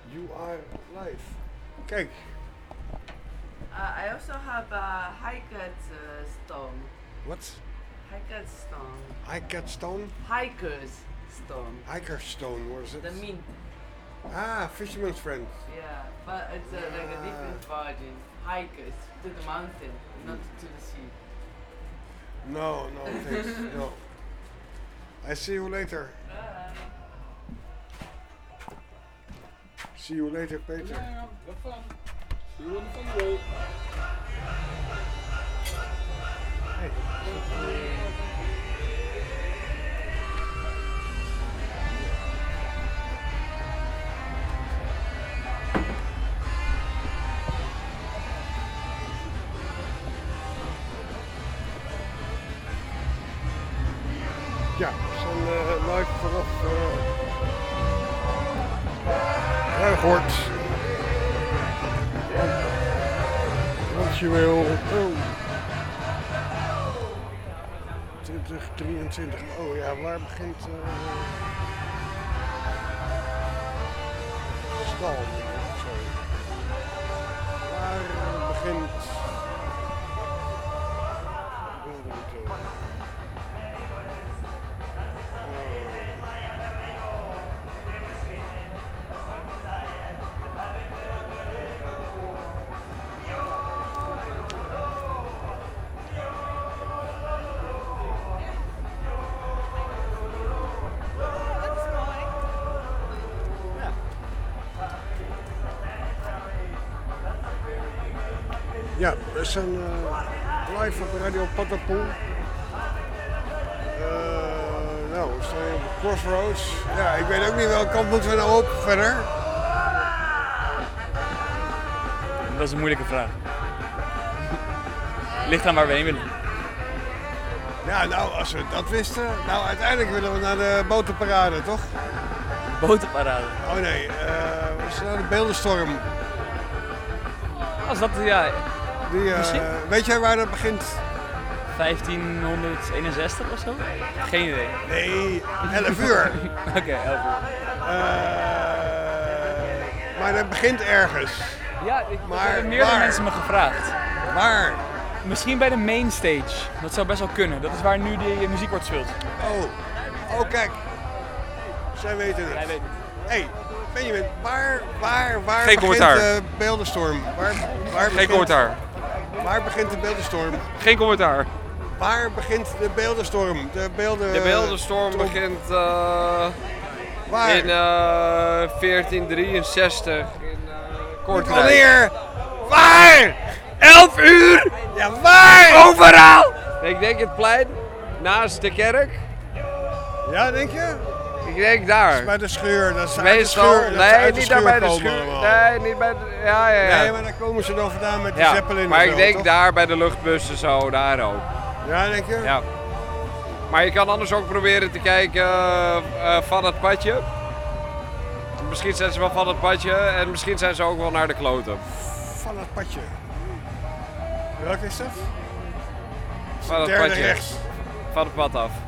You are live. Kijk. I also have a hiker's stone. What? Hiker's stone. Hiker's stone? Hiker's stone. Hiker's stone, what is it? The mint. Ah, fisherman's friend. Yeah, but it's like a different version. Hikers to the mountain, not to the sea. No, thanks. No. I see you later. See you later, Peter. Yeah, have fun. See you on the fun roll. Hey. Ja, we zijn live vanaf Ruigoord. Wat je wil. Oh. 2023. Oh ja, waar begint stal? Sorry. Waar begint Ja, we zijn live op Radio Patapoel. Nou, we staan op de Crossroads. Ja, ik weet ook niet welke kant moeten we nou op verder. Dat is een moeilijke vraag. Ligt aan waar we heen willen. Ja, nou, als we dat wisten. Nou, uiteindelijk willen we naar de botenparade, toch? Botenparade. Oh nee, we zijn naar de Beeldenstorm. Als dat, ja, Die, weet jij waar dat begint? 1561 of zo? Geen idee. Nee, 11 uur. Oké, 11 uur. Maar dat begint ergens. Ja, Maar hebben meerdere waar? mensen me gevraagd. Waar? Misschien bij de main stage. Dat zou best wel kunnen. Dat is waar nu die muziek wordt gespeeld. Oh, kijk. Zij weten het. Jij weet het. Hey, Benjamin, waar Geen begint commentaar. de Beeldenstorm? Waar Geen begint, commentaar. Waar begint de Beeldenstorm? Geen commentaar. Waar begint de Beeldenstorm? De Beeldenstorm begint Waar? in 1463 in Kortrijk. Wanneer? Waar? 11 uur! Ja, waar? Overal! Ik denk het plein naast de kerk. Ja, denk je? Ik denk daar. Bij de schuur. Dat is uit de Meestal. schuur. Dat ze Nee, uit de niet daar bij de komen schuur. allemaal. Nee, niet bij de. Ja. Nee, maar daar komen ze dan vandaan met de Ja, Zeppelin. maar en ik zo, denk toch? daar bij de luchtbussen zo, daar ook. Ja, denk je? Ja. Maar je kan anders ook proberen te kijken van het padje. Misschien zijn ze wel van het padje en misschien zijn ze ook wel naar de kloten. Van het padje. Welk is dat? Van het Derde padje. rechts. Van het pad af.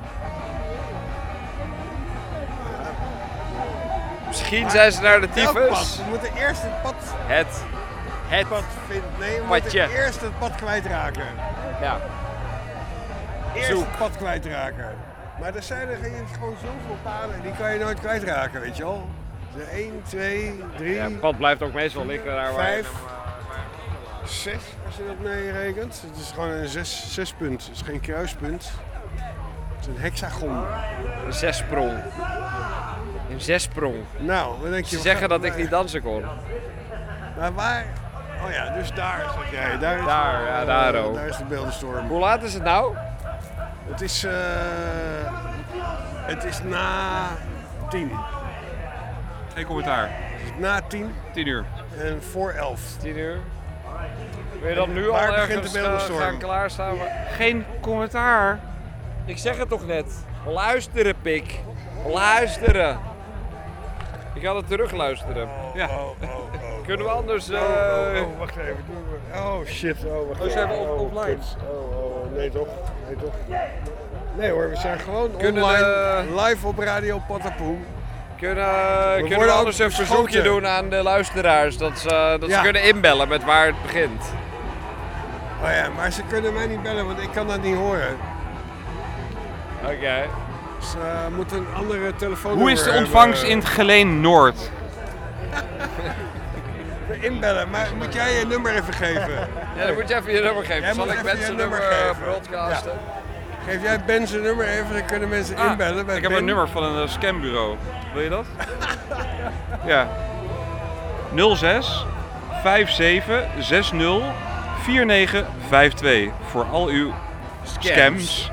Misschien zijn ze naar de Welk pad? tyfus. We moeten eerst het pad Het pad vinden. Nee, we Padje. moeten eerst het pad kwijtraken. Ja. Eerst Zoek. het pad kwijtraken. Maar er zijn er gewoon zoveel paden, die kan je nooit kwijtraken, weet je wel. Dus 1, 2, 3, Ja, het pad blijft ook meestal liggen daar waar je 5, hem, 6, als je dat meerekent. Het is gewoon een 6 punt, het is geen kruispunt. Het is een hexagon. een zesprong. Een zesprong. Nou, wat denk je? Ze zeggen dat ik niet dansen kon. Maar waar? Oh ja, dus daar zit jij. Daar, is, Daar, ja, daar ook. Daar is de Beeldenstorm. Hoe laat is het nou? Het is na 10. Geen commentaar. Het is na 10 10 uur. en voor 11. 10 uur. Wil je dan nu Waar al begint ergens de Beeldenstorm? gaan klaarstaan? Geen commentaar. Ik zeg het toch net. Luisteren, pik. Luisteren. Ik ga het terugluisteren. Ja. Kunnen we anders... Wacht even. Oh shit. Oh, wacht Oh, zijn we even. offline? kut. Nee toch? Nee hoor, we zijn gewoon Kunnen online. Live op Radio Patapoe. Kunnen worden we ook anders een verzoekje beschoten. doen aan de luisteraars dat ze Ja. kunnen inbellen met waar het begint? Oh ja, maar ze kunnen mij niet bellen, want ik kan dat niet horen. Oké. Ze moeten een andere telefoon. Hoe is de ontvangst in het Geleen Noord? Inbellen, maar moet jij je nummer even geven? Ja, dan moet je even je nummer geven. Jij Zal moet ik even je mensen nummer nummer geven. broadcasten? Geef jij Ben zijn nummer even, dan kunnen mensen inbellen. Bij Ik heb Ben. een nummer van een scambureau. Wil je dat? Ja. 06 57 60 4952 voor al uw scams.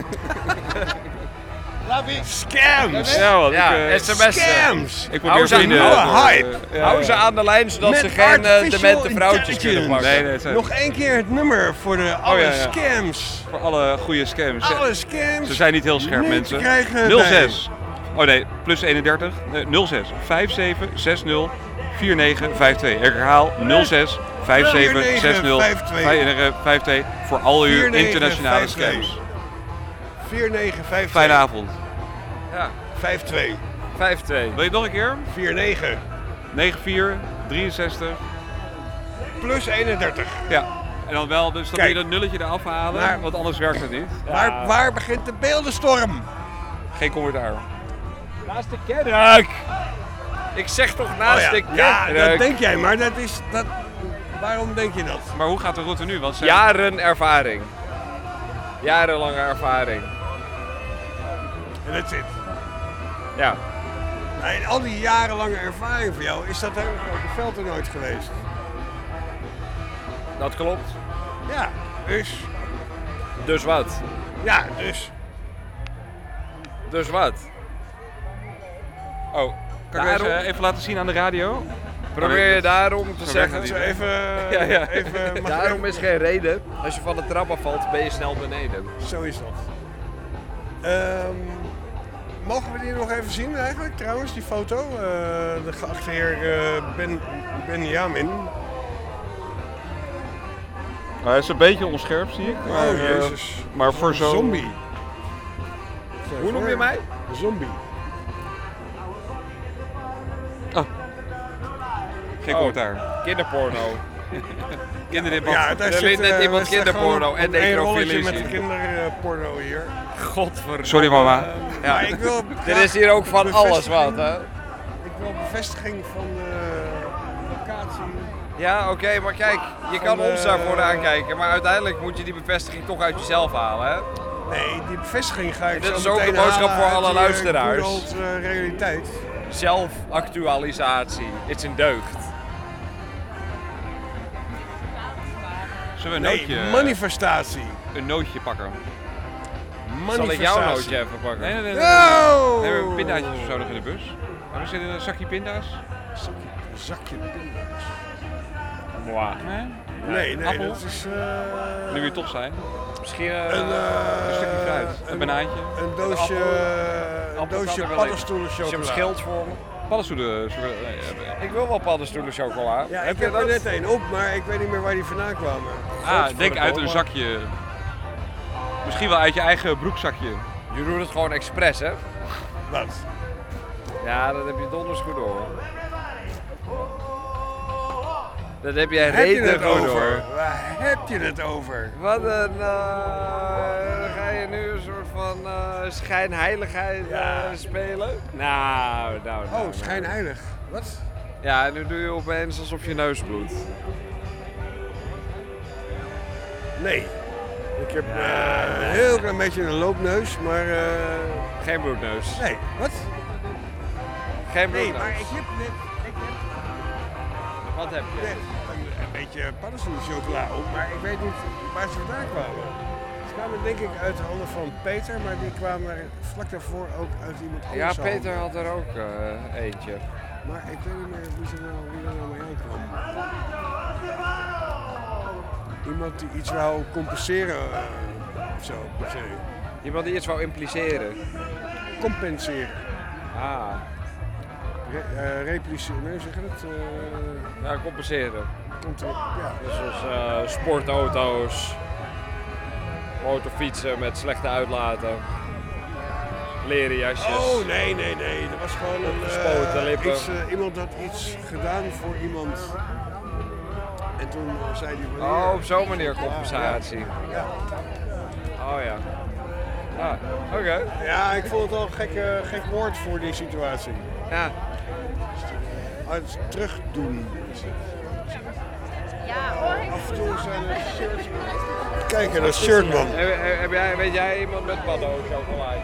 Scams! Ja, want Ja, ik, sms'en. Scams! ik Hou probeer ze aan vrienden... de door, hype. Hou ze aan de lijn zodat Met ze geen artificial demente vrouwtjes kunnen intelligence. pakken. Nee, nee, het zijn Nog één keer het nummer voor de alle ja, ja. scams. voor alle goede scams. Alle scams. Ze zijn niet heel scherp, nu mensen. te krijgen 06. Oh nee, plus 31. 06 57 60 4952. Ik herhaal 06 57 60 4952 voor al uw 4952. internationale scams. 4952. Fijne avond. Ja, 52. 5-2. Wil je het nog een keer? 49. 94 63. Plus 31. Ja. En dan wel, dus dan Kijk. moet je dat nulletje eraf halen, Maar- want anders werkt het niet. Waar begint de beeldenstorm? Geen commentaar. Naast de kerk. Ik zeg toch naast de kerk. Ja, dat denk jij, maar dat is... Dat, waarom denk je dat? Maar hoe gaat de route nu? Want ze Jaren ervaring. Jarenlange ervaring. En dat zit. Ja. Nou, in al die jarenlange ervaring voor jou, is dat hele grote veld er nooit geweest? Dat klopt. Ja, dus... Dus wat? Ja, dus... Dus wat? Oh, kan ik Daarom- deze even laten zien aan de radio? Probeer je daarom te Zo zeggen. werkt Zo het even... Ja, ja. even mag Daarom is geen reden. Als je van de trap afvalt, ben je snel beneden. Zo is dat. Mogen we die nog even zien eigenlijk, trouwens, die foto? De geachte heer Benjamin. Hij is een beetje onscherp, zie ik. Maar, Oh, jezus. maar voor zo'n... Zombie. Hoe noem je mij? Zombie. Geen commentaar. Kinderporno. Kinderen in Ja, bad. daar Er zit weet net iemand we staan kinderporno gewoon en op één rolletje necrofilie met zien. kinderporno hier. Godverdomme. Sorry mama. Ja. Maar ik wil Er is hier ook van bevestiging- alles wat, hè? Ik wil bevestiging van de locatie. Ja, oké, maar kijk, je kan ons daarvoor aankijken, maar uiteindelijk moet je die bevestiging toch uit jezelf halen, hè? Nee, die bevestiging ga ik Dit zo is ook meteen de boodschap halen voor uit alle die, luisteraars. good old, realiteit. Zelfactualisatie, het is een deugd. Zullen we een Nee, nootje, manifestatie. een nootje pakken? Zal ik jouw nootje even pakken? Nee, nee, nee. Oh! Nee, we hebben pindaatjes of zo nog in de bus. Maar er zit een zakje pinda's. Zakje pinda's. Mwah. Nee? Nee, Appel? dat is... Nu weer toch zijn. Misschien een stukje fruit. Een banaantje. Een doosje, Appel kan doosje er wel in. paddenstoelen Als je hem chocola. scheelt voor me. Paddenstoelen. Ik wil wel paddenstoelen chocola. Ja, ik heb er net één op, maar ik weet niet meer waar die vandaan kwamen. Denk uit een zakje. Misschien wel uit je eigen broekzakje. Je doet het gewoon expres, hè? Wat? Ja, dat heb je donders goed door. Dat heb jij Heb je reden het goed over? door. Waar heb je het over? Wat een... dan ga je nu een soort van schijnheiligheid spelen? Nou. Oh, schijnheilig. Wat? Ja, nu doe je opeens alsof je neus bloedt. Nee. Ik heb een heel klein beetje een loopneus, maar... Geen bloedneus. nee, wat? Geen Nee, bloedneus. maar ik heb net... Wat heb je? net een beetje paddenstoelenchocola op, maar ik weet niet waar ze vandaan kwamen. Ze kwamen denk ik uit de handen van Peter, maar die kwamen er vlak daarvoor ook uit iemand anders. Ja, handen. Peter had er ook eentje. Maar ik weet niet meer wie er nou mee aankwam. Iemand die iets wou compenseren of zo, per se. Iemand die iets wou impliceren. Compenseren. Ah, Repliceren, nee, zeg je dat? ja, compenseren. Ja. Dus zoals sportauto's, motorfietsen met slechte uitlaten. leren jasjes. Oh, nee. Dat was gewoon Opgespoten lippen. iemand had iets gedaan voor iemand. En toen zei hij van... Oh, op zo'n manier compensatie. Ja. Oh ja. Ah, oké. Ja, ik vond het wel een gek woord voor die situatie. Ja. Het terugdoen. Ja, Af en toe zijn er shirts. Kijk, dat shirt, man. Weet jij iemand met paddo chocolade?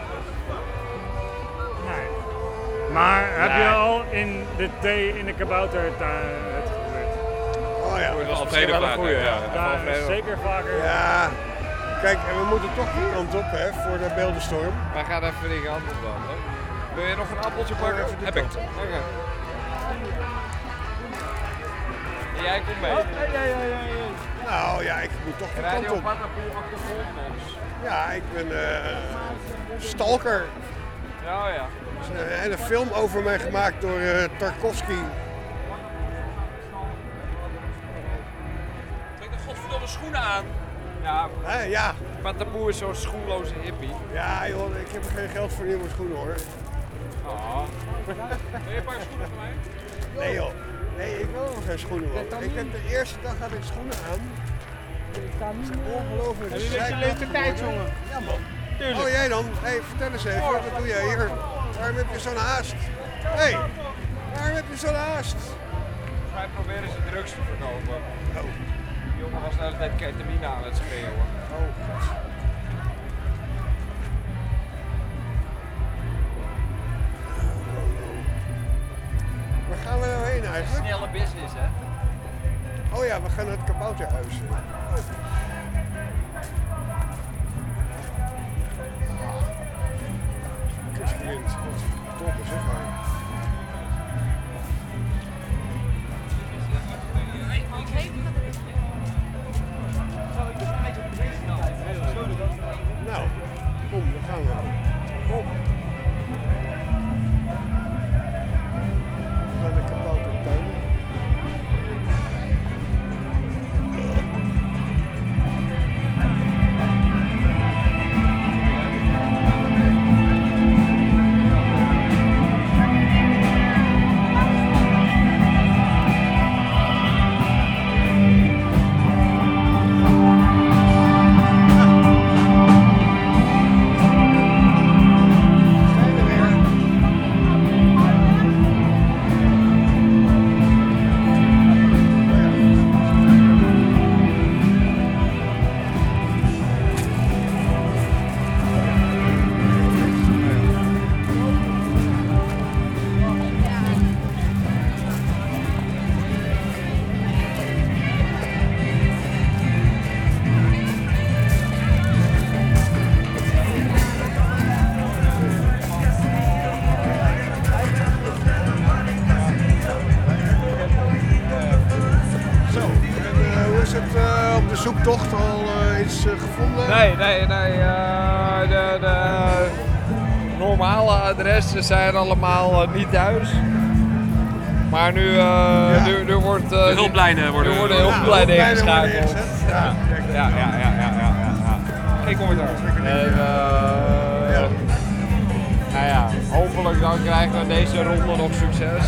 Nee. Maar heb je al in de thee in de kabouter het gebeurd? Oh ja. Dat is al tweede plaats. Ja. Ja, zeker vaker. Ja. Kijk, en we moeten toch die kant op, hè, voor de beeldenstorm. Wij gaan even die kant op dan. Hè? Wil je nog een appeltje pakken? Even die Heb ik. kant op. Oké. En jij komt mee. Nou ja, ik moet toch die kant Radio op. Patapoe achtergrondbox. Ja, ik ben stalker. Ja, ja. Er is een film over mij gemaakt door Tarkovsky. Trek de godverdomme schoenen aan. Ja, Ja. Patapoe is zo'n schoenloze hippie. Ja, joh, ik heb geen geld voor nieuwe schoenen, hoor. Oh. Wil je een paar schoenen voor mij? Nee, joh. Nee, ik wil nog geen schoenen, man. Ik heb de eerste dag had ik schoenen aan. Ongelooflijk. Heb je een beetje leuke tijd, jongen? Ja, man. Oh, jij dan? Hé, vertel eens even. Wat doe jij hier? Waarom heb je zo'n haast? Hé, waarom heb je zo'n haast? Wij proberen ze drugs te verkopen. Oh. Die jongen was de hele tijd ketamine aan het schreeuwen. Oh, god. Waar gaan we nou heen eigenlijk? Snelle business, hè? Oh ja, we gaan naar het kabouterhuis. Kustwind, wat verdomme zeg maar. Nou, kom, we gaan we. Kom. Naar de kaboutertuin. Zoektocht al iets gevonden? Nee. De normale adressen zijn allemaal niet thuis. Maar nu wordt De hulplijnen worden... nu worden hulplijnen ingeschakeld. Ja. Ja. Geen commentaar. En, nou ja, hopelijk dan krijgen we deze ronde nog succes.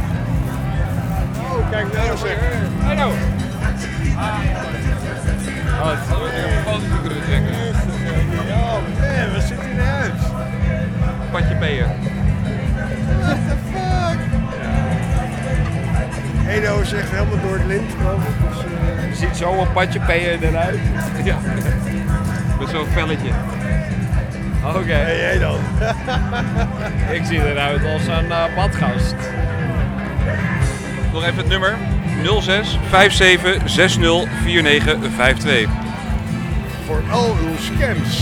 Oh, kijk nou zeg. Hey nou. Oh, het is wel een foto kunnen trekken. Oh man, wat ziet hij eruit? Patje peer. What the fuck? Edo is echt helemaal door het lint geloof ik. Dus, Je ziet zo een patje peer eruit. Ja. Met zo'n velletje. Oké. hey, jij dan? Ik zie eruit als een badgast. Nog even het nummer. 06 57 60 4952. Voor al uw scams.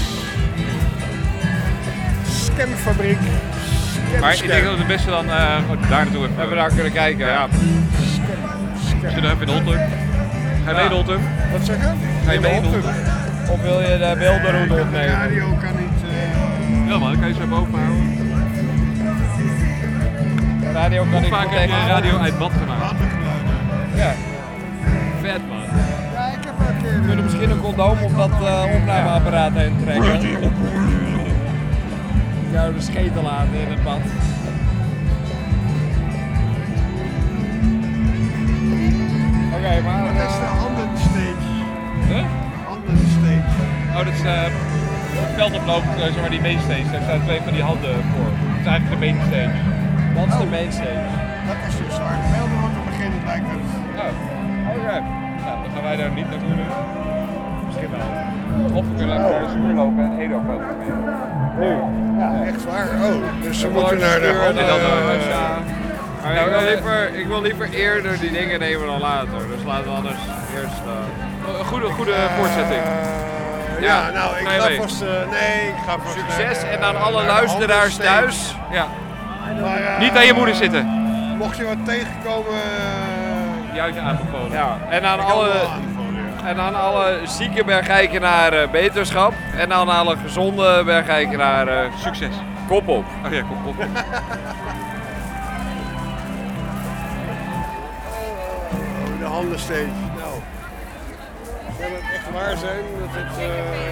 Scamfabriek. Maar ik denk dat we het beste dan daar naartoe Hebben we daar kunnen kijken. Ja. Zullen we even in de honderd? Ga je mee in de honderd? Wat zeg je? Ga je mee in de honderd? Of wil je de beeldenroute De opnemen? radio kan niet... Ja man, dan kan je zo boven houden. De radio kan Hoe ik vaak goed heb je tegen radio uit bad gemaakt? watergeluiden. Ja. Vet man. Ja, ik heb een keer... We kunnen misschien een condoom op dat opnameapparaat heen trekken. jou de scheten laten in het bad. Oké, maar... Wat is de handen stage? Huh? Handen stage. Oh, dat is het veldoploop, zeg maar die mainstage. Daar staan 2 van die handen voor. Dat is eigenlijk de mainstage. Dat is de mainstage. Dat is dus waar de beelden moeten beginnen, lijkt het. Oh, oké. Nou, dan gaan wij daar niet naartoe nu. Misschien wel. Of we kunnen naar de schuur lopen en Edo kan nu. Ja, echt waar. Oh, dus we moeten naar de handen. Maar ik wil liever eerder die dingen nemen dan later. Dus laten we anders eerst... Een goede voortzetting. Ja, nou, ik Ga je ga mee? vast... nee, ik ga vast... Succes naar, en aan alle naar de luisteraars handen thuis. stage. Ja. Maar, Niet aan je moeder zitten. Mocht je wat tegenkomen... Juist aanbevolen. Ja, en aan ik kan alle... wel aanvallen, ja. En aan alle zieke bergijkenaren beterschap. En aan alle gezonde bergijkenaren Succes. kop op. Oh ja, kom op. De handen stage. Nou, zou het echt waar zijn dat het...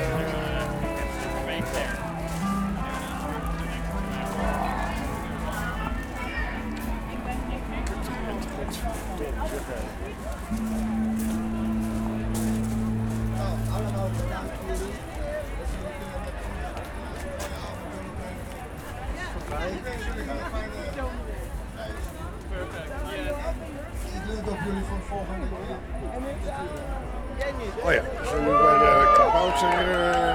Oh ja, we zijn nu bij de kabouter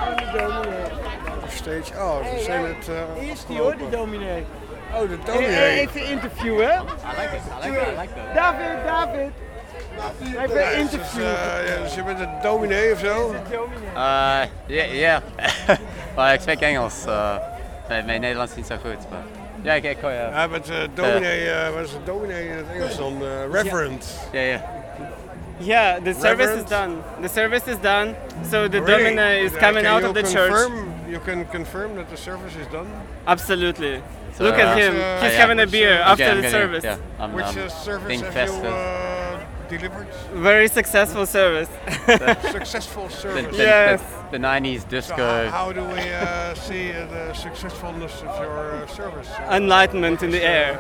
stage. Oh, we zijn het Eerst die hoor, die dominee. Oh, de dominee. Even interview, hè? I like that. David. Even Ja, interview. dus je bent een dominee of zo? Yeah. Well, ik spreek Engels. Mijn Nederlands is niet zo goed. Maar... Ja, ik hoor ja. Ja, met dominee, wat is een dominee in het Engels dan? Reverend. Ja. Yeah, the service Reverend? is done. The service is done. So the Really? dominee is coming Can out you of the church. You can confirm that the service is done? Absolutely. So, Look at him. uh, He's yeah, having a which, beer uh, after I'm the getting- service. Yeah, I'm, Which being service have you festive. delivered? Very successful service. Successful The, service. the, Yes. the 90s So disco. how do we see the successfulness of your service? Enlightenment in the air.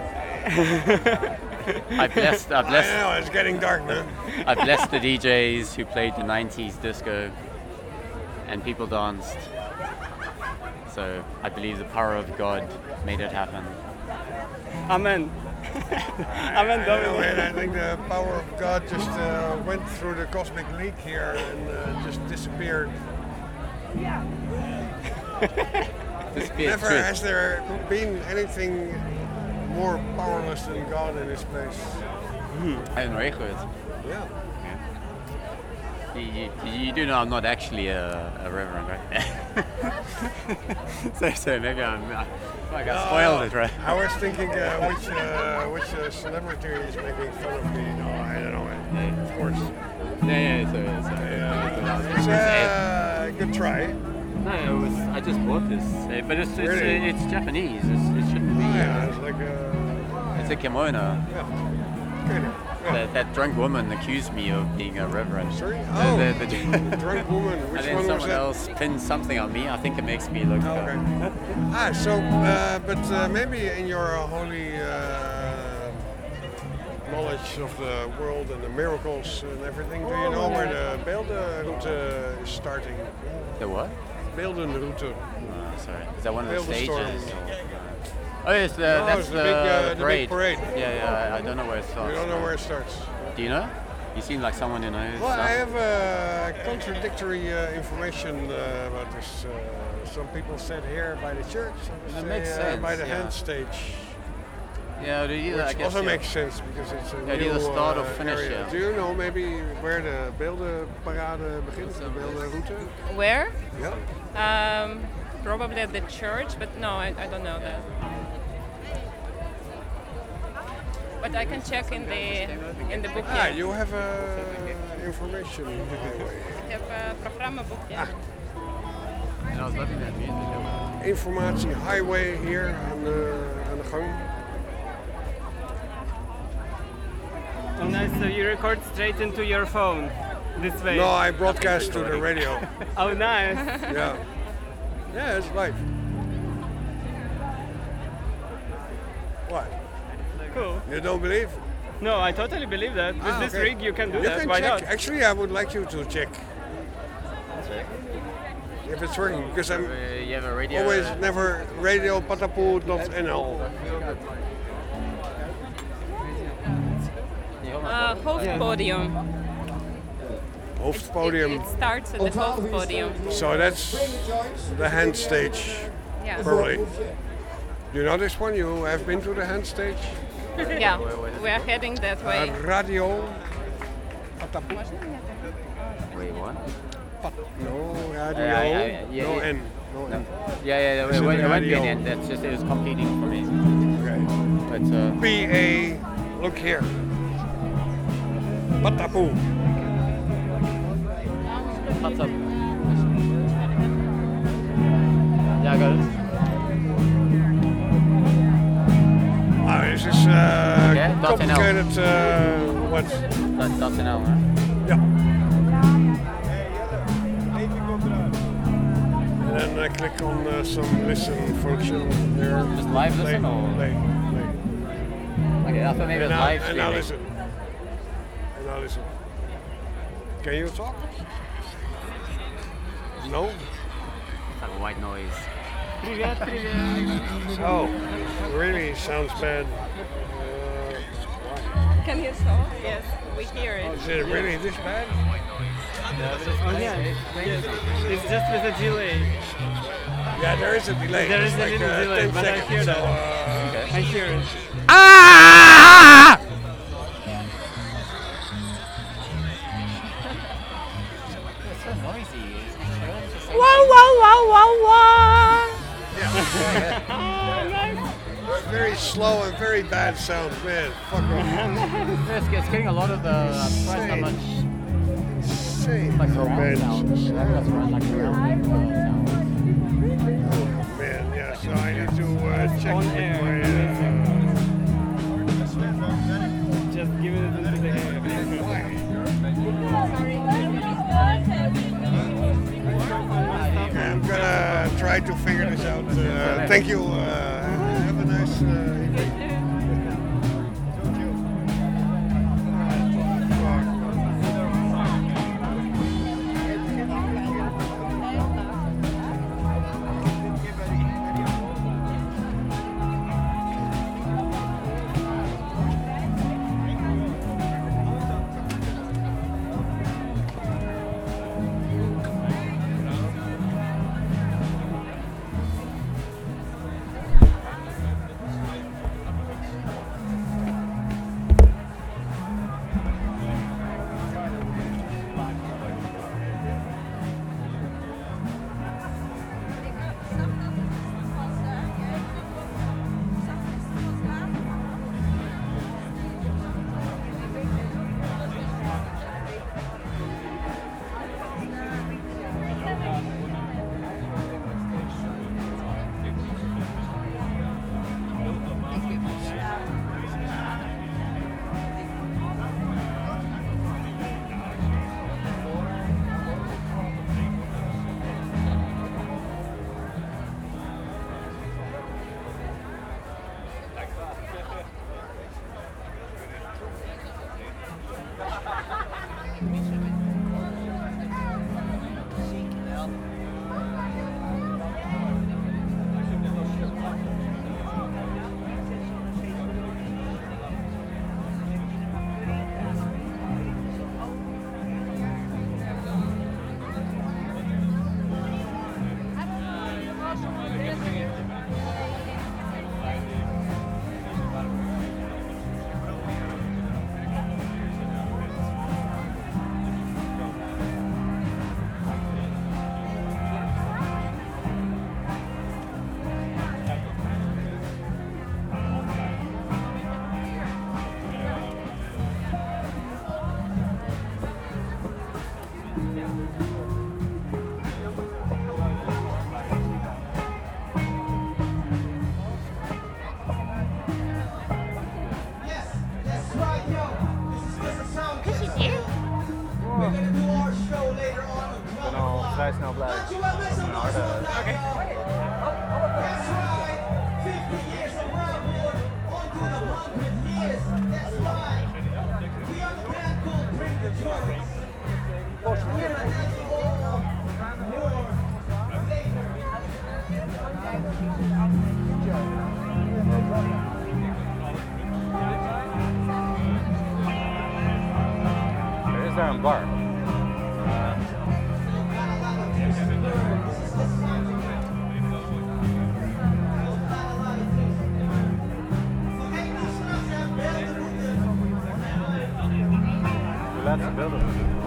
I blessed I know, it's getting dark, man. I blessed the DJs who played the 90s disco, and people danced. So I believe the power of God made it happen. Amen. Amen, I know, dominee. man, I think the power of God just went through the cosmic leak here and just disappeared. Never True. has there been anything more powerless than God in this place. I know, good. Yeah. You do know I'm not actually a reverend, right? so maybe I got spoiled it, right? I was thinking which celebrity is making fun of me. No, I don't know. Yeah. Of course. It's a good try. No, I just bought this, but Really? it's Japanese. It shouldn't be. Yeah, it's like a... It's a kimono. Yeah. Good. Yeah. That drunk woman accused me of being a reverend. Sorry? Oh, The drunk woman. Which and then one was someone that? else pinned something on me. I think it makes me look. Oh, okay. So, but maybe in your holy knowledge of the world and the miracles and everything, do you know where the Beeldenroute is starting? The what? Beeldenroute. Sorry. Is that one of the Beeldenstorm. stages? Oh, yes, that's it's the big parade. Yeah, I don't know where it starts. You don't know where it starts. Do you know? You seem like someone who knows. Well, stuff. I have contradictory information about this. Some people said here by the church, others It say, makes sense, by the yeah. hand stage. Yeah, Which I guess also yeah. makes sense because it's a Yeah, new either start or finish, area. yeah. Do you know maybe where the Beeldenparade begins, the Beeldenroute? Where? Yeah. Probably at the church, but no, I don't know that. But I can check in the book. Ah, you have information highway. Ik heb programmaboekje. And I was loving that music. Informatie highway hier aan de gang. Oh, nice. So you record straight into your phone this way. No, I broadcast to the radio. Oh, nice. Yeah. Yeah, it's live. What? Cool. You don't believe? No, I totally believe that. With this Okay. rig, you can do You that. can Why check. not? Actually, I would like you to check if it's working, because I'm You have a radio. always never radio.patapoe.nl. Hoofdpodium. Hoofdpodium. It starts at the hoofdpodium. So that's the hand stage, Yeah. probably. Do you know this one? You have been to the hand stage? Yeah, we are heading that way. Radio. Patapoe. Wait, what? No, radio. Yeah, no yeah. N. No N. Yeah, Is it it went radio? in. That's just, it was completing for me. Okay. But, PA, look here. Patapoe. what's up? Yeah, I got it. This is .nl. complicated. What? That's an hour. Yeah. And then I click on some listen function there. Just live listen or? Play. Okay, I thought maybe it was live And now streaming. listen. And now listen. Can you talk? No? It's like a white noise. Oh, really sounds bad. Can you talk? Yes, we hear it. Is it really this bad? Oh yeah, yes. It's just with a delay. Yeah, there is a delay. There is It's a little delay, 10 but I seconds, hear so, that. I hear it. It's so noisy. very slow and very bad sound, man. Fuck off. It's getting a lot of the surprised how much Insane. like how surround bad sound. it is. That's right, like surround sound. Man, yeah, so I need to check On with air. my... Just give it into the air. I'm gonna try to figure this out. Thank you. Have a nice evening. vrij snel blij. Een harde. een bar. De laatste beelden.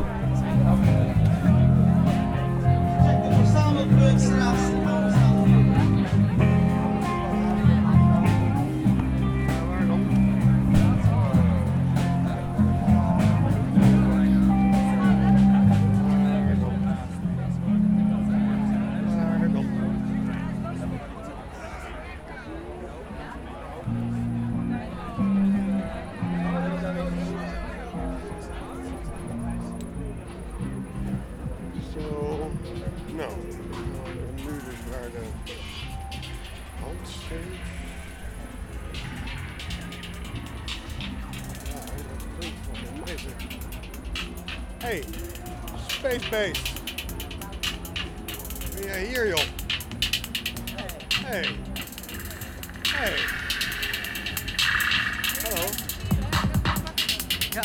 Hey, Space Base. Ben jij hier, joh? Hey. Hey. Hallo. Ja.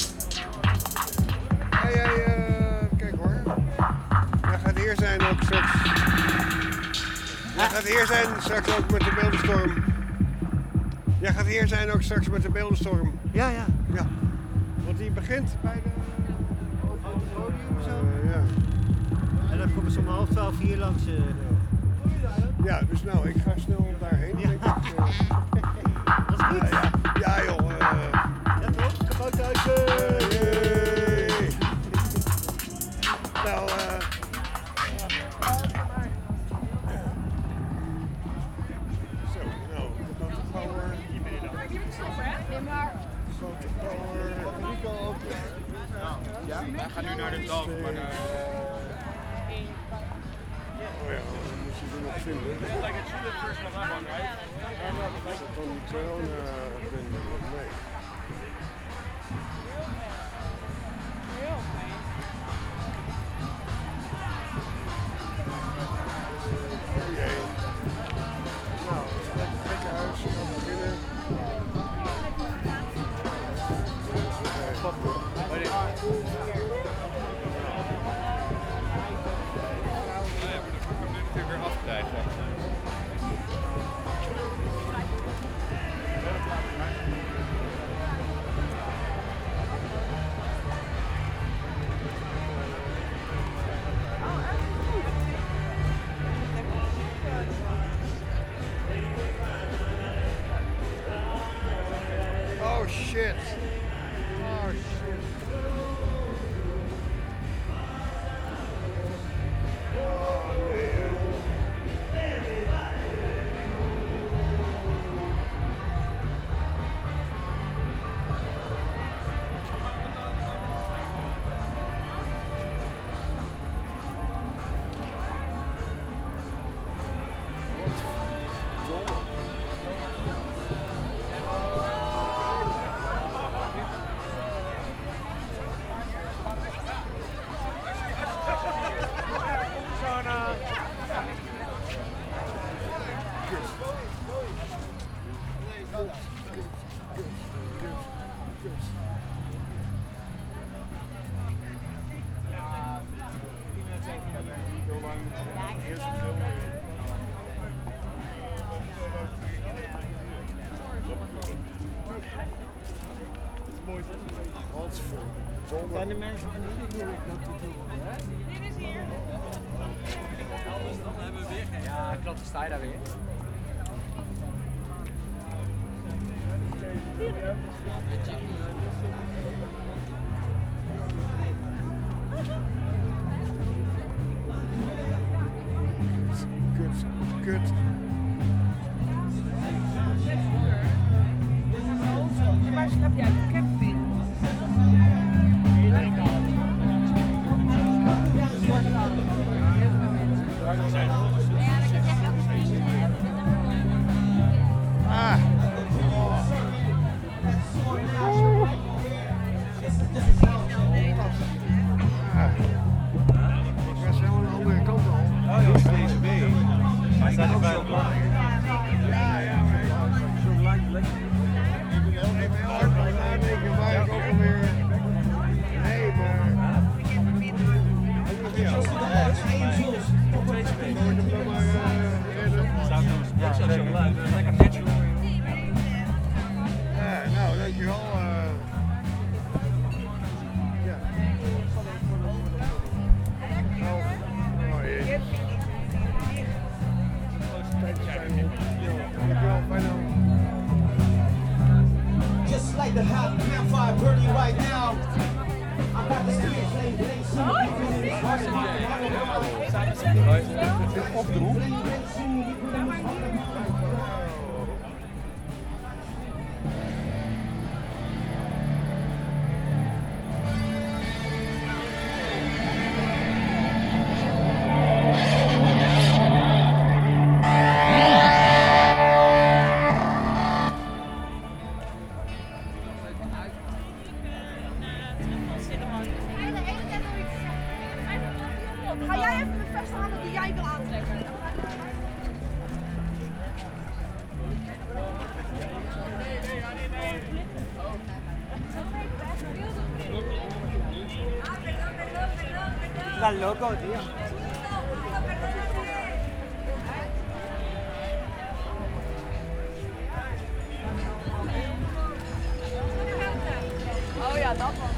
Hey, kijk hoor. Jij gaat hier zijn ook straks. Jij gaat hier zijn straks ook met de beeldenstorm. Jij gaat hier zijn ook straks met de beeldenstorm. Ja, ja. Ja. Want die begint bij de... ja. En dan komen ze om 11:30 hier langs. Ja, dus nou, ik ga snel daarheen. Ja. Denk ik, dat is goed. Ja joh. Ja toch? Kabouterhuizen! Nou, zo, nou, kabouterpower. Rico ook. Ja, wij gaan nu naar de dag, maar oh ja, dan moet je er nog vinden. Als het van die corona vinden, nee. Oké. Nou, lekker gekkenhuis, we gaan beginnen. weer afkrijgen. Oh shit. Oh shit. Zijn de mensen van hier? Dit is hier. Ja, klopt, sta je daar weer? Kut. Waar snap jij de camping? Ik was helemaal aan de andere kant al. Oh joh, deze B. Hij staat erbij op lang. Ja, maar zo lang. Ik ben heel hard nadenken. Lekker natural. Ja, nou, dankjewel. Ja. Mooi. Dankjewel, fijn dan. Just like the hot campfire burning right now. I got the street flame Ga jij even de vest halen die jij wil aantrekken? La loco, tío. Oh ja, dat was.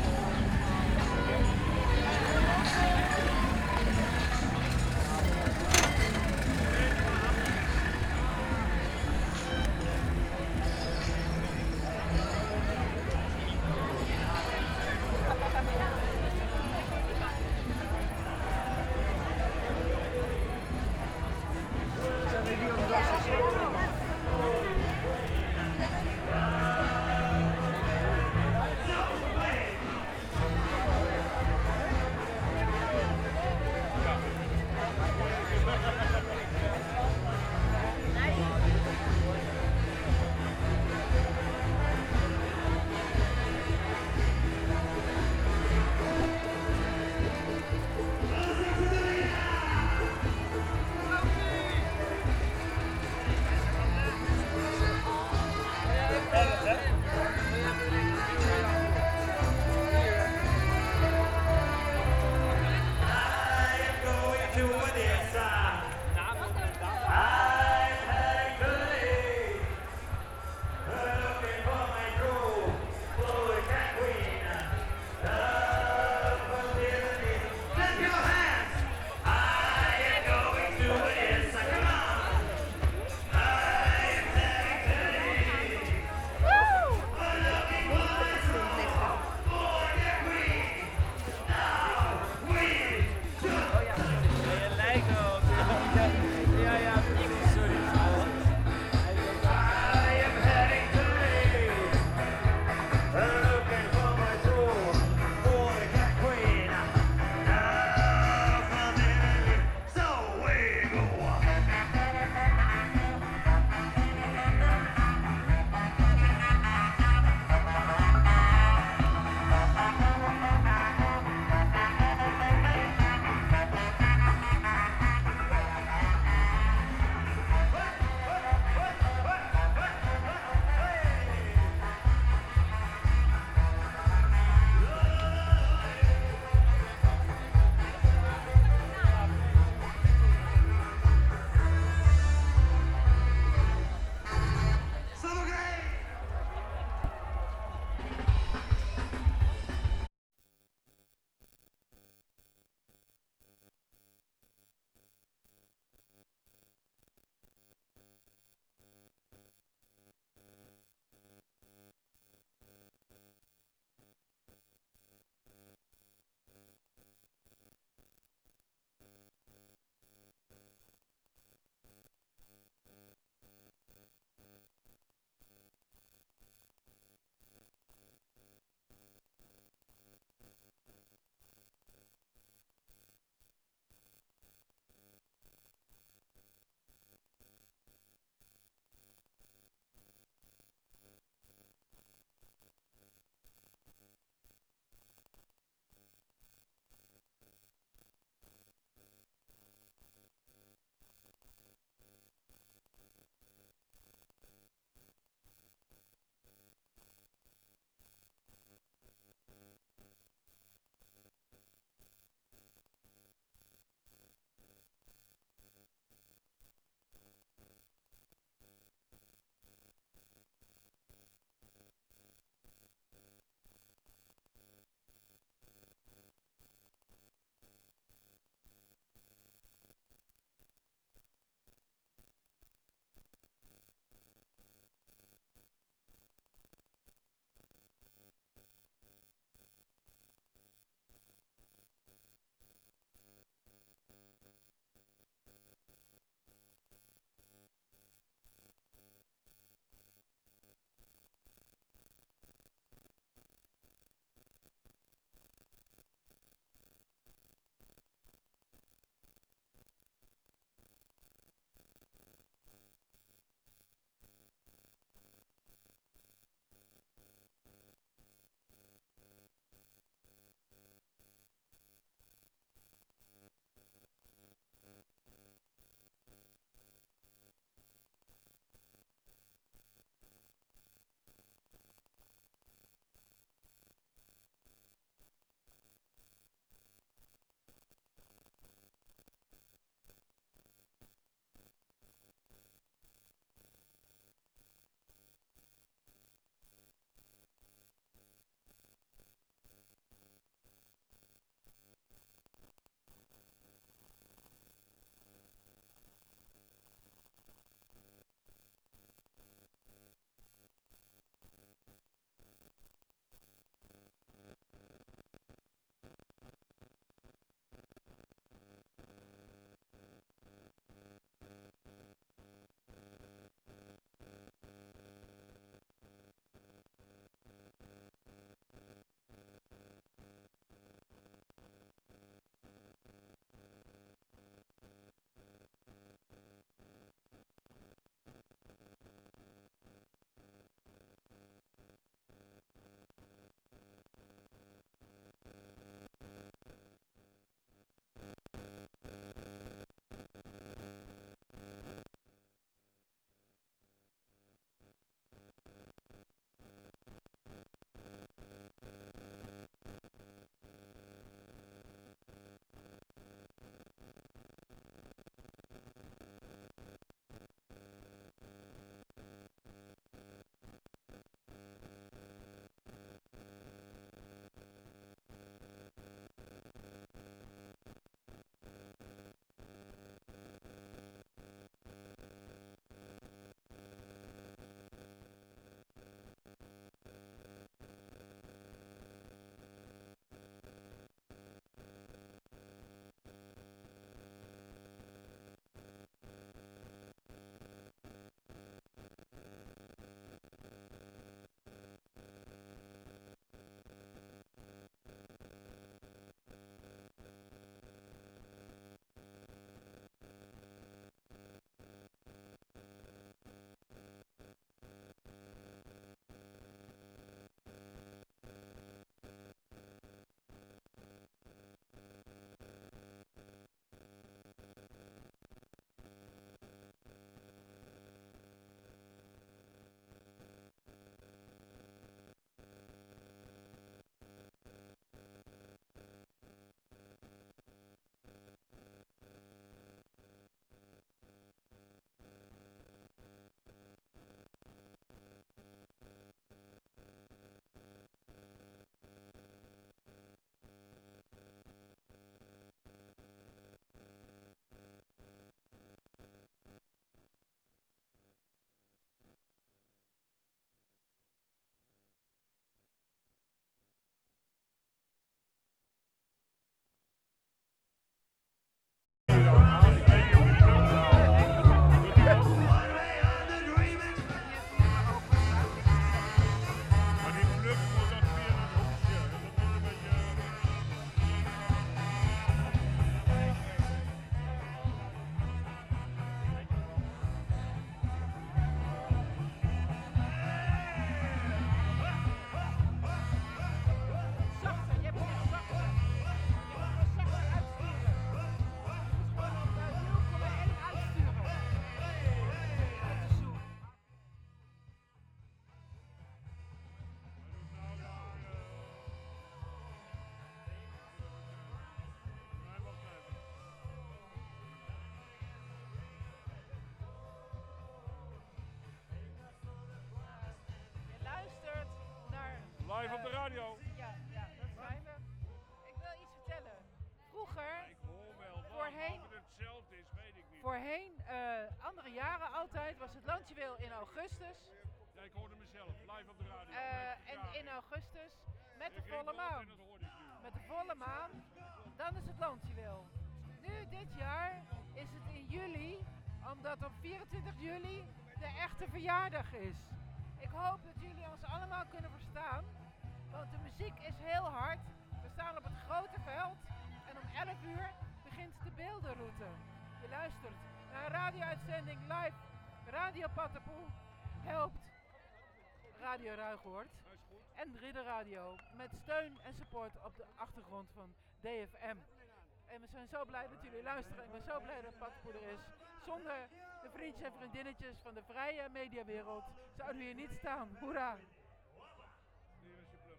Live op de radio. Ja, dat zijn we. Ik wil iets vertellen. Vroeger, Ik hoor wel, voorheen, of het hetzelfde is, weet ik niet. voorheen andere jaren altijd, was het landjuweel in augustus. Ja, ik hoorde mezelf, live op de radio. En in augustus met de Ik ging volle op en maan. dat hoorde ik nu. Met de volle maan, dan is het landjuweel. Nu, dit jaar, is het in juli, omdat op 24 juli de echte verjaardag is. Ik hoop dat jullie ons allemaal kunnen verstaan, want de muziek is heel hard. We staan op het grote veld en om 11 uur begint de beeldenroute. Je luistert naar een radio-uitzending live. Radio Pattenpoel helpt Radio Ruigoord en Ridderradio met steun en support op de achtergrond van DFM. En we zijn zo blij dat jullie luisteren en ik ben zo blij dat Pattenpoel er is. Zonder de vriendjes en vriendinnetjes van de vrije mediawereld zouden we hier niet staan. Hoera! Hier is je plug.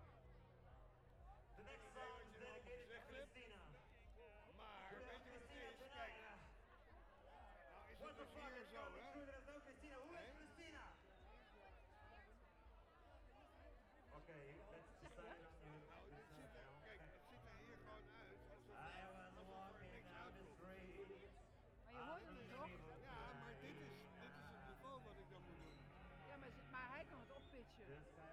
The next song is dedicated to Christina. Maar weet je wat het is? Kijk. Nou is het dus hier zo, hè? Christina, who is Christina? Okay, let's decide on you. Nou, kijk, het ziet er hier gewoon uit. I was walking down the street. Maar je hoort hem toch? Ja, maar dit is het niveau wat ik dan moet doen. Ja, maar hij kan het oppitchen.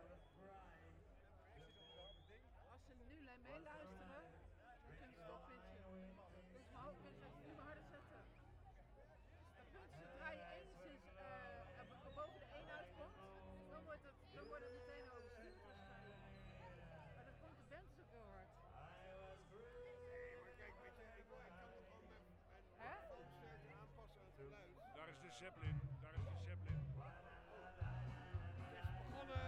Als ze nu meeluisteren, dan kunnen ze het oppitchen. Dus kunnen ze nu maar harder zetten. Het punt is, zodra je enigszins boven de 1 uitkomt, dan wordt het meteen overstuurd waarschijnlijk. Maar dan komt de band zo veel hard. Nee, maar kijk, weet je, ik kan toch gewoon mijn sterkte aanpassen aan het geluid. Daar is de Zeppelin, daar is de Zeppelin. Het is begonnen!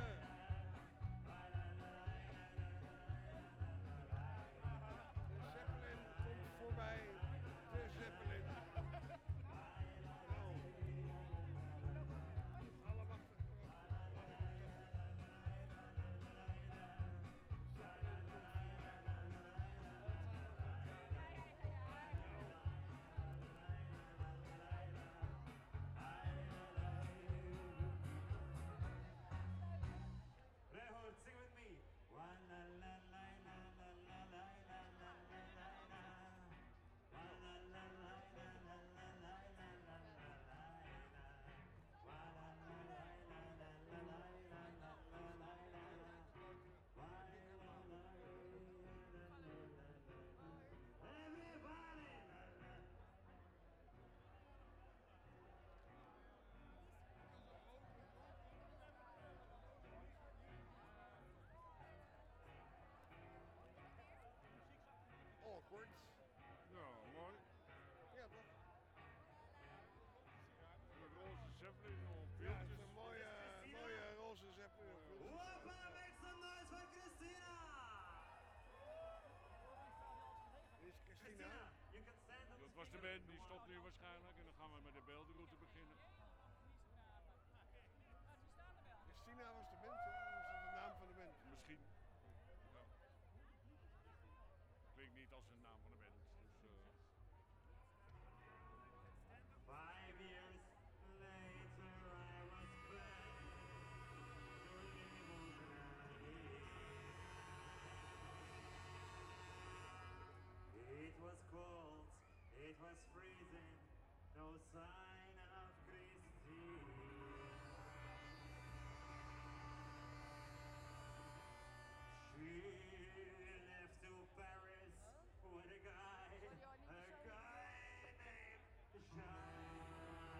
De Zeppelin komt voorbij. De Zeppelin. Alle wachten. Rehoord, sing with me. La la la la la la la la la la la la la. La la la la la la la la la la la la. La la la la la la la la la la la la. Everybody. Awkward. Ja, mooi. Ja, toch? Met roze Zeppelin of Ja, het beeldjes. is een mooie roze Zeppelin. Whoppa, make some noise for Christina! Dit is Christina. You can stand up. Dat was de band, die stopt nu waarschijnlijk en dan gaan we met de beeldenroute beginnen. Christina was de band, hè? Was dat de naam van de band? Misschien. Ja. Klinkt niet als een naam van de band. Dus, 5 years later, I was back to live. It was cold, it was freezing, no sign of Christine. She left to Paris with a guy named Jean.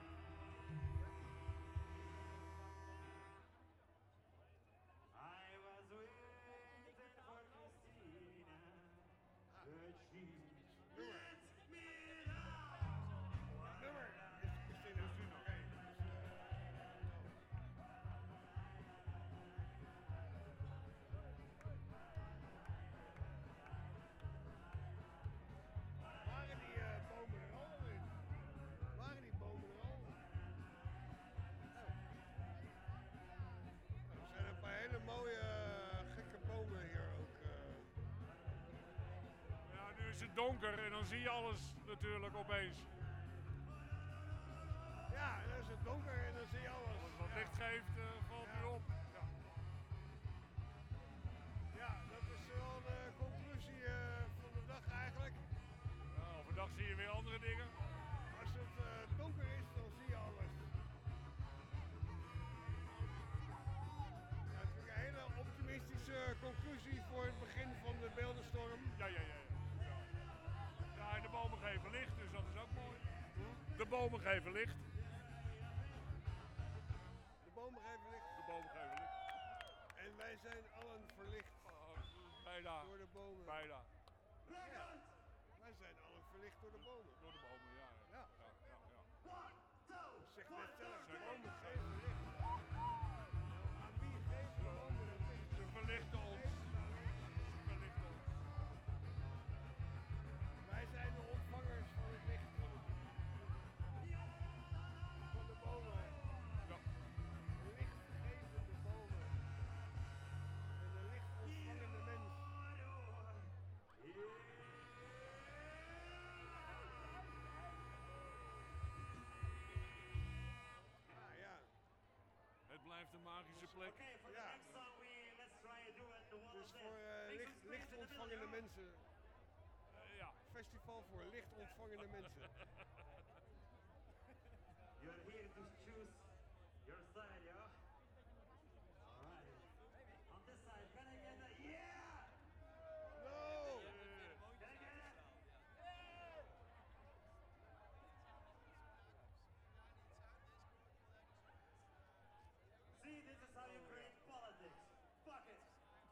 I was waiting for Christina, but she let me down. Nummer is Christina. Oké. Waren die bomen er al in? Waren die bomen er al? Er zijn een paar hele mooie gekke bomen hier ook. ja, nu is het donker en dan zie je alles natuurlijk opeens. Ja, dan is het donker en dan zie je alles. Als wat licht geeft, valt nu op. Ja. De bomen geven licht. De bomen geven licht. De bomen geven licht. En wij zijn allen verlicht. Bijna. Door de bomen. Bijna. Ja. Wij zijn allen verlicht door de bomen. Door de bomen, ja. Ja. Ja. Zeg net zelf, de bomen geven licht. Aan wie geven de bomen het licht? Ze verlichten ons. Ze verlichten ons. Wij zijn de ontvangers van het licht. Van de bomen. Ja. Lichtgevende bomen. En de lichtontvangende mens. Ah ja. Het blijft een magische plek. Ja. Dus voor lichtontvangende mensen. Ja. Festival voor lichtontvangende mensen. You're here to choose your side, yeah? Alright. On this side, can I get a yeah? No! Can I get it? See, this is how you create politics. Fuck it.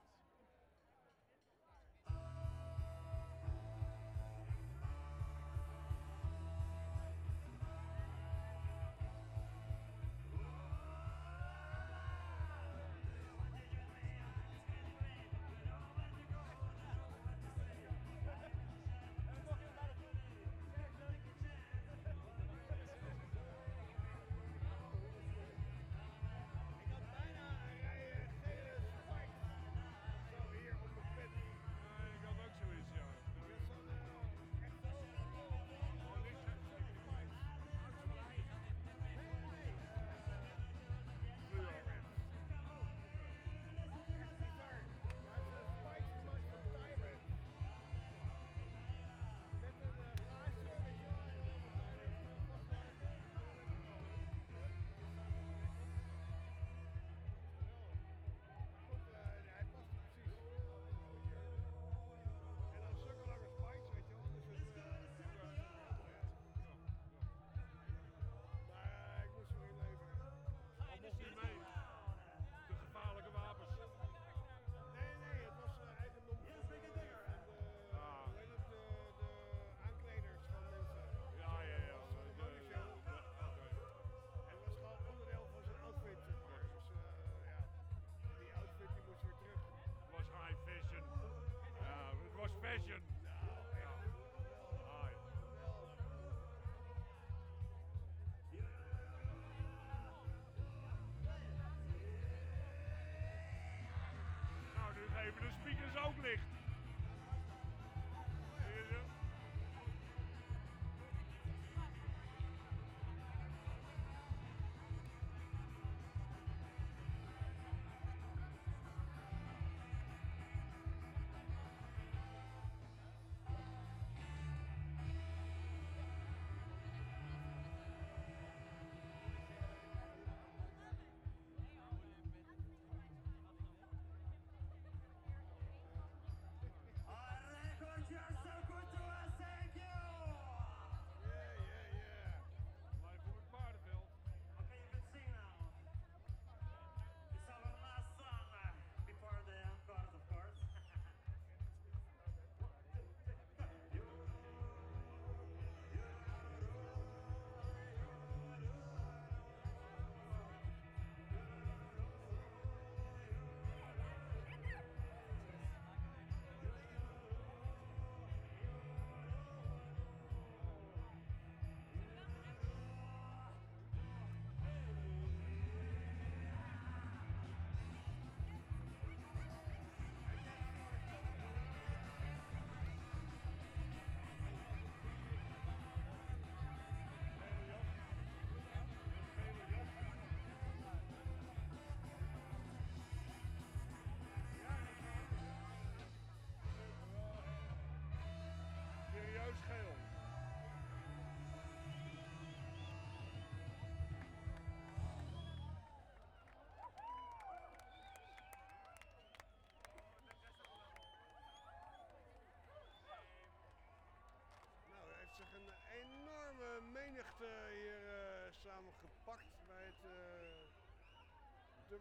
Fashion. Ja. Ah, ja. Nou, nu geven de speakers ook licht. Zie je ze?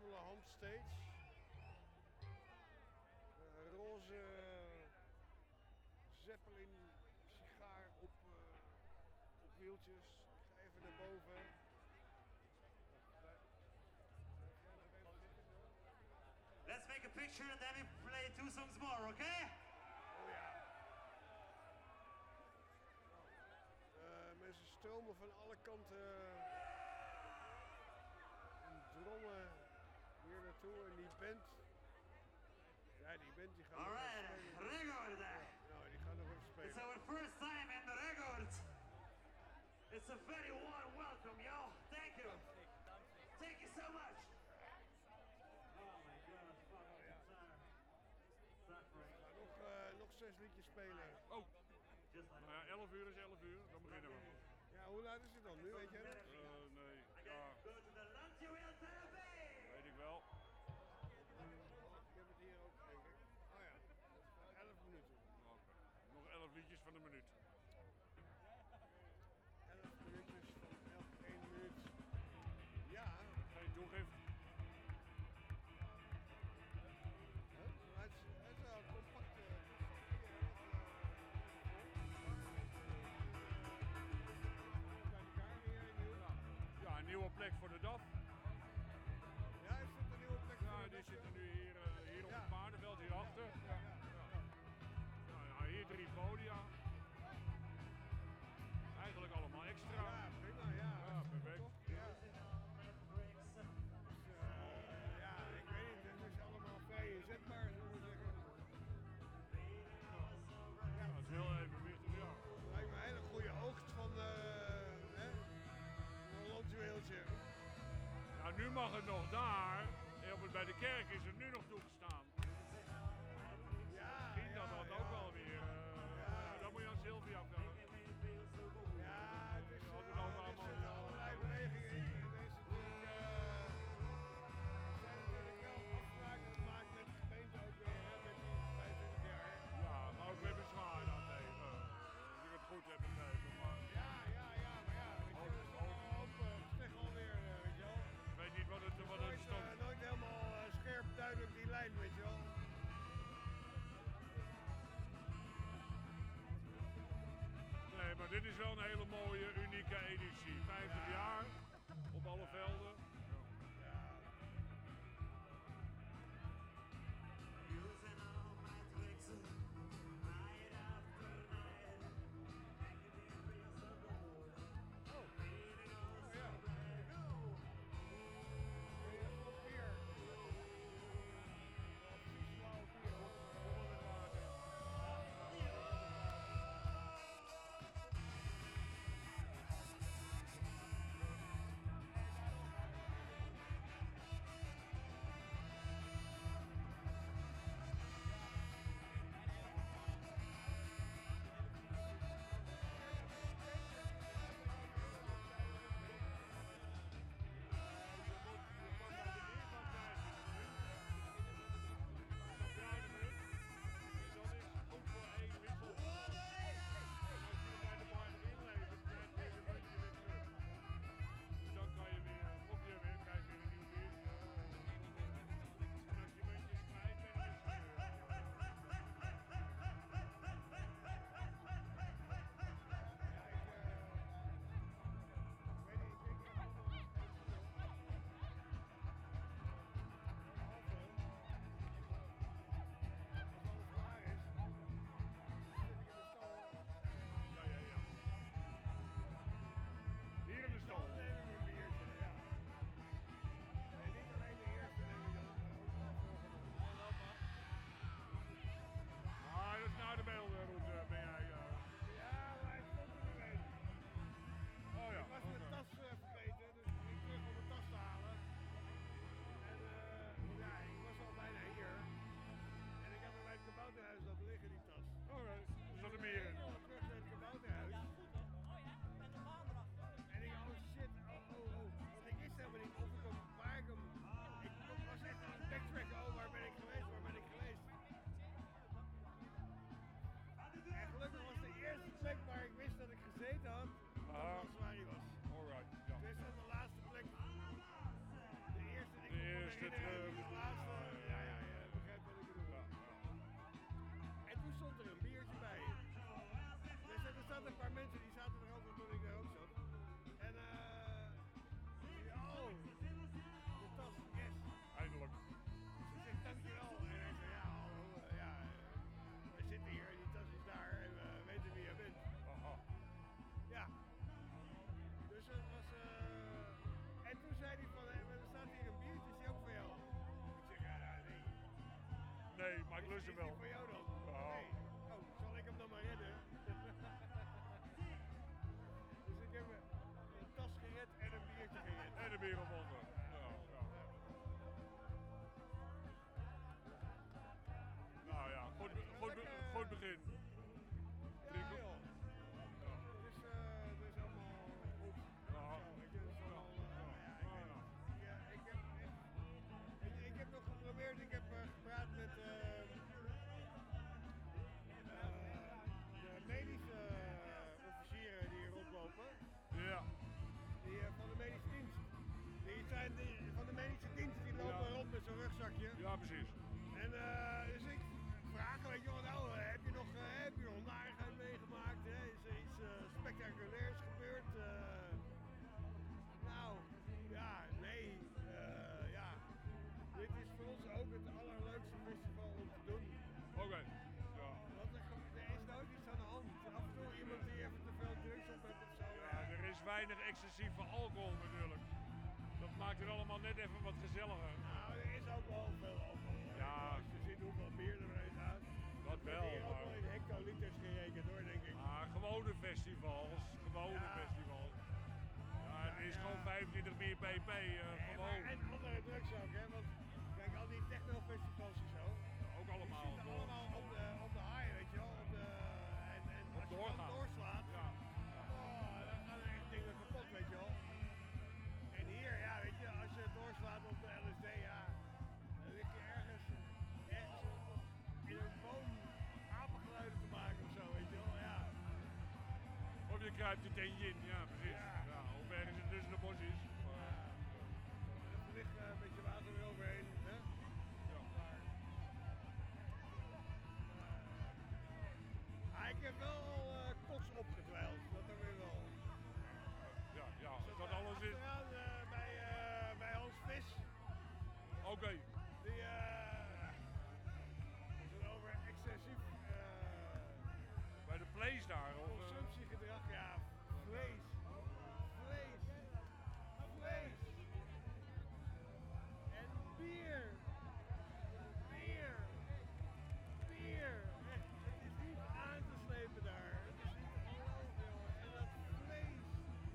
dubbele handstage. Roze Zeppelin sigaar op wieltjes. Ik ga even naar boven. Let's make a picture and then we play 2 songs more, okay? Oh ja. Mensen stromen van alle kanten en drongen hier naartoe en die band. Ja, die band die gaat nog even spelen. Record! Nou, die gaat nog even spelen. It's our first time in the record. It's a very warm welcome, yo. Thank you. Thank you so much. Oh my god, Nog 6 liedjes spelen. Oh. Nou ja, 11 uur is 11 uur, dan beginnen we. Ja, hoe laat is het dan nu, weet jij dat? Nee, ja. Weet ik wel. Ik heb het hier ook, denk ik. Oh ja, 11 minuten. Oké. Nog 11 liedjes van de minuut. 11 minuutjes van elk 1 minuut. Ja. Geen toegift. Het is wel compact. Ja, een nieuwe plek voor de DAF. Ja, is dat een nieuwe plek voor de DAF? Die zitten nu hier op het paardenveld, hierachter. Ja. Nou ja, hier 3 podia. Eigenlijk allemaal extra. Ja, prima, ja. Perfect. Ja, ik weet niet, het is allemaal vrij inzetbaar, zullen we zeggen. Ja, het is heel evenwichtig, ja. Lijkt me een hele goede oogst van een landjuweeltje. Nou, nu mag het nog daar. Bij de kerk is het nu nog toegestaan. Ja, Misschien dat ook wel weer. Dat moet je aan Sylvia vertellen. Ja, het is allerlei bewegingen in. Er is natuurlijk wel afspraken gemaakt met de gemeente ook weer, met die 25 jaar. Ja, maar ook weer bezwaar daartegen. Als ik het goed heb begrepen. Maar... Ja, maar ja, weet je, dat is alweer, weet je wel. Ik weet niet wat het stond. Nooit helemaal scherp duidelijk die lijn, weet je wel. Nee, maar dit is wel een hele mooie, unieke editie. 50 jaar op alle velden. Ik lust hem wel. Voor jou dan? Oh. Nee. Oh, zal ik hem dan maar redden? Dus ik heb een tas gered en een biertje gered. En een bier op onder. Ja, ja. Nou ja, goed begin. Ja, joh. Dus allemaal goed. Ja. Weet je, dus allemaal, ik heb nog geprobeerd, ik heb gepraat met de medische officieren die hier rondlopen. Ja. Die van de medische dienst. Van de medische dienst, die lopen rond met zo'n rugzakje. Ja, precies. En dus ik vraag, weet je wel, nou, heb je nog narigheid meegemaakt? Hè? Is er iets spectaculairs gebeurd? Nou, ja, nee, ja. Dit is voor ons ook het allerleukste festival om te doen. Oké. Ja. Want er is nooit iets aan de hand. Af en toe iemand die even te veel drugs op heeft of zo. Ja, er is weinig excessieve alcohol natuurlijk. Dat maakt het allemaal net even wat gezelliger. Nou, er is ook wel veel alcohol. Ja. Als je ziet hoeveel bier erin gaat. Dat wel, hier ook wel maar... in hectoliters gerekend hoor, denk ik. Maar gewone festivals, festivals. Ja, het is gewoon 25 bier pp, gewoon. En andere drugs ook, hè. Want kijk, al die technofestivals en zo. Ook allemaal. Je zit allemaal op de high, weet je wel. En als je dan doorslaat, dan gaan er echt dingen kapot, weet je wel. En hier, ja, weet je, als je doorslaat op de LSD, ja, dan lig je ergens in een boom apengeluiden te maken of zo, weet je wel, ja. Of je kruipt het eentje in, ja precies. Ja. Of ergens tussen de bosjes. Er ligt een beetje water eroverheen, hè. Ja. Ik heb wel al kots opgedwijld, dat dan weer wel. Ja, als dat alles is. Achteraan, bij Hans Vis. Oké. Die is over excessief bij de place daar? Consumptiegedrag, ja. Vlees. En bier. Echt, het is niet aan te slepen daar. Het is niet ongelooflijk, jongen. En dat vlees.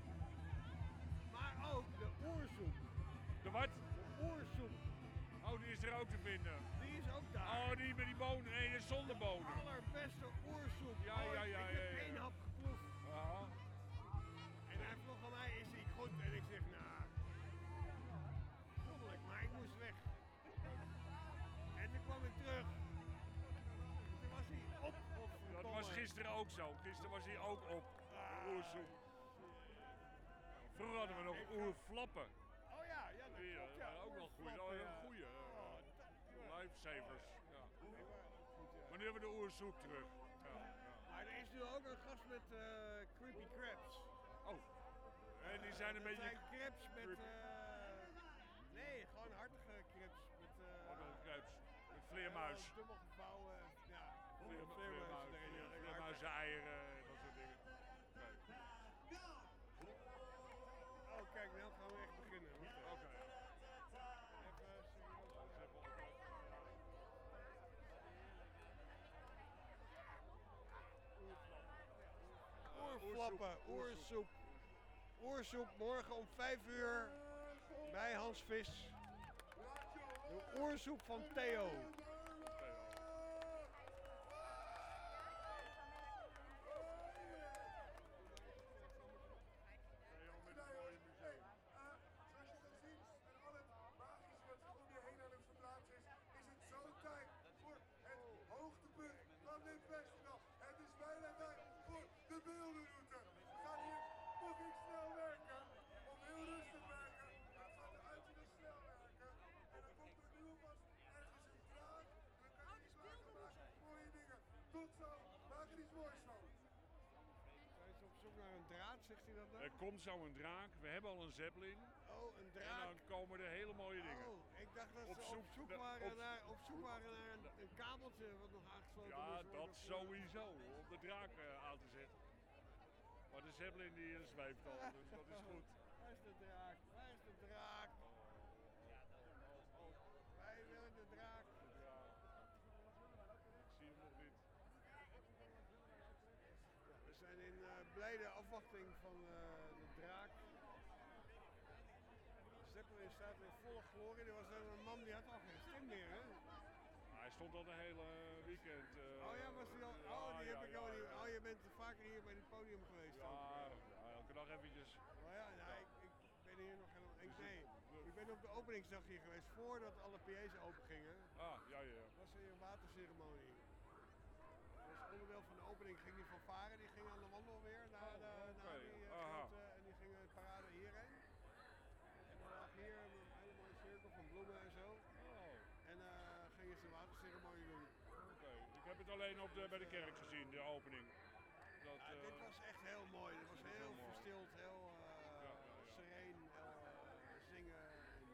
Maar ook de oersoep. De wat? De oersoep. Oh, die is er ook te vinden. Die is ook daar. Oh, die met die bonen. Nee, dat is zonder bonen. De allerbeste oersoep. Ja. Ik heb één hap geproefd. Ja. En hij vroeg aan mij, is die goed? En ik zeg, nou, goddelijk, maar ik moest weg. En toen kwam ik terug. Toen was hij op. Dat was gisteren ook zo. Gisteren was hij ook op. Oersoep. Vroeger hadden we nog oerflappen. Oh ja, dat klopt, ja. Ook wel goed. Een goeie. Lifesavers. Ja. Maar nu hebben we de oersoep terug. Ja. Maar er is nu ook een gast met creepy crabs. Oh. En die zijn een beetje... Dat zijn crabs met... nee, gewoon hartige crabs. Hartige crabs. Met vleermuis. Dubbel gevouwen. Ja, vleermuis erin. Vleermuizen, eieren en dat soort dingen. Oh kijk, nu gaan we echt beginnen. Oké. Oerflappen, oersoep. Oersoep morgen om 5 uur bij Hans Vis. De oersoep van Theo. Zoals je kan zien, en al het magische wat om je heen aan het verplaatsen is het zo tijd voor het hoogtepunt van dit festival. Het is bijna tijd voor de beeldenroute. We gaan hier fucking snel werken, of heel rustig werken. Het gaat eruit zien als snel werken. En dan komt er nu alvast ergens een draad. Dan kan je iets maken, mooie dingen. Tot zo, maak er iets moois van. Hij is op zoek naar een draad, zegt hij dat nou? Er komt zo een draak. We hebben al een zeppelin. Oh, een draak. En dan komen er hele mooie dingen. Oh, ik dacht dat ze op zoek waren naar een kabeltje wat nog aangesloten moest worden. Ja, dat sowieso. Om de draak aan te zetten. Maar de zeppelin die zweeft al, dus dat is goed. Waar is de draak? Waar is de draak? Wij willen de draak. staat in volle glorie. Er was een man die had al geen stem meer, hè? Hij stond al de hele weekend. Oh ja, was die al? Oh, die heb ik al niet. Oh, je bent vaker hier bij het podium geweest dan? Ja, elke dag eventjes. Oh ja, nou, ik ben hier nog helemaal... Nee, ik ben op de openingsdag hier geweest, voordat alle PA's open gingen. Ah, ja. Dat was een waterceremonie. Dus onderdeel van de opening ging die fanfare, die ging aan de wandel weer naar die grote, en die gingen het parade hierheen. En dan lag hier een hele mooie cirkel van bloemen en zo. En gingen ze de waterceremonie doen. Oké. Ik heb het alleen bij de kerk gezien, de opening. Dit was echt heel mooi. Het was heel verstild, heel sereen, heel zingen.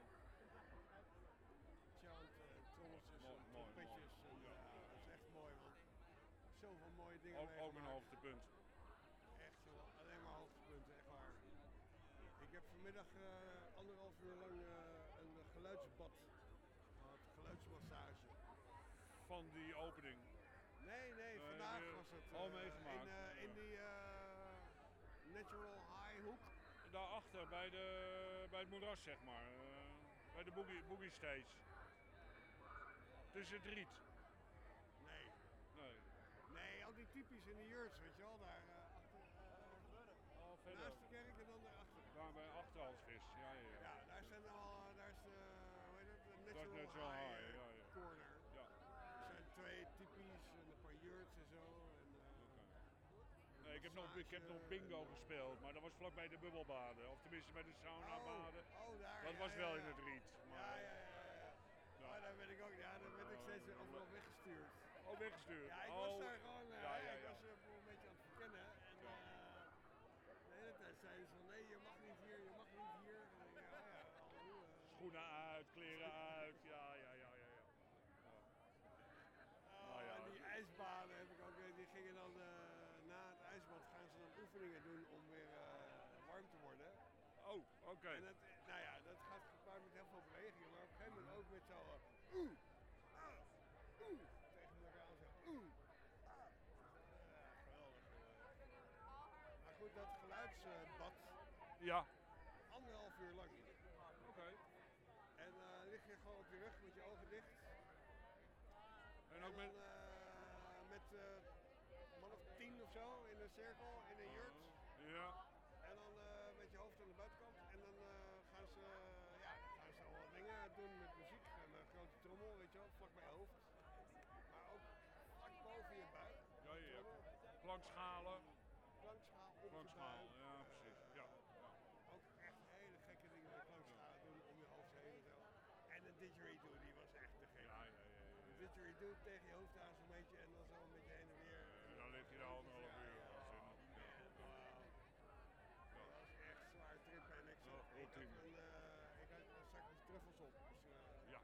Chanten, trommeltjes en trompetjes. Dat is echt mooi, man. Zoveel mooie dingen meegemaakt. Ook een hoogtepunt. Echt, joh. Alleen maar hoogtepunten, echt waar. Ik heb vanmiddag 1,5 uur lang een geluidsbad gehad, geluidsmassage. Van die opening? Nee, vandaag was het. Al meegemaakt? In die Natural High hoek. Daarachter, bij het moeras, zeg maar. Bij de boogie stage. Tussen het riet. Nee, al die typisch in de yurts, weet je wel, daar achter. Verder. Naast de kerk en dan daarachter. Daar bij Achterhalsvis, ja. Ja, daar is de, hoe heet het, de Natural High, corner. Ja. Er zijn 2 typisch en een paar yurts en zo. Nee, ik heb nog bingo gespeeld, maar dat was vlakbij de bubbelbaden. Of tenminste bij de saunabaden. Daar. Dat was wel in het riet. Maar... Ja, daar ben ik ook. Ja, daar ben ik steeds overal weggestuurd. Oh, weggestuurd? Ja, ik was daar gewoon. Ik was een beetje aan het verkennen. En de hele tijd zeiden ze van nee, je mag niet hier, je mag niet hier. Schoenen uit, kleren uit. Ja. En die ijsbaden heb ik ook. Die gingen dan na het ijsbad gaan ze dan oefeningen doen om weer warm te worden. Oh, oké. En dat gaat gepaard met heel veel bewegingen, maar op een gegeven moment ook met zo tegen elkaar zo geweldig. Maar goed, dat geluidsbad. Ja. 1,5 uur lang. Oké. En lig je gewoon op je rug met je ogen dicht. En ook dan, met man of 10 of zo in een cirkel, in een yurt. Ja. En dan met je hoofd aan de buitenkant. En dan gaan ze al wat dingen doen met muziek. Een grote trommel, weet je wel, vlak bij je hoofd. Maar ook vlak boven je buik. Ja. Klankschalen. Klankschaal op Klankschaal, je buik. ja precies. Ja. Ook echt hele gekke dingen met klankschalen doen om je hoofd heen en zo. En de didgeridoo, die was echt te gek. Ja. De didgeridoo tegen je hoofd aan zo'n beetje en dan zo een beetje heen en weer. En dan lig je daar 1,5 uur. Dat was echt zwaar trippen en ik had een zakje truffels op. Dus, ja.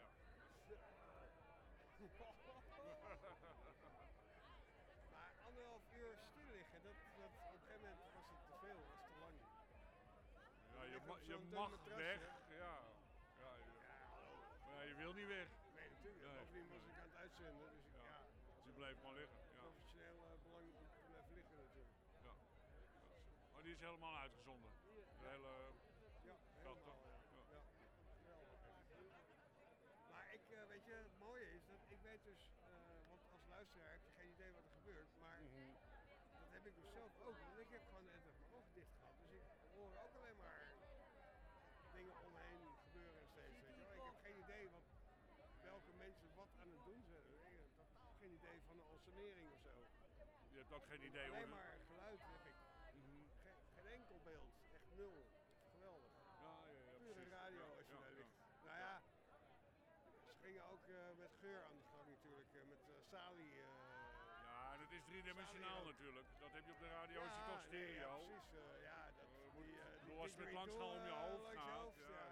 Maar 1,5 uur stil liggen, op een gegeven moment was het te veel, was te lang. Ja, je mag weg. Ja. Maar je wil niet weg. Nee, natuurlijk. Bovendien was ik aan het uitzenden, dus Dus je bleef maar liggen. Ja. Professioneel belang om te blijven liggen natuurlijk. Ja. Maar die is helemaal uitgezonden. De hele helemaal. Ja. Maar weet je, het mooie is dat ik weet dus, want als luisteraar heb je geen idee wat er gebeurt, maar dat heb ik dus zelf ook. Want ik heb gewoon net mijn ogen dicht gehad, dus ik hoor ook alleen maar dingen omheen gebeuren steeds. Weet je wel. Ik heb geen idee welke mensen wat aan het doen zijn. Ik heb geen idee van een ensenering of zo. Je hebt ook geen idee hoor. Alleen maar geluid heb ik. Geen enkel beeld, echt nul. Geweldig. Ja, pure radio als je daar ligt. Nou ja, ze gingen ook met geur aan de gang natuurlijk, met salie. Ja, en het is driedimensionaal natuurlijk. Dat heb je op de radio, is het toch stereo. Ja, precies. Als je met langschaal om je hoofd gaat.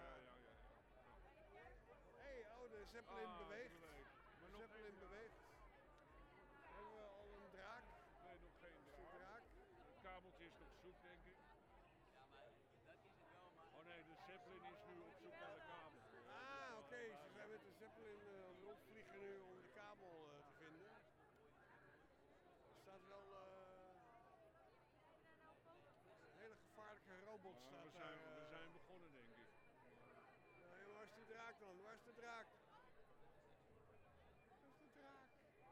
Hé, de Zeppelin beweegt. De Zeppelin beweegt. Hebben we al een draak? Nee, nog geen draak. Het kabeltje is nog zoek, denk ik. Ja, maar dat is het wel, maar... Oh nee, de Zeppelin is nu op zoek naar de kabel. Oké. Ze zijn met de Zeppelin rondvliegen nu om de kabel te vinden. Er staat wel een hele gevaarlijke robot. We zijn begonnen, denk ik. is de draak. Dat is de draak.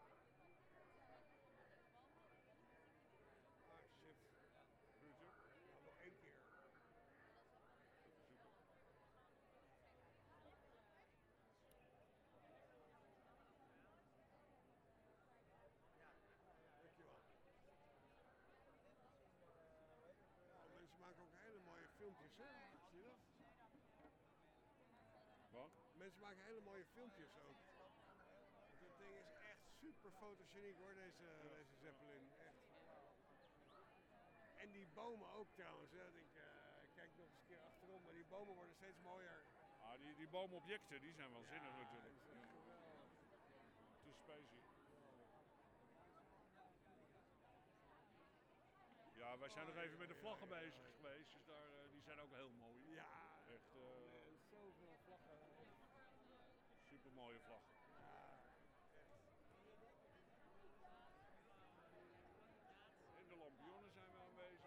Ah, shit. Buurtje. Ja, nog 1 keer. Super. Dankjewel. Ja, mensen maken ook hele mooie filmpjes, hè? Zie je dat? Wat? Mensen maken hele mooie filmpjes ook. Dat ding is echt super fotogeniek hoor, deze Zeppelin. Echt. En die bomen ook trouwens. Hè. Ik kijk nog eens een keer achterom, maar die bomen worden steeds mooier. Ah, die boomobjecten die zijn waanzinnig natuurlijk. Het is specie. Ja, wij zijn nog even met de vlaggen bezig geweest, dus daar, die zijn ook heel mooi. Ja, echt. Zoveel vlaggen. Super mooie vlaggen. Ja, En de lampionnen zijn wel aanwezig.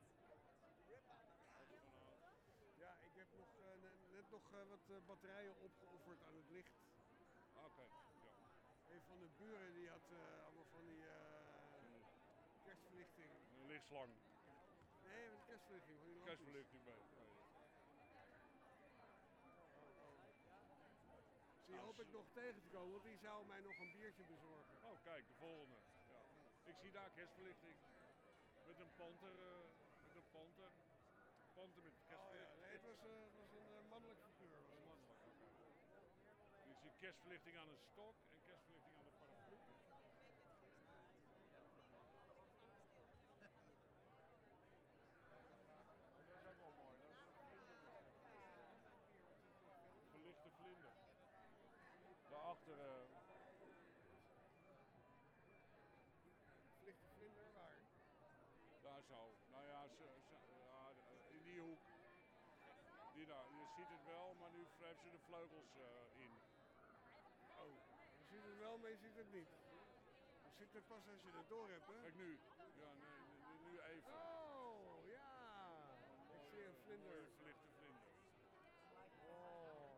Ja, ik heb nog, net nog wat batterijen opgeofferd aan het licht. Oké, ja. Een van de buren die had allemaal van die kerstverlichting. Een lichtslang. Nee, met kerstverlichting. Van die lampjes. Kerstverlichting bij. Dus die hoop ik nog tegen te komen, want die zou mij nog een biertje bezorgen. Oh, kijk, de volgende. Ja. Ik zie daar kerstverlichting. Met een panter. Panter met kerstverlichting. Oh, ja. Nee, het was een mannelijk figuur. Mannelijk, oké. Ik zie kerstverlichting aan een stok en kerstverlichting aan een paraplu. Dat is ook wel mooi. Dat is een verlichte vlinder. Daarachter. Verlichte vlinder, waar? Daar zo. Nou ja, in die hoek. Die daar. Je ziet het wel, maar nu wrijft ze de vleugels in. Oh, je ziet het wel, maar je ziet het niet. Je ziet het pas als je het door hebt, hè? Kijk nu. Ja, nee, nu even. Oh, ja. Ik zie een vlinder. Een verlichte vlinder. Oh.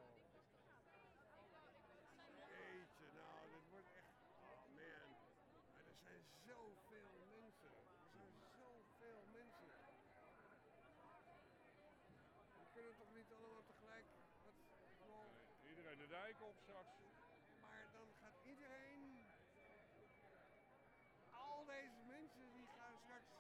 Jeetje, nou, dit wordt echt... Oh, man. Maar er zijn zoveel mensen. Er zijn zoveel mensen. We kunnen toch niet allemaal tegelijk... Nee, iedereen de dijk op straks. Maar dan gaat iedereen... Al deze mensen die gaan straks...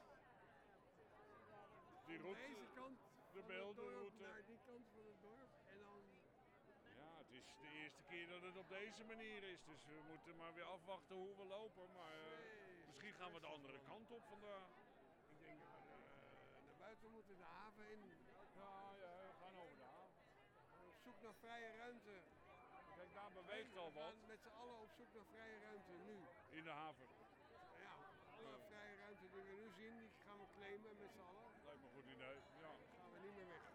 Die van route, deze kant de van beeldenroute. het dorp naar die kant van het dorp. En dan... Ja, het is de eerste keer dat het op deze manier is. Dus we moeten maar weer afwachten hoe we lopen. Maar misschien gaan we de andere kant op vandaag. Ik denk dat we naar buiten moeten, de haven in. Ja, we gaan over de haven. Op zoek naar vrije ruimte. Kijk, daar beweegt al wat. We gaan met z'n allen op zoek naar vrije ruimte nu. In de haven. Ja, alle vrije ruimte die we nu zien, die gaan we claimen met z'n allen. Lijkt me een goed idee. Ja. Dan gaan we niet meer weg.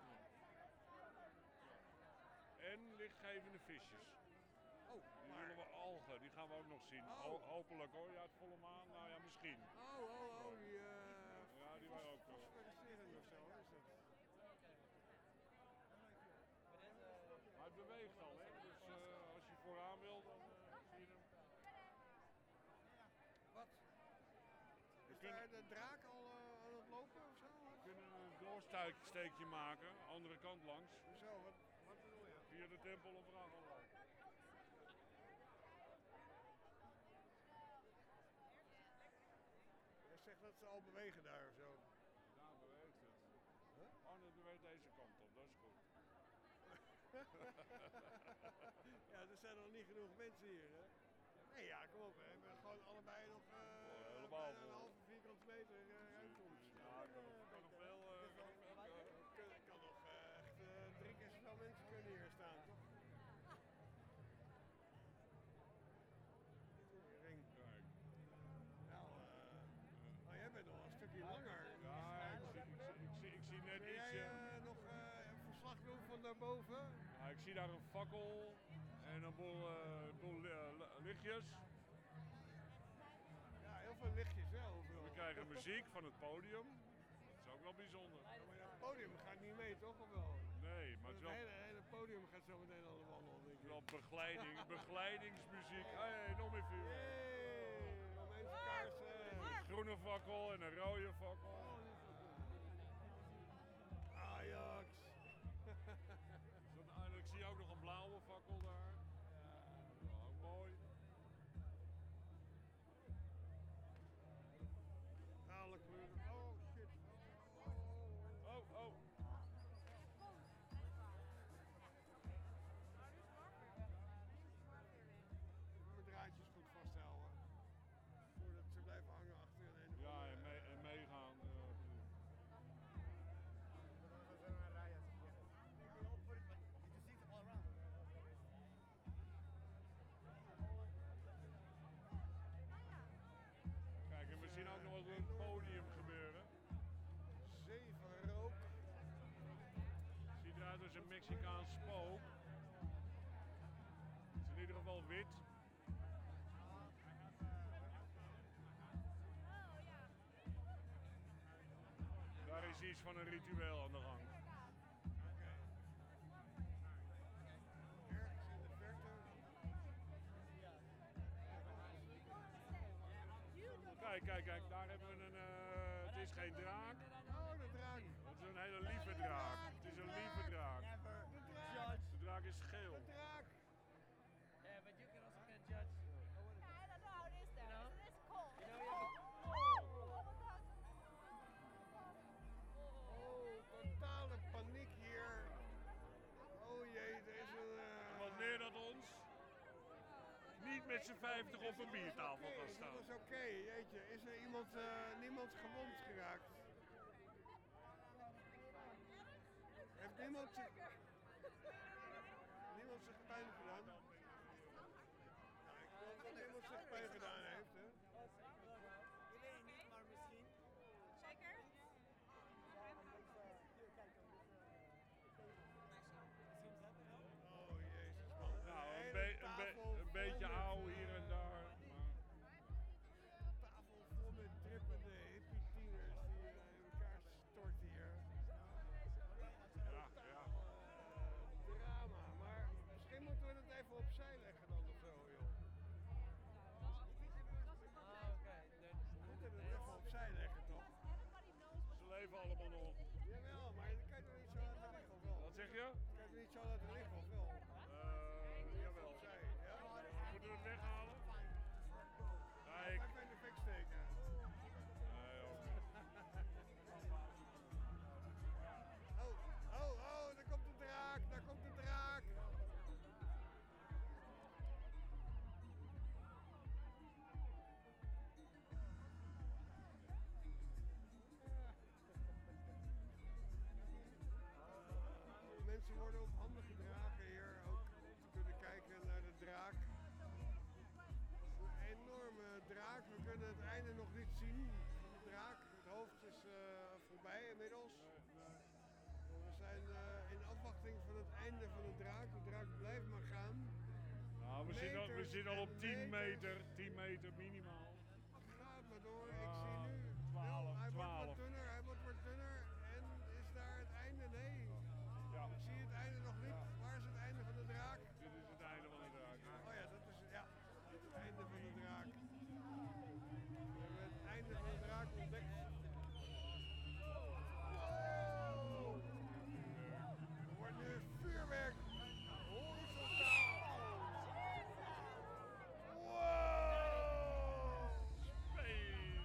En lichtgevende visjes. Oh, die willen we algen, die gaan we ook nog zien. Hopelijk hoor, ja, het volle maan, nou ja, misschien. Die ja, die waren ook fosforiserend of zo, is dat? Maar het beweegt al, hè? Dus als je vooraan wil, dan zie je hem. Wat? Is daar de draak al aan het lopen of zo? We kunnen een doorsteekje maken, andere kant langs. Zo, wat bedoel je? Via de tempel of Ragello. Jij zegt dat ze al bewegen daar of zo. Ja, beweegt het. Huh? Oh, dat beweegt deze kant op, dat is goed. Ja, er zijn nog niet genoeg mensen hier, hè? Nee, ja, kom op, hè. We hebben gewoon allebei nog bijna een halve vierkante meter ruimte om te staan. Ja, kan nog wel. Kan nog echt 3 keer zoveel mensen kunnen hier staan, toch? Ring. Kijk. Nou, jij bent nog een stukje langer. Ja, ik zie net Kun iets. jij nog een verslag doen van daarboven? Ja, ik zie daar een fakkel en een boel lichtjes. Ja, heel veel lichtjes wel. We krijgen muziek van het podium. Dat is ook wel bijzonder. Ja, maar het podium gaat niet mee, toch? Of wel? Nee, maar het is wel... Het hele podium gaat zo meteen allemaal op. Wel begeleidingsmuziek. Hey, nog meer vuur. Hey, Romeinse kaarsen. Een groene fakkel en een rode fakkel. Ajax. Ik zie ook nog een blauwe fakkel daar. Ja, ook mooi. Alle kleuren. Oh shit. Oh. Mijn draadjes goed vasthouden. Voordat ze blijven hangen achter een. Ja, en meegaan. Kijk, en we zien ook nog wat op het podium gebeuren. 7 rook. Ziet eruit als een Mexicaans spook. Het is in ieder geval wit. Daar is iets van een ritueel aan de gang. Ergens in de verte. Kijk, daar hebben we een. Het is geen draak. Oh, de draak. Het is een hele lieve draak. Het is een lieve draak. De draak is geel. De draak. Yeah, but you can also get judged. Yeah, I don't know how it is there. You know? It's cold. You know, yeah. Oh, totale paniek hier. Oh jee, er is een... Wat meer dan ons niet met z'n 50 op een biertafel gaan staan. Dat is oké, jeetje. Is er niemand gewond geraakt? Heeft niemand zich pijn gedaan? Nou, ik geloof dat niemand zich pijn gedaan heeft, hè? Ik weet niet, maar misschien. Zeker? Oh jezus man. Nou, hele tafel een beetje vol met, ouw hier en daar. Tafel vol met drippende hippie-tieners die in elkaar storten hier. Ja. Drama, maar misschien moeten we het even opzij leggen dan of zo, joh. We moeten het even opzij leggen, toch? Ze leven allemaal nog. Jawel, maar je kan er niet zo laten liggen, of wel? Wat zeg je? Je kan er niet zo laten liggen, of wel? Jawel. Opzij, ja? Moeten we het weghalen? Ja, Even in de fik steken. Nee, ook niet. Oh, daar komt de draak, daar komt de draak. Mensen worden op handen gedragen hier ook te kunnen kijken naar de draak. Een enorme draak, we kunnen het einde nog niet zien van de draak. Het hoofd is voorbij inmiddels. We zijn in afwachting van het einde van de draak. De draak blijft maar gaan. Nou, we zitten al op 10 meter. 10 meter minimaal. Gaat maar door. Ik zie nu. 12. Hij wordt wat dunner. En is daar het einde? Nee. Ja. Ik zie het einde nog niet. Waar is het einde van de draak? Dit is het einde van de draak. Oh ja, dat is het einde van de draak. We hebben het einde van de draak ontdekt. Wow! Er wordt nu vuurwerk. Horizontaal. Wow! Space.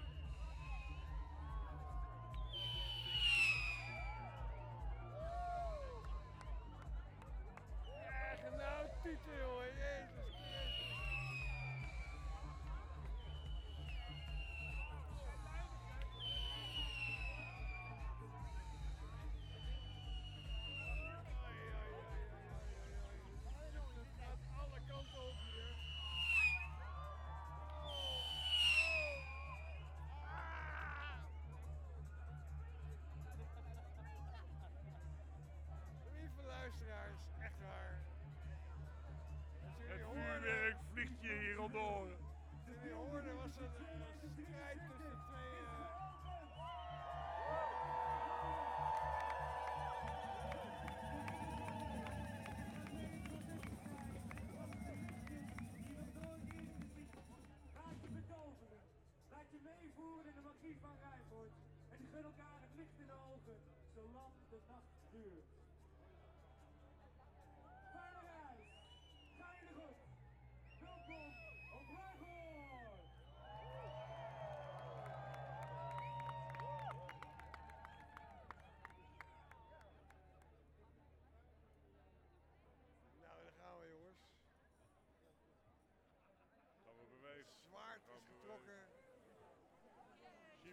Echt nou titel, jongen. Jezus Christus. Het gaat alle kanten op hier. Lieve luisteraars, echt waar. Als jullie Het hoorden- vuurwerk vliegt je hier al door. als jullie hoorden was het een strijd tussen twee...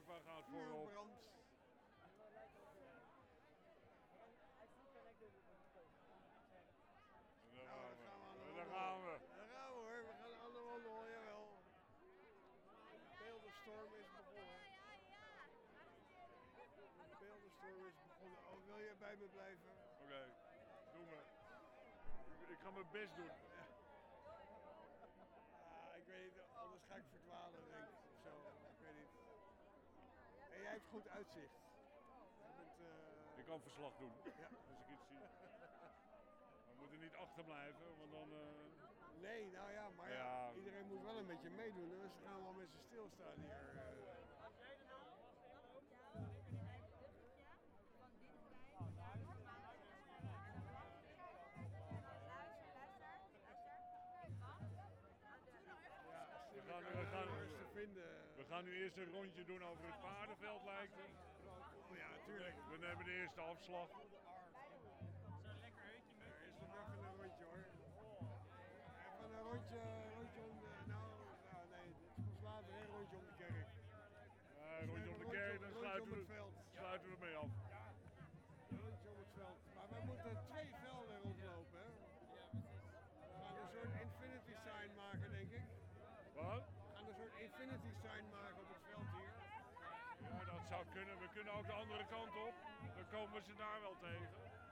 Europa gaat voorop. Vuurbrand. Daar gaan we. Daar gaan we hoor, we gaan allemaal door, jawel. De beeldenstorm is begonnen. De beeldenstorm is begonnen. Oh, wil jij bij me blijven? Oké, doe me. Ik ga mijn best doen. Ik weet niet, anders ga ik verdwalen, denk ik. Of zo, ik weet niet. En jij hebt goed uitzicht. Ik kan verslag doen, Ja. als ik iets zie. We moeten niet achterblijven, want dan... Nee, nou ja, maar ja, iedereen moet wel een beetje meedoen. Dus we gaan wel met z'n stilstaan hier. We gaan nu eerst een rondje doen over het paardenveld, lijkt het. Oh ja, natuurlijk. We nemen de eerste afslag. Zo'n lekker heutje mee. Er is nog even een rondje hoor. Even een rondje om de... nee, dit is pas later een rondje om de kerk. Ja, een rondje om de kerk, dan sluiten we mee af. Een rondje om het veld. Maar wij moeten 2 velden rondlopen, hè? We gaan een soort infinity sign maken, denk ik. Wat? We gaan een soort infinity sign maken op het veld hier. Ja, dat zou kunnen. We kunnen ook de andere kant op. Dan komen ze daar wel tegen.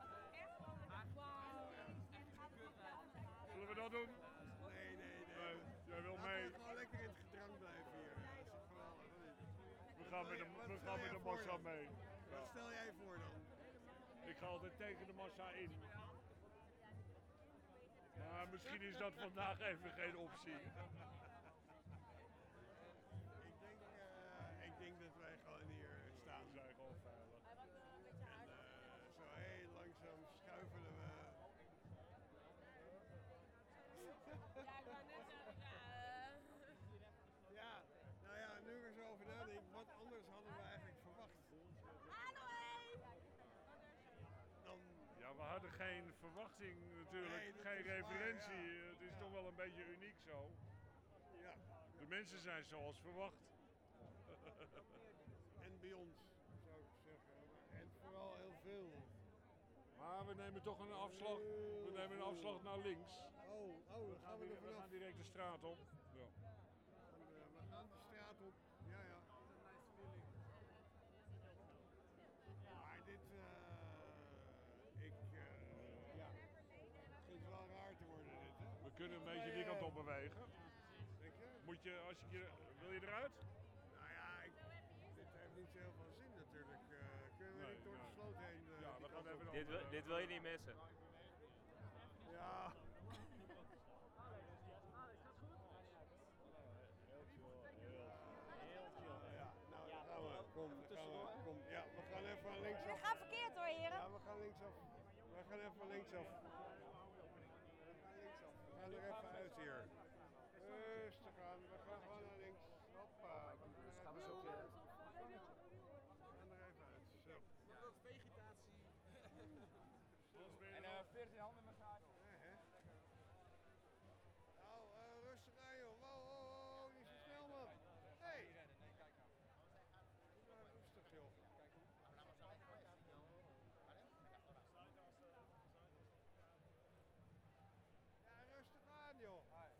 Zullen we dat doen? Nee. Jij wil Laten mee. we gewoon lekker in het gedrang blijven hier. Dat is toch geweldig, of niet? We gaan met de massa mee. Wat stel jij voor dan? Ik ga altijd tegen de massa in. Maar misschien is dat vandaag even geen optie. Ik denk dat wij gewoon hier staan. We zijn gewoon veilig. En zo heel langzaam schuifelen we. Ja, ik wou net zeggen. Ja, nou ja, nu we er zo over nadenken, wat anders hadden we eigenlijk verwacht? Dan... Ja, we hadden geen verwachting natuurlijk, Nee, dat geen is waar, referentie. ja. Het is toch wel een beetje uniek zo. Ja. De mensen zijn zoals verwacht. En bij ons, zou ik zeggen. En vooral heel veel. Maar we nemen toch een afslag. We nemen een afslag naar links. Oh, dan gaan we er We vanaf. gaan direct de straat op. Ja. We gaan de straat op. Ja. Maar dit, het begint wel raar te worden dit. Hè? We kunnen een beetje die kant op bewegen. Denk je? Moet je, wil je eruit? Nou ja, dit heeft niet zo heel veel zin natuurlijk. Kunnen we niet door de sloot heen? Ja, we gaan even Dit wil je niet missen. Ja. Heel chill. Ja, nou, dan gaan we. Kom. Ja, we gaan even linksaf. We gaan verkeerd hoor, heren. Ja, we gaan linksaf. We gaan even linksaf. We gaan er even uit hier. Rustig aan, we gaan gewoon naar links. Hoppa. We gaan er even uit. We gaan er even uit. Zo. Wat vegetatie. En 14 handen met elkaar. Nou, rustig aan joh. Wow, niet zo snel man. Hey. Rustig joh. Ja, rustig aan joh.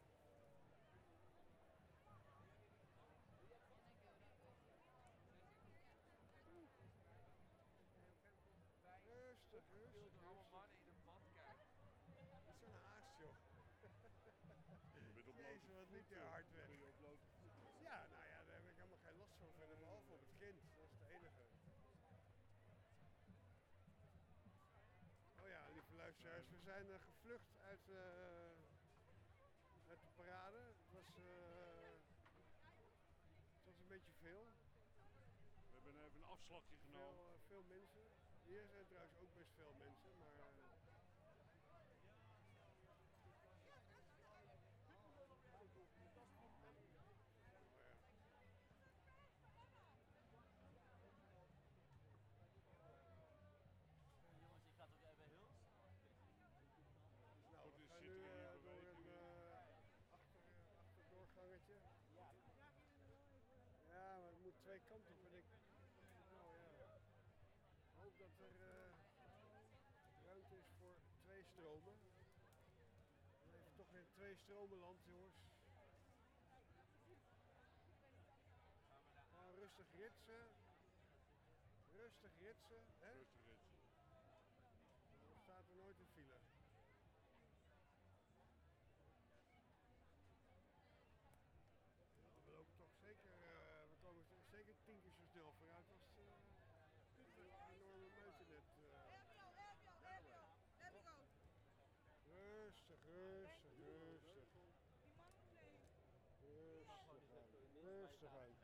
Rustig. in een bad kijken. Dat is een haast joh. Jezus, wat liep je hard weg. Ja, nou ja, daar heb ik helemaal geen last van verder, behalve op het kind. Dat is het enige. Oh ja, lieve luisteraars, we zijn gevlucht uit de parade. Het was een beetje veel. We hebben even een afslagje genomen. Veel mensen. Hier zijn trouwens ook best veel mensen, maar... Jongens, ik ga toch even Huls? Nou, we gaan nu door een achterdoorgangetje. Ja, maar het moet 2 kanten op en ik er ruimte is voor 2 stromen. We leven toch in 2 stromenland, jongens. Gewoon rustig ritsen. Rustig ritsen. Hè? Rustig ritsen. Dan staat er nooit een file. We lopen toch zeker, we komen zeker 10 keer zo snel vooruit als de enorme meute net. Rustig, rustig, rustig. Rustig aan.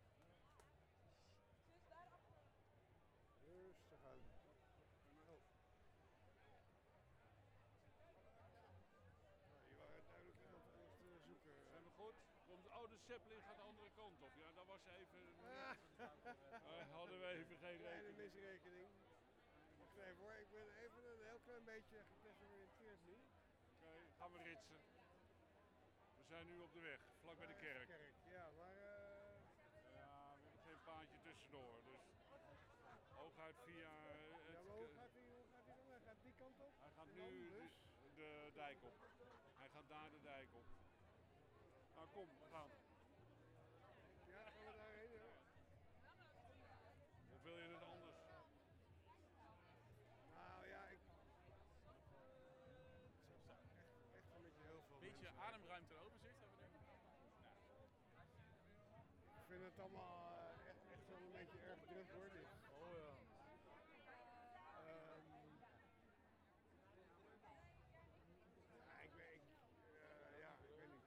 Rustig aan. Oh. Nou, hier waren duidelijk iemand aan het zoeken. Zijn we goed? Want de Zeppelin gaat de andere kant op. Ja, dat was even... hadden we even geen Kleine rekening. misrekening. Wacht even hoor, ik ben even een heel klein beetje gedesoriënteerd nu. Oké, gaan we ritsen. We zijn nu op de weg, vlak bij de kerk. Ja, maar... Ja, we hebben geen paadje tussendoor, dus hooguit via... Ja, maar hoe gaat hij dan? Hij gaat die kant op? Hij gaat En nu dan dus? de dijk op. Hij gaat daar de dijk op. Nou kom, we gaan. Ja, gaan we daarheen, ja. Of wil je het anders? Nou ja, ik... echt een beetje heel veel Beetje mensen. ademruimte en overzicht hebben we nu. Ik vind het allemaal echt wel een beetje erg druk hoor, dit. Oh ja. Ja, ik weet niet.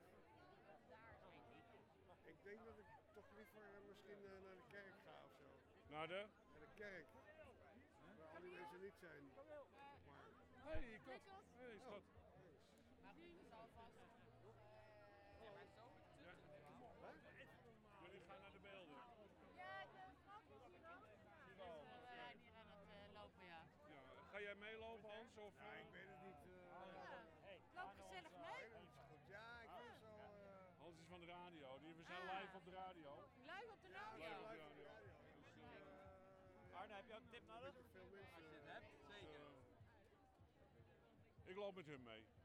Ik denk dat ik toch liever misschien naar de kerk ga of zo. Naar de? Naar de kerk. Waar al die mensen niet zijn. Maar... Hey, kat. Hey, schat. Maar nu is alvast. Ja, maar zo. Jullie gaan naar de beelden. Ja, de vrouw is hier ook. We zijn hier aan het lopen, ja. Ja, ga jij meelopen, Hans? Of, ja, ik weet het niet. Loop gezellig mee. Goed, ja, ik wil zo... Hans is van de radio. We zijn live op de radio. Live op de radio. Live op de radio. Dus, Arne, heb je ook een tip nodig? Veel mensen, Als je het hebt, zeker. Ik loop met hun mee.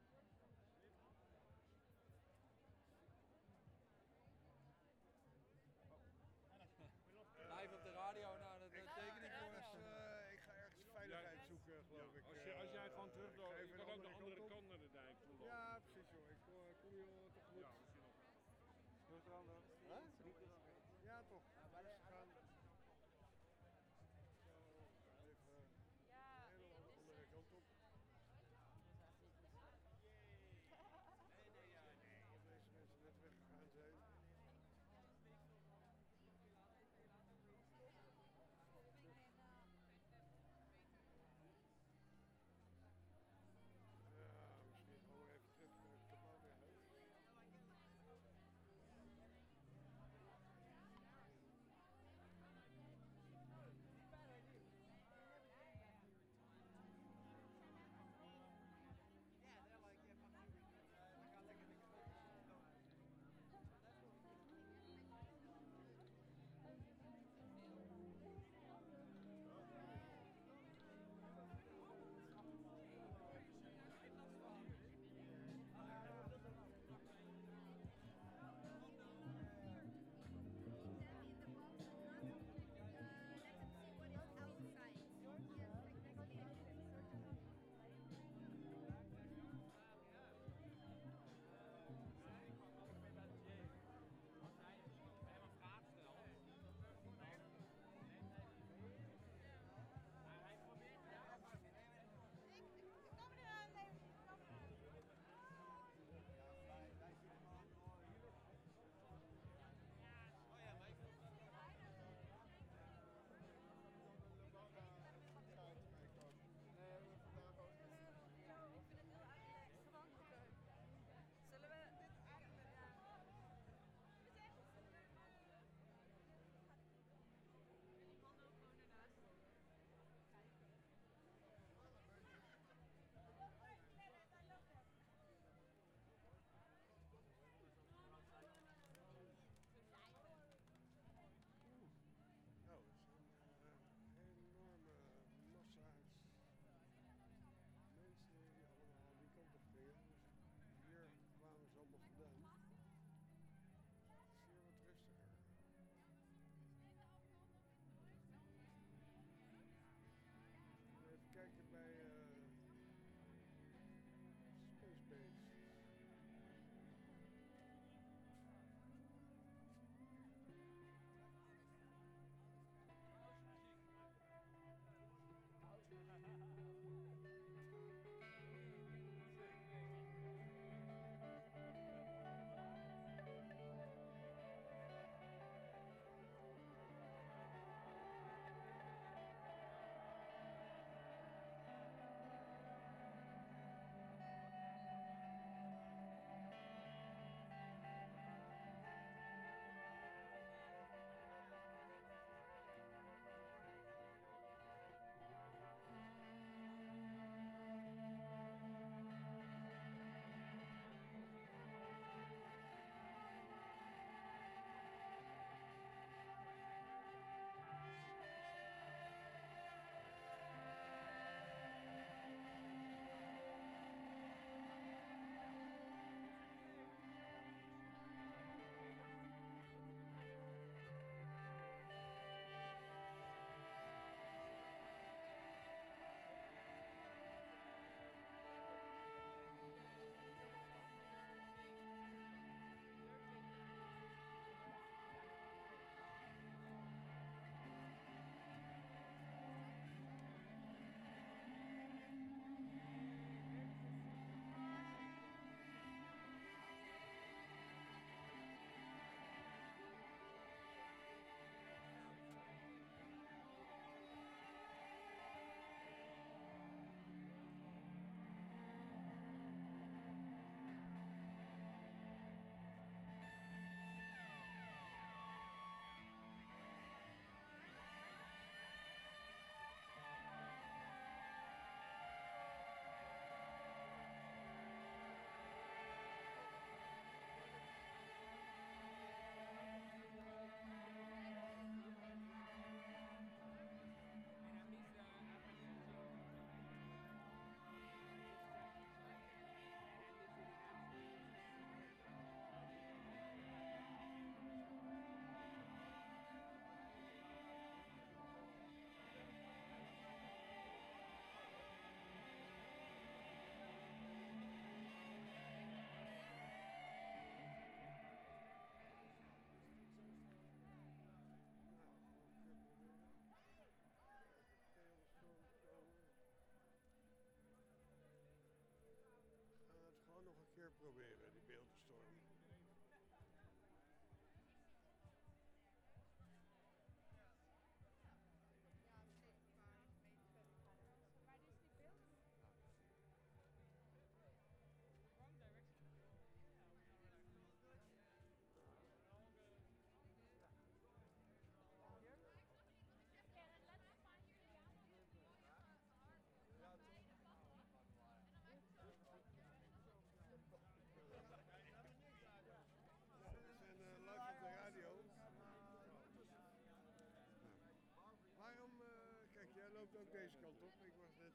Live op de radio, nou dat teken ik voor. Ik ga ergens veiligheid zoeken, geloof ik. Als jij gewoon terug ik ga je even kan ook de andere op. kant naar de dijk toe lopen. Ja, precies joh. Ik kom hier wel tegemoet. Ja, misschien ook. Huh? Ja, toch. Rustig gaan. Even de hele andere kant op. Als deze mensen net weggegaan zijn. Ja, misschien gewoon weer even terug naar het kabouterhuis.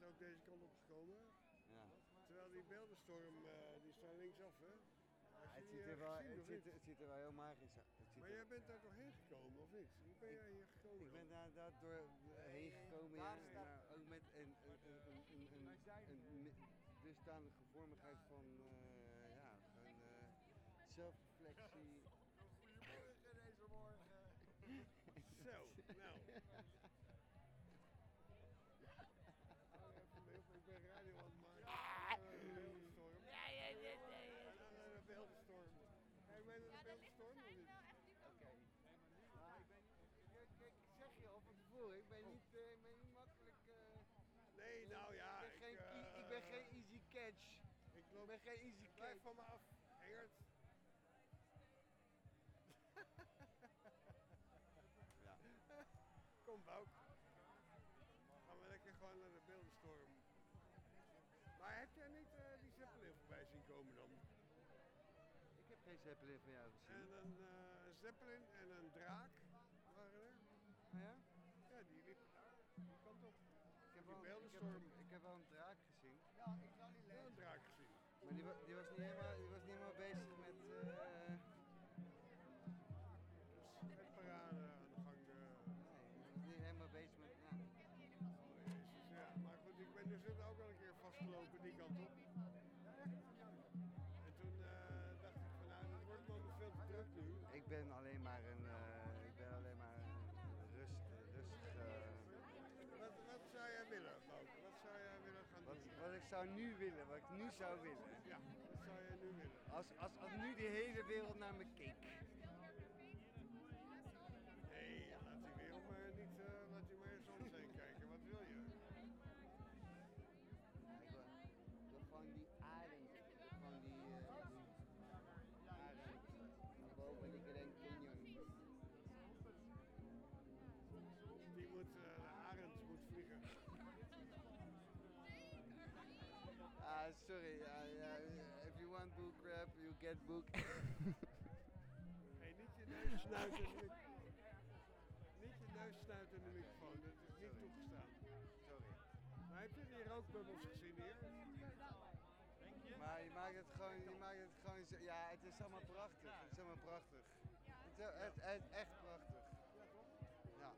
ook deze kant op gekomen. Ja. Terwijl die beeldenstorm, die staat linksaf, hè? Het ziet er wel, het ziet er wel heel magisch uit. Maar jij bent daar toch heen gekomen, of niet? Hoe ben jij hier gekomen? Ik ben daar heen gekomen, ja. Ook met een dusdanige vormigheid van zelfreflectie. Goedemorgen deze morgen. Zo, nou. Ik ben radio aan het maken. Beeldenstorm. Nee. Een beeldenstorm. Kijk, ben je naar de beeldenstorm of niet? Oké. Maar kijk, ik zeg je al van tevoren, ik ben niet makkelijk... Nee, nou ja. Ik ben geen easy catch. Ik ben geen easy catch. Blijf van me af, Engert. Ja. Kom Bouk. Gaan we lekker gewoon naar de beeldenstorm. Maar heb jij niet die Zeppelin voorbij zien komen dan? Ik heb geen Zeppelin van jou gezien. En een Zeppelin en een draak waren er. Ja? Ja, die liepen daar. Die kant op. Ik heb wel een draak gezien. Ja, ik zou niet lezen. Een draak gezien. Maar die was niet helemaal bezig met... Met parade aan de gang. Nee, die was niet helemaal bezig met... Ja. Oh, jezus, ja. Maar goed, ik ben dus ook al een keer vastgelopen die kant op. En toen dacht ik van nou, dat wordt wel veel te druk nu. Ik ben alleen maar een rustig... Wat zou jij willen, Bouke? Wat zou jij willen gaan doen? Wat ik zou nu willen, wat ik nu zou willen. Ja, wat zou jij nu willen? Als nu de hele wereld naar me keek. Nee, laat die wereld maar niet, laat die maar eens om zijn kijken. Wat wil je? Ik wil gewoon die arend, gewoon die arend, boven die Grand Canyon. Die moet, de arend moet vliegen. Sorry, if you want book crap, you get book. Nee, niet je neus snuiten in de microfoon. Niet je neus snuiten in de microfoon, dat is niet toegestaan. Sorry. Maar heb je die rookbubbels gezien hier? Denk je? Maar je maakt het gewoon zo, ja, het is allemaal prachtig. Het is allemaal prachtig. Het is echt prachtig. Ja.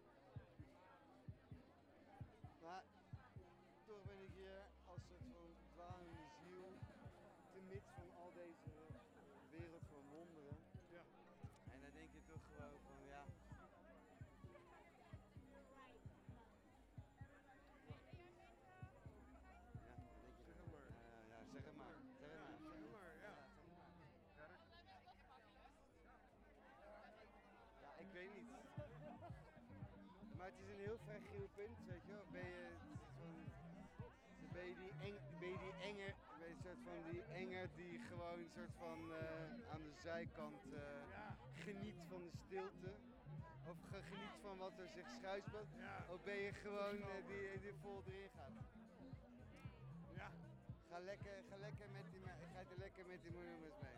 Maar toch ben ik hier als soort van dwalende ziel, te midden van al deze wereld van wonderen. Ja. En dan denk je toch gewoon van ja. Ja, dan denk je zeg het maar. Ja, zeg het maar. Zeg het maar. Zeg het maar, ja. Ja, ik weet niet. Maar het is een heel fragiel punt, weet je wel. Ben je die enger, ben je een soort van die enger die gewoon een soort van aan de zijkant geniet van de stilte. Of geniet van wat er zich schuispelt. Ja. Of ben je gewoon die vol erin gaat. Ja. Ga lekker met die moeilijkheid mee.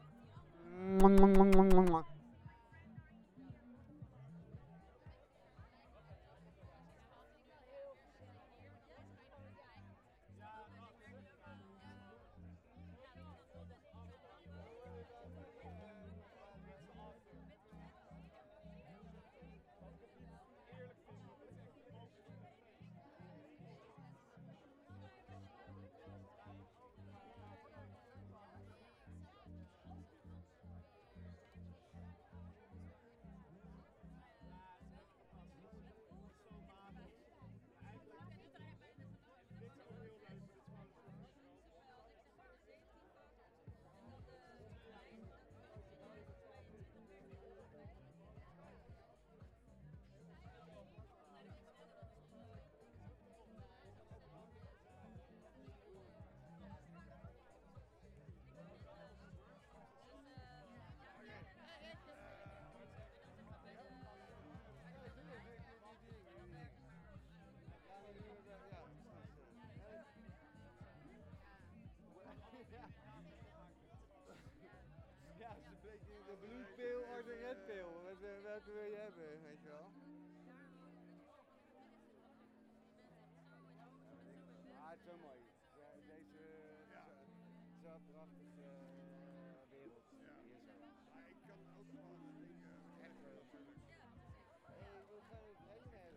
Ja, ze bleek de blue pill of de red pill. Welke wil je hebben, weet je wel? Maar het zo mooi. Ja, deze zo prachtige wereld. Ja. Hier zo. Maar ik kan ook gewoon dingen Echt wel. We gaan het heen.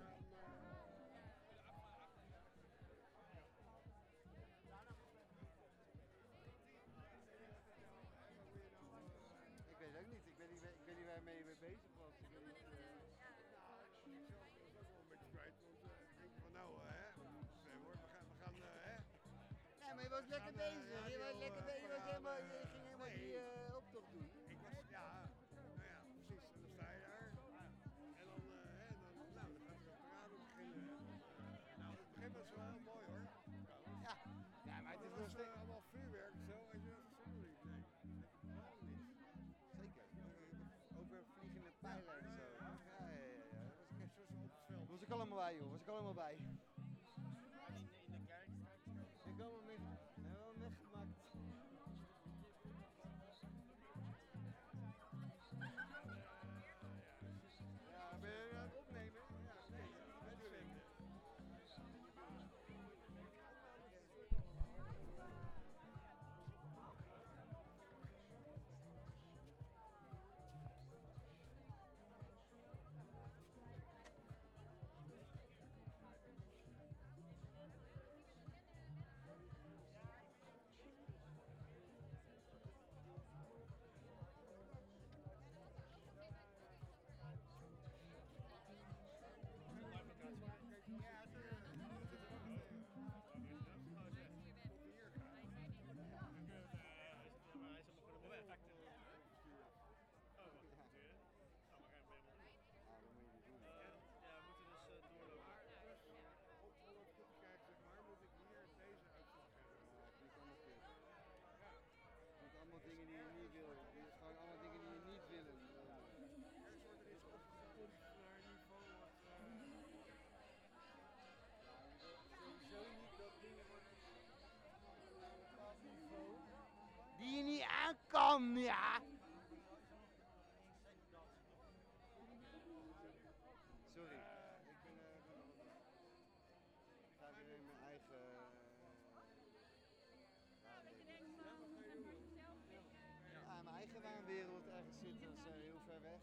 Ik weet het ook niet. Ik weet niet waarmee je mee bezig was. Ik weet niet, Ik was ook wel een beetje kwijt, want ik denk van nou, hè, hoor, we gaan, hè. Nee, maar je was lekker bezig. Je was lekker bezig. Je ging helemaal die optocht doen. Ik was, ja, nou ja, precies. En dan sta je daar. En dan, hè, dan gaat de parade beginnen. Nou, het begin was wel heel mooi hoor. Ja, maar het is was nog steeds... allemaal vuurwerk zo, weet je, dat is helemaal niet. Nee, helemaal niet. Zeker. Ook weer vliegende pijlen en zo. Ja. Dat was echt zo op het veld. Was ik allemaal bij, joh. Was ik allemaal bij. In de kerk straks. Ik heb allemaal meegemaakt. Ja, ben je aan het opnemen? Ja, nee, natuurlijk. Allemaal dingen die je niet wil. Dit is gewoon allemaal dingen die je niet willen. Er wordt er iets opgepompt naar een niveau wat... Sowieso niet dat dingen worden op een bepaald niveau. Die je niet aan kan, ja! Sorry, ik ben ga weer in mijn eigen... Ja, mijn eigen waanwereld ergens zitten, dat is heel ver weg.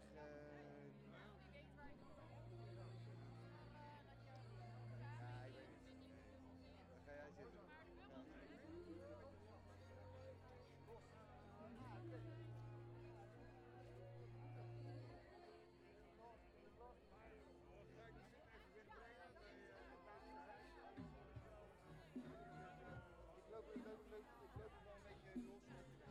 Ja, ik weet niet. Waar ga jij zitten? Ik loop er wel een beetje los.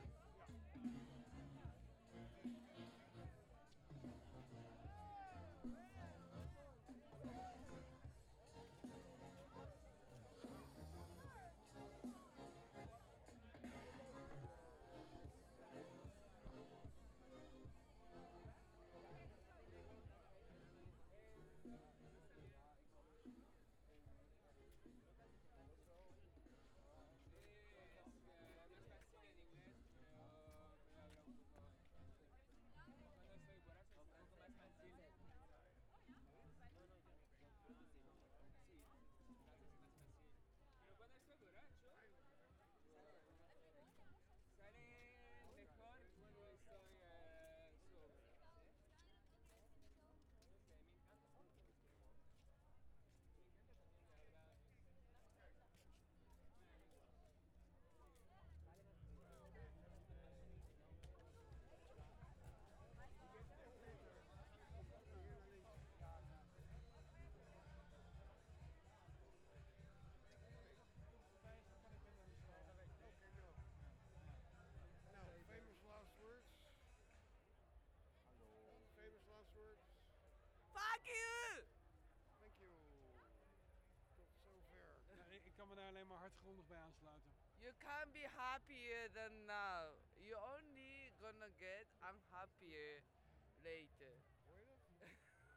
Fuck you! Thank you. Tot zover. Ja, ik kan me daar alleen maar hardgrondig bij aansluiten. You can't be happier than now. You only gonna get unhappier later. Hoor je dat?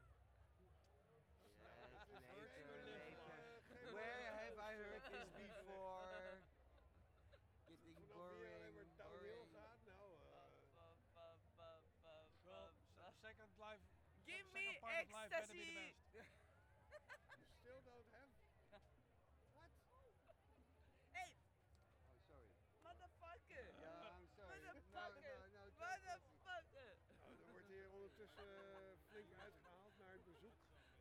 Later. Where have I heard this before? Getting boring. Gaat, nou, Well, second life. Give second me part of life better be the ecstasy! best. you still don't have... What? ondertussen flink uitgehaald naar het bezoek.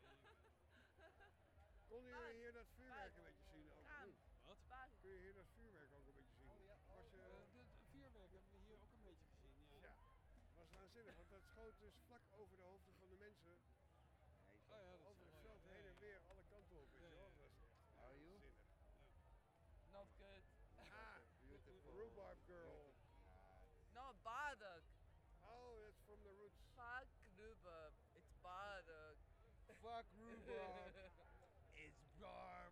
Konden jullie hier dat vuurwerk een beetje zien ook? of niet? Wat? Kun je hier dat vuurwerk ook een beetje zien? Was je... Het vuurwerk hebben we hier ook een beetje gezien. Ja. Het was waanzinnig, want dat schoot dus vlak over de hoofden van de mensen. Over het veld heen en weer, alle kanten op, weet je wel. Dat was echt waanzinnig. Not good. Beautiful. Rhubarb girl. No, Badak. Oh, that's from the roots. Fuck rhubarb. It's Badak. Fuck rhubarb. It's barb.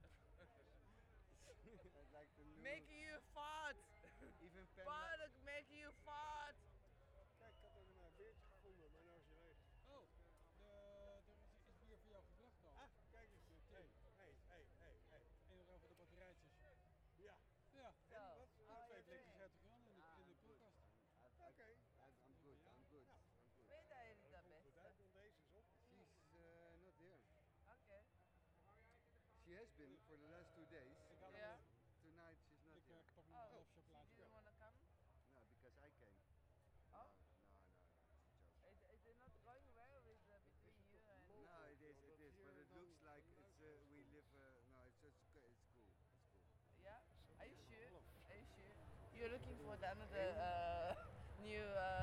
Like the new... Making you fart. Even pen. Badak making you fart. Kijk, ik had er een beertje gevonden, maar nou is hij leeg. Oh, er is bier voor jou gebracht dan. Ah, kijk eens. Hey. En nog over de batterijtjes. Ja. Ja. En wat? Twee blikjes Hertog Jan in de koelkast. Oké. I'm good, I'm good. Weet hij Elisabeth? Goed uit, want deze is op. She's not here. Okay. She has been for the last 2 days. Yeah. Tonight she's not here. Pak nog Oh, zelf chocolaatje. you wanna come? No, because I came. Oh. No, it's a joke. Is it not going well with between you and? No, it is, but it looks like it's we live. No, it's cool. It's cool. Yeah. Are you sure? Are you sure? You're looking for the another new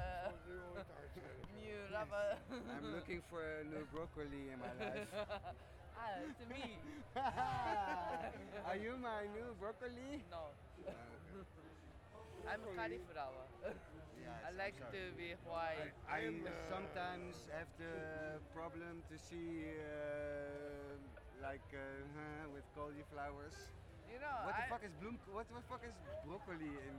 new rubber. I'm looking for a new broccoli in my life. To me. Are you my new broccoli? No. Okay. I'm cauliflower. Yes, I like I'm to sorry. be white. I sometimes have the problem to see with cauliflowers. You know, What the fuck is What the fuck is broccoli in?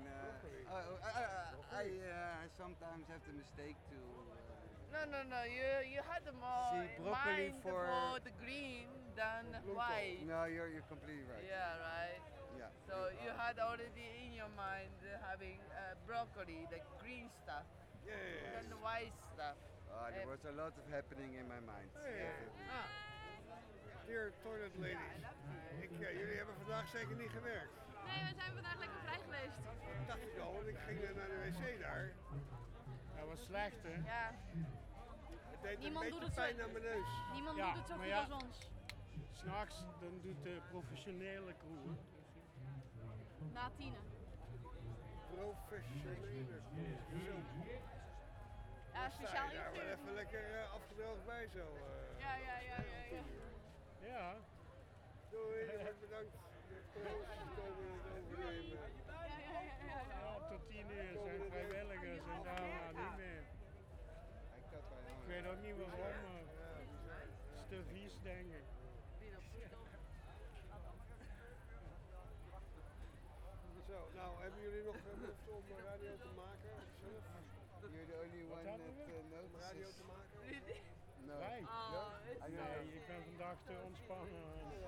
I sometimes have the mistake to. No. You had more See, broccoli mind for- the green than white. No, you're completely right. Yeah, right. Yeah. So you had already in your mind having broccoli, the green stuff, Yes. than the white stuff. There was a lot of happening in my mind. Dear toilet ladies. Jullie hebben vandaag zeker niet gewerkt. Nee, we zijn vandaag lekker vrij geweest. Dat dacht ik al, want ik ging naar de wc daar. Dat was slecht, hè? Ja. Het deed Niemand een doet beetje het pijn zo- aan mijn neus. Niemand Ja, doet het zo maar goed ja. als ons. S'nachts dan doet de professionele crew het. Na 10. Professionele. Zo. Ja, speciaal Sta je daar wel ingehuurd. even lekker afgedroogd bij zo. Ja. Ja. Doei, hartelijk bedankt. De pro's komen het overnemen. Ja, tot 10 uur zijn vrijwilligers en daarna niet meer. Ik weet ook niet waarom, maar het is te vies, denk ik. Zo, nou hebben jullie nog behoefte om radio te maken zelf? You're the only one that Om radio notices. te maken? No. Wij? I know. Nee, ik ben vandaag te ontspannen.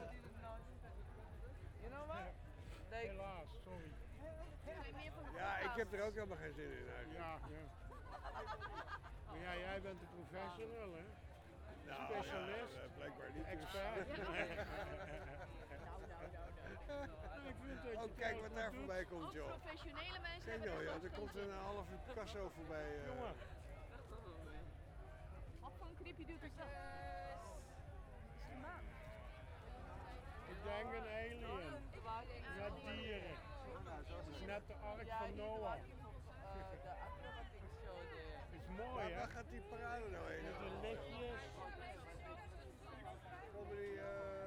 You know what? Like, Helaas, sorry. Ja, ik heb er ook helemaal geen zin in eigenlijk. Ja. Maar ja, jij bent de professional, hè? Nou, Specialist. ja, blijkbaar niet. Expert. Ja. Ik vind dat je Oh, kijk het wat goed daar doet. voorbij komt, Ook joh. professionele mensen Kijk hebben nou, er ja, soms er komt geen zin een in. halve Picasso voorbij. Jongen, Wat voor een creepy doet het dat? Is de maan. ik denk een alien. Met dieren. Het is net de ark van Noah. the acrobatic show there. Het is mooi, Waar hè? gaat die parade nou heen? Met de lichtjes. Komen die,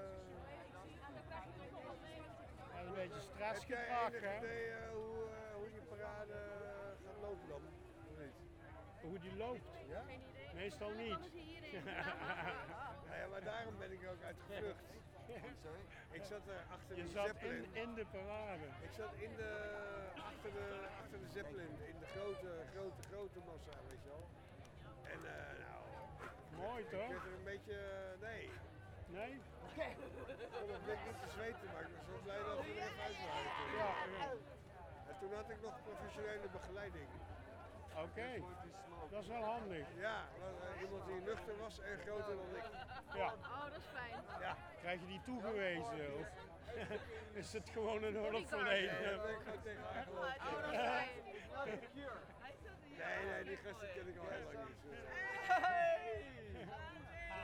En een beetje heb stress jij gebracht, enig hè? idee hoe die parade gaat lopen dan? Of niet? Hoe die loopt. Ja? Geen idee. Meestal Dan niet. komen ze hierheen. Nou ja, maar daarom ben ik ook uitgevlucht. Sorry? Ik zat er achter Je de zat Zeppelin. in de parade. Ik zat achter de Zeppelin, in de grote massa, weet je wel. En nou, Mooi ik toch? werd er een beetje, nee. Nee? Ik kon nog niet te zweten, maar ik was wel blij dat we er even uit waren. toen. Ja. En toen had ik nog professionele begeleiding. Oké. Dat is wel handig. Ja, iemand die nuchter was en groter dan ik. Ja. Oh, dat is fijn. Ja. Krijg je die toegewezen? Of is het gewoon een hulpverlener? Ja, dat ben ik gewoon tegen haar gelopen. Oh, dat is fijn. Nee, die gasten ken ik al heel lang niet. Dus. Hey!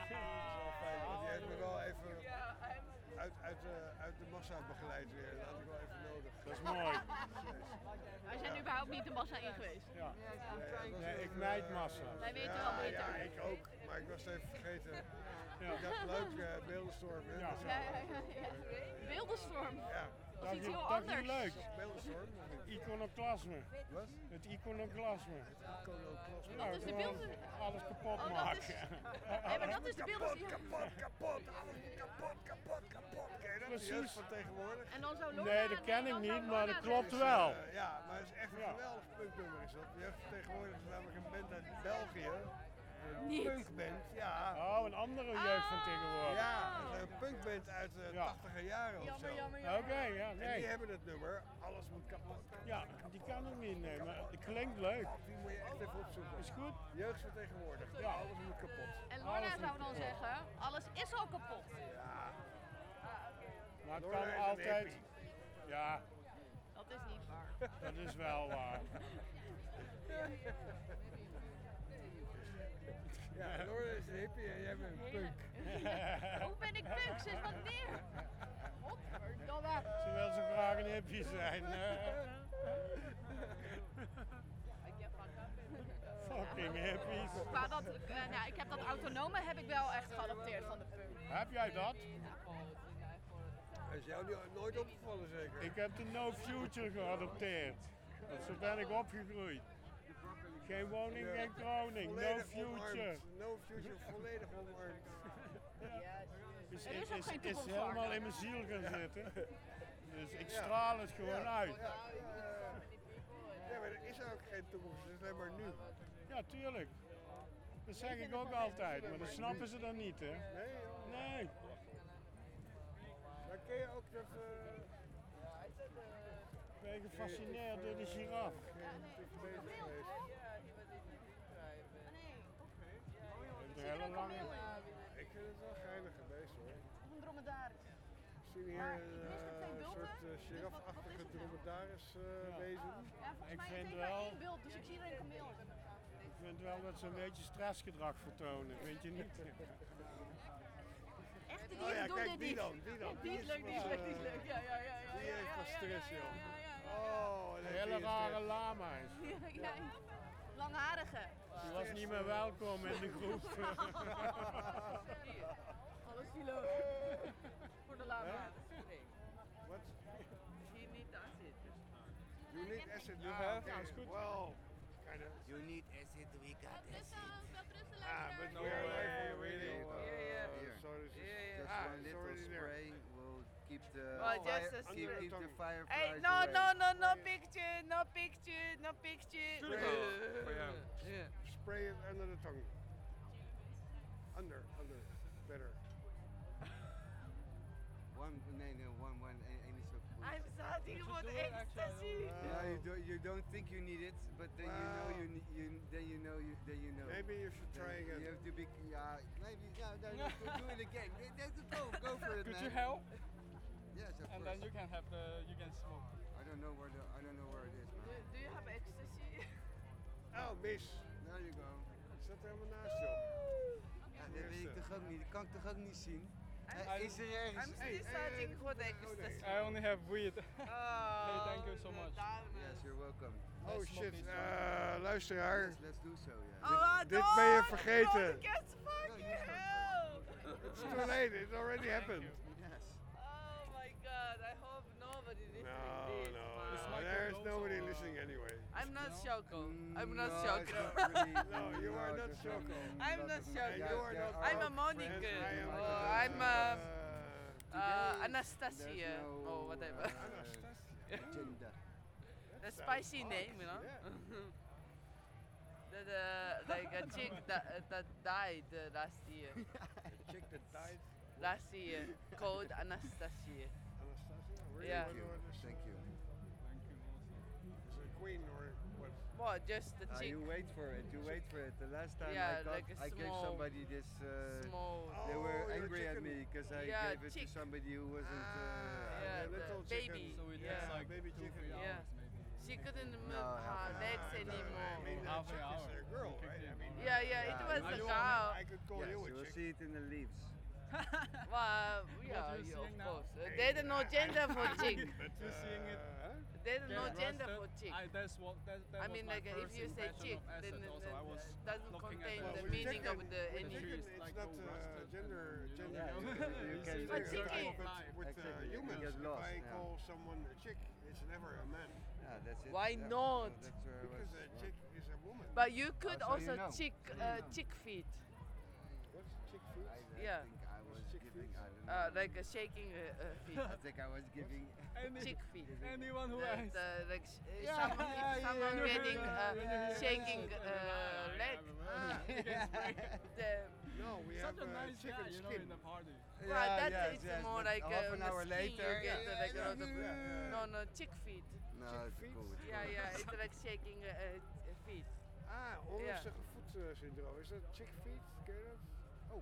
wel fijn, want die heeft me wel even uit de massa begeleid weer. Dat had ik wel even nodig. Dat is mooi. Wij zijn überhaupt niet de massa in geweest. Ja. Nee, ik mijd massa. Wij weten wel beter. Ja, ik ook. Maar ik was het even vergeten. Ik had leuk beeldenstorm. Hè? Ja. Beeldenstorm. Ja. Dat is iets heel Dat anders. is leuk. Beeldenstorm? Iconoclasme. Wat? Het iconoclasme. Dat is de gewoon beelden... alles kapot Oh, dat maken. is... Nee, maar dat is de beelden... Kapot. Ken je dat? Precies. De jeugd van tegenwoordig? En dan zo Lorna, Nee, dat ken ik niet, maar dat klopt wel. Ja, maar het is echt een geweldig punknummer is dat. De jeugd van tegenwoordig is namelijk een band uit België. Een punkband, ja. Oh, een andere jeugd van tegenwoordig. Ja, een punkband uit de 80er jaren of zo. Oké, ja, En nee. die hebben het nummer, alles moet kapot. Ja, die kan ik niet, nee, maar het klinkt leuk. Die moet je echt even opzoeken. Is goed? Jeugd van tegenwoordig, Ja. alles moet kapot. En Lorna zou dan zeggen, alles is al kapot. Ja. Maar het Lorna is kan een altijd... hippie. Ja, Dat is niet waar. dat is wel waar. Ja, Lorna is een hippie en jij bent een punk. Hoe ben ik punk? Sinds wanneer? Godverdomme. Ze wil zo graag een hippie zijn. Fucking hippies. Maar dat, nou, ik heb dat autonome heb ik wel echt geadopteerd van de punk. Heb jij dat? Dat is jou nooit opgevallen zeker? Ik heb de No Future geadopteerd. Want zo ben ik opgegroeid. Geen woning, geen kroning. No Volledig Future. omarmd. No Future, volledig omarmd. Er is ook geen toekomst voor. helemaal in mijn ziel gaan zitten. Dus ik straal het gewoon uit. Ja, maar er is ook geen toekomst, het is alleen maar nu. Ja, tuurlijk. Dat zeg ik ook altijd, maar dat snappen ze dan niet, hè? Nee, joh. Nee. Maar ken je ook dat... Ben je gefascineerd door die giraf? Een hele lange... Ik vind het wel een geinige beest hoor. Een dromedaris. We zien hier een soort girafachtige dromedaris wezen. Ja, volgens Ik mij vind heeft hij maar wel- één bult, dus ik zie er een kameel. Ik vind wel dat ze een beetje stressgedrag vertonen, vind je niet? Echte Oh dieren ja, doen kijk, dit die niet. dan, die dan. Die is leuk, die is leuk, die is leuk. Ja, ja, ja. ja, Die ja, heeft ja, van ja, stress, ja, joh. ja, ja, ja. Oh, Een nee, hele die is rare stress. lama is. Ja, langharige. Die was niet meer welkom in de groep. Alles kilo. Voor de lama. What? He need acid. You need acid. You have? Okay. Is goed. Well, kind of. You need acid, we got acid. But No we are way, live on the really. radio. Here. So this is Just one it's little already there. spray will keep the Oh, just a keep spray. the fireflies Hey, no, away. no, no, no picture, no picture, no picture. Tuurlijk wel. Voor jou. Spray it under the tongue. Under, better. One, one, ain't so cool. I'm starting for the ecstasy. Yeah, you don't think you need it, but then you know you need, then you know. Maybe you should try again. You have to be, maybe, do it again. Go for it, Could man. you help? Yes, of And course. then you can have you can smoke. I don't know where it is, man. Do you have ecstasy? Oh, mis. There you go. Zat er helemaal naast, joh. Ja, dat weet ik toch ook niet. Dat kan ik toch ook niet zien? Is er ergens? I'm still starting for the ecstasy. I only have weed. Oh, Hey, thank you so much. Yes, you're welcome. Oh shit, luisteraar. Yes, let's do so, yeah. Oh, Dit ben je vergeten. Get fucking hell! It's too late, it already happened. Yes. Oh my god, I hope nobody listening No, this. no, man. there's nobody listening anyway. I'm not Shoko. I'm not No, Shoko. it's not really, No, you are no, not there's Shoko. I'm not And Shoko. you are not I'm a our Monica. friend. I am Oh, I'm Today, Anastasia. there's no, Oh, whatever. agenda. A spicy name, you know? That like a chick that died last year. Chick that died. Last year, called Anastasia. Anastasia? Really? Yeah. Thank you. Is it a queen or what? Well, just the chick. You wait for it. You wait for it. The last time Yeah, I got, like a I gave small- somebody this. Small. They Oh, were your angry at chicken. me because I Yeah, gave it chick. to somebody who wasn't. Yeah, the little the baby. chicken. So it Yeah. takes like baby 2-3 chicken. hours Yeah. maybe. She couldn't move No, her legs I anymore. mean, Half that an chick is hour. a girl, right? I mean, Yeah, it was as a cow. I could call Yes, you you a will chick. see it in the leaves. Well, yeah, you're of seeing now? course. There's no gender for chick. You're seeing it. There's no get gender roasted. for chick. That's what that I was mean, my like if first you say impression chick, of then acid also. I was doesn't looking contain at the with meaning of chicken- the with any. chicken, trees, it's like not go rusted gender. and, you gender. know, you can But get chicken- lost. With Exactly, you can humans, get if lost, I yeah. call someone a chick, it's never a man. Yeah, that's it. Why yeah. not? So that's where I Because was- a chick is a woman. But you could Oh, so you also know. chick feet. What's chick feet? Yeah. think I was Chick giving, feet? I don't know. Like shaking feet. I think I was giving. Chick feet. Anyone who That, has like Yeah, someone, if yeah, someone yeah, getting yeah. shaking leg. The, No, we Such have a nice chicken guy, you know, skin. in the party. well, that's yes, it's yes, more but like half on an the hour skin later, you get yeah, like a yeah, lot of yeah. no chick feet. No, Chick it's feet? cool. It's Yeah, cool. yeah, it's like shaking feet. Ah, onrustige voetsyndroom. Is dat chick feet? Ken je dat? Oh,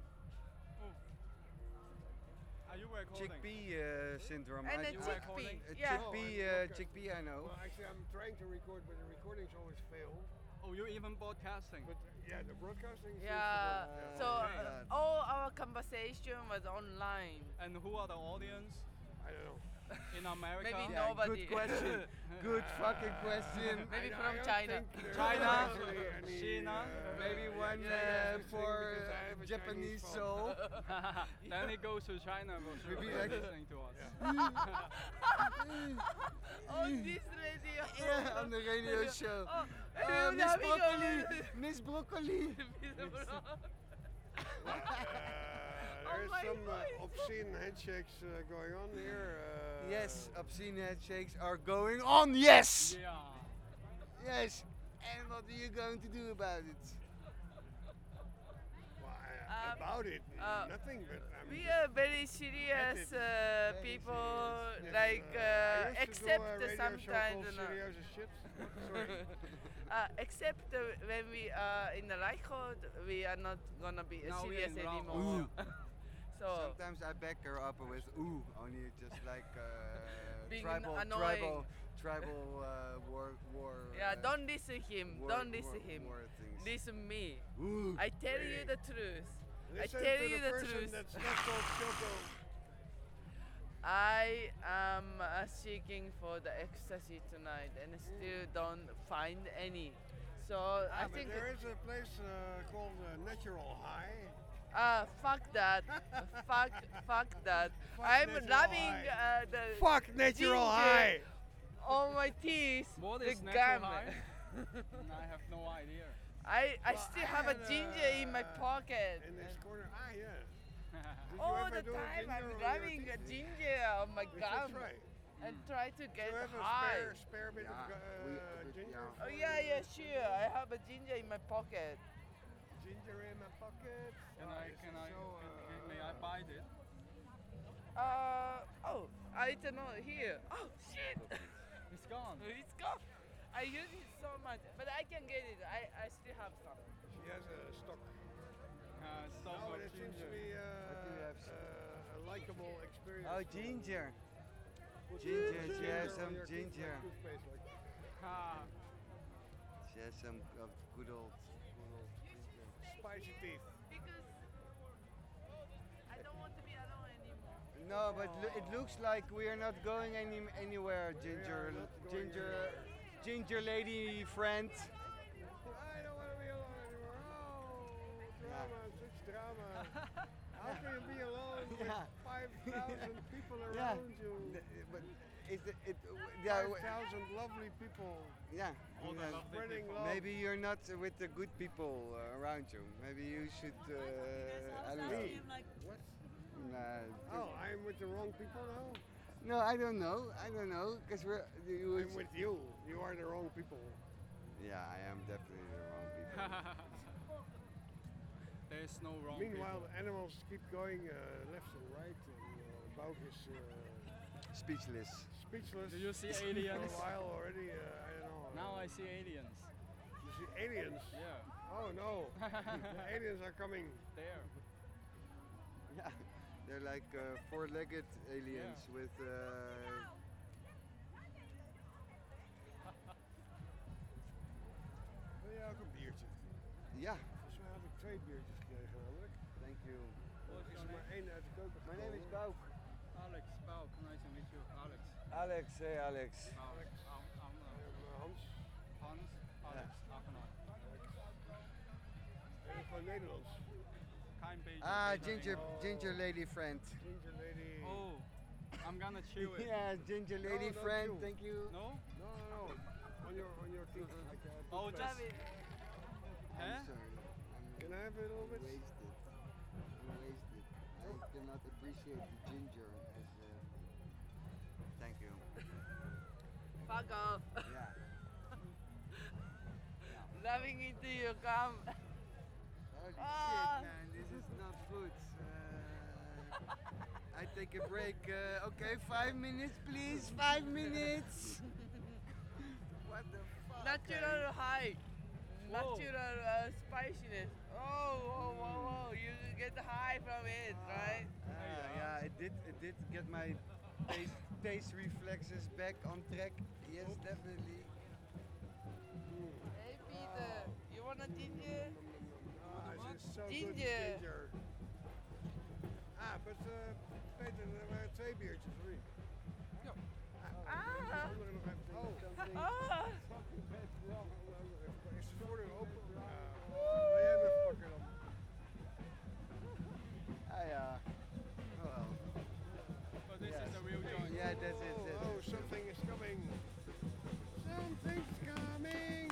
You wear clothing. Chickpea syndrome. And I a do. chickpea. A Yeah. chickpea, I know. well, actually, I'm trying to record, but the recordings always fail. Oh, you're even broadcasting. But yeah, the broadcasting. seems to Yeah. go, So God. all our conversation was online. And who are the audience I don't know. in America? Maybe Yeah, nobody. good question. Good fucking question. Maybe I from don't China. think there China, is actually any, China, Maybe one yeah, for because I have a Japanese Chinese phone. soul. Then it goes to China for sure. Maybe like- listening to us. On this radio. Yeah, on the radio show. Oh, Miss having a- Broccoli! Miss Broccoli! There's my some voice. obscene handshakes going on here. Yes, obscene handshakes are going on. Yes! Yeah. Yes! And what are you going to do about it? About it, uh, nothing. But I'm We just are very serious people, Yes, like I used to do a except radio show sometimes. called Serious as Shit. Sorry. Except when we are in the Reichhold, we are not gonna be Now we serious in Rauch. anymore. So Sometimes I back her up with ooh, only just like Being tribal annoying. war. yeah, don't listen him. war- Don't listen war- him. war things. Listen me. Ooh. I tell you the truth. Listen I tell to you the the person truth. that's not called Choco. I am seeking for the ecstasy tonight and still don't find any. So I But think there is a place called Natural High. fuck that. fuck that. Fuck I'm Natural loving High. the Fuck Natural ginger High. on my teeth. What the is natural gum. high? I have no idea. I Well, still I have a had, ginger in my pocket. In this corner. Ah, yeah. Did you All ever the do a time ginger I'm on your grabbing a teeth? ginger on my We should gum try. and try to get Do you have a high. spare bit of ginger? Oh yeah, sure. I have a ginger in my pocket. Ginger in my pocket. May I buy it? Oh, I don't know here. Oh shit! It's gone. It's gone. I use it so much, but I can get it. I still have some. She has a stock. Stock No, of it seems to ginger. be What do you have? a likable experience. Oh, for- ginger. Put Ginger, she has on some your ginger. toothpaste, like Ah, She has some of good old ginger. spicy teeth. Because I don't want to be alone anymore. No, but it looks like we are not going anywhere, Ginger. not going Ginger lady friend. I don't want to be alone anymore. Oh, drama, such drama. How can you be alone with Yeah. 5,000 people Yeah. around you? But yeah, 5,000 lovely people. yeah. all the yeah. lovely Spreading people. love. Maybe you're not with the good people around you. Maybe you should. I don't know. What? Nah, Oh, I'm with the wrong people now? no, I don't know. I don't know because I'm with you. You are the wrong people. Yeah, I am definitely the wrong people. There's no wrong. Meanwhile, people. the animals keep going left and right, and Bouk is Speechless. speechless. Do you see For aliens? a while already, I don't know. Now I see aliens. You see aliens? Yeah. Oh no, the aliens are coming. There. Yeah, they're like four-legged aliens with. Wil jij ook een biertje? Ja. Volgens mij had ik 2 biertjes gekregen namelijk. Thank you. Er is er maar 1 uit de koker My name is Bauk. Alex, Pauk, nice to meet you. Alex. Alex, hey Alex. Alex. Hans. Hans, Alex, Akenaar. Gewoon Nederlands. Kein beetje. Ah, beter ginger lady friend. Ginger lady. Oh, I'm gonna chew it. Yeah, ginger lady No, friend, chew. thank you. No? No. On your teeth. Like, Oh, toothpaste. just. I'm Huh? sorry. Can I have a little bit? Wasted. I'm wasted. I cannot appreciate the ginger as thank you. Fuck off. Yeah. Laughing into your gum. Holy Ah. shit, man, this is not good. I take a break. Okay, 5 minutes, please. 5 minutes. What the fuck? Natural high. Whoa. Natural spiciness. Whoa. You get high from it, right? Yeah, it did get my taste reflexes back on track. Yes, definitely. Hey Peter, you want a ginger? This is so good, Ginger. ginger. But Peter, er waren 2 biertjes, sorry. Ja. Ah. Andere nog even. Ah. Is de voordeur open? Wil jij hem even pakken dan? Yeah. Oh well. But this Yes. is the real joint. Yeah, that's it. Oh, something is coming. Something's coming.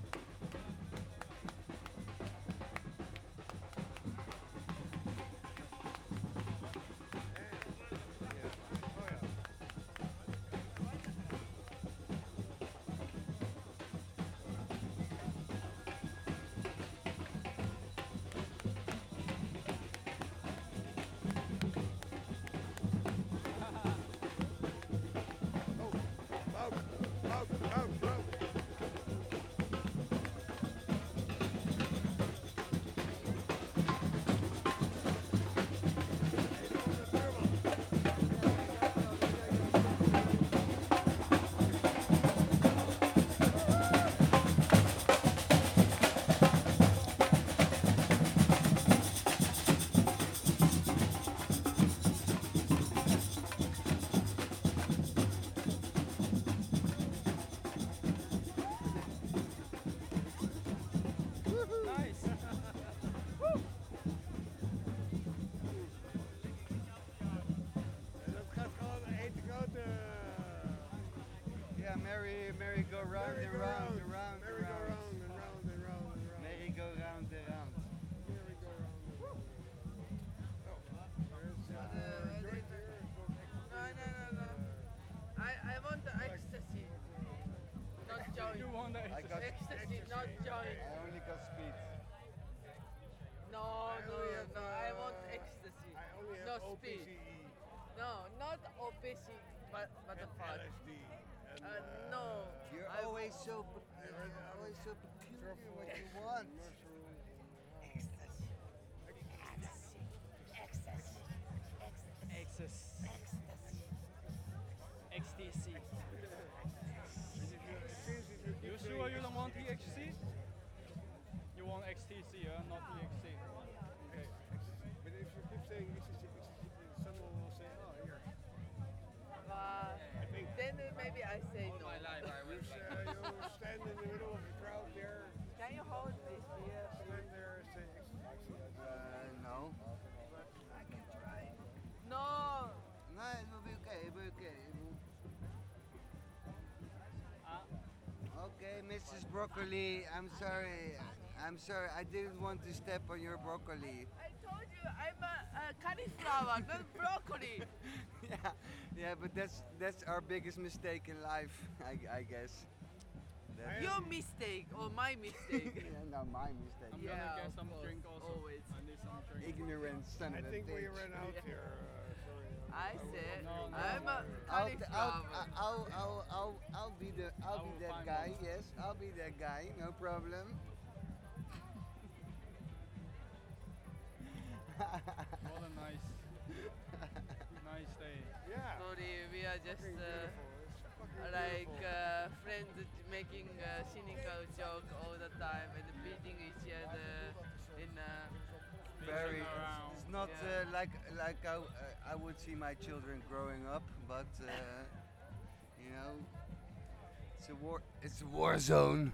Nice. En dat gaat gewoon één grote... Yeah, merry go round and round and round Merry and go round. round and round and round and round. Merry go round and round. Merry go round and round. Oh, there's joint here. No. I want the ecstasy, not joint. You want the I got Ecstasy, not joint. I only got speed. No. I want ecstasy. I only have No OPCE speed. No, not obesity, but the fuck. LSD. No. You're I always so peculiar what you want. Ecstasy. You sure you don't want the ecstasy? You want ecstasy, not the ecstasy. Okay. But if you keep saying ecstasy, someone will say, oh, here. Then maybe I say no. You stand in the middle of the crowd there, Can you hold this beer? stand there and say ecstasy. No. No. No, it will be okay. It will be okay. Okay, Mrs. Broccoli, I'm sorry. I didn't want to step on your broccoli. I told you I'm a cauliflower, not broccoli. Yeah, but that's our biggest mistake in life, I guess. That- Your mistake or my mistake? Yeah, no, my mistake. I'm Yeah, gonna get of some course, drink also. always. I need some drink. Ignorant son I of a think we bitch. ran out here. Sorry. I said No. I'm a cauliflower. I'll be that find guy. one. Yes, I'll be that guy. No problem. What a nice day. Yeah. Sorry, we are just Fucking beautiful. It's fucking like beautiful. friends making cynical joke all the time and beating each other in not Yeah. like I would see my children growing up, but you know, it's a war zone.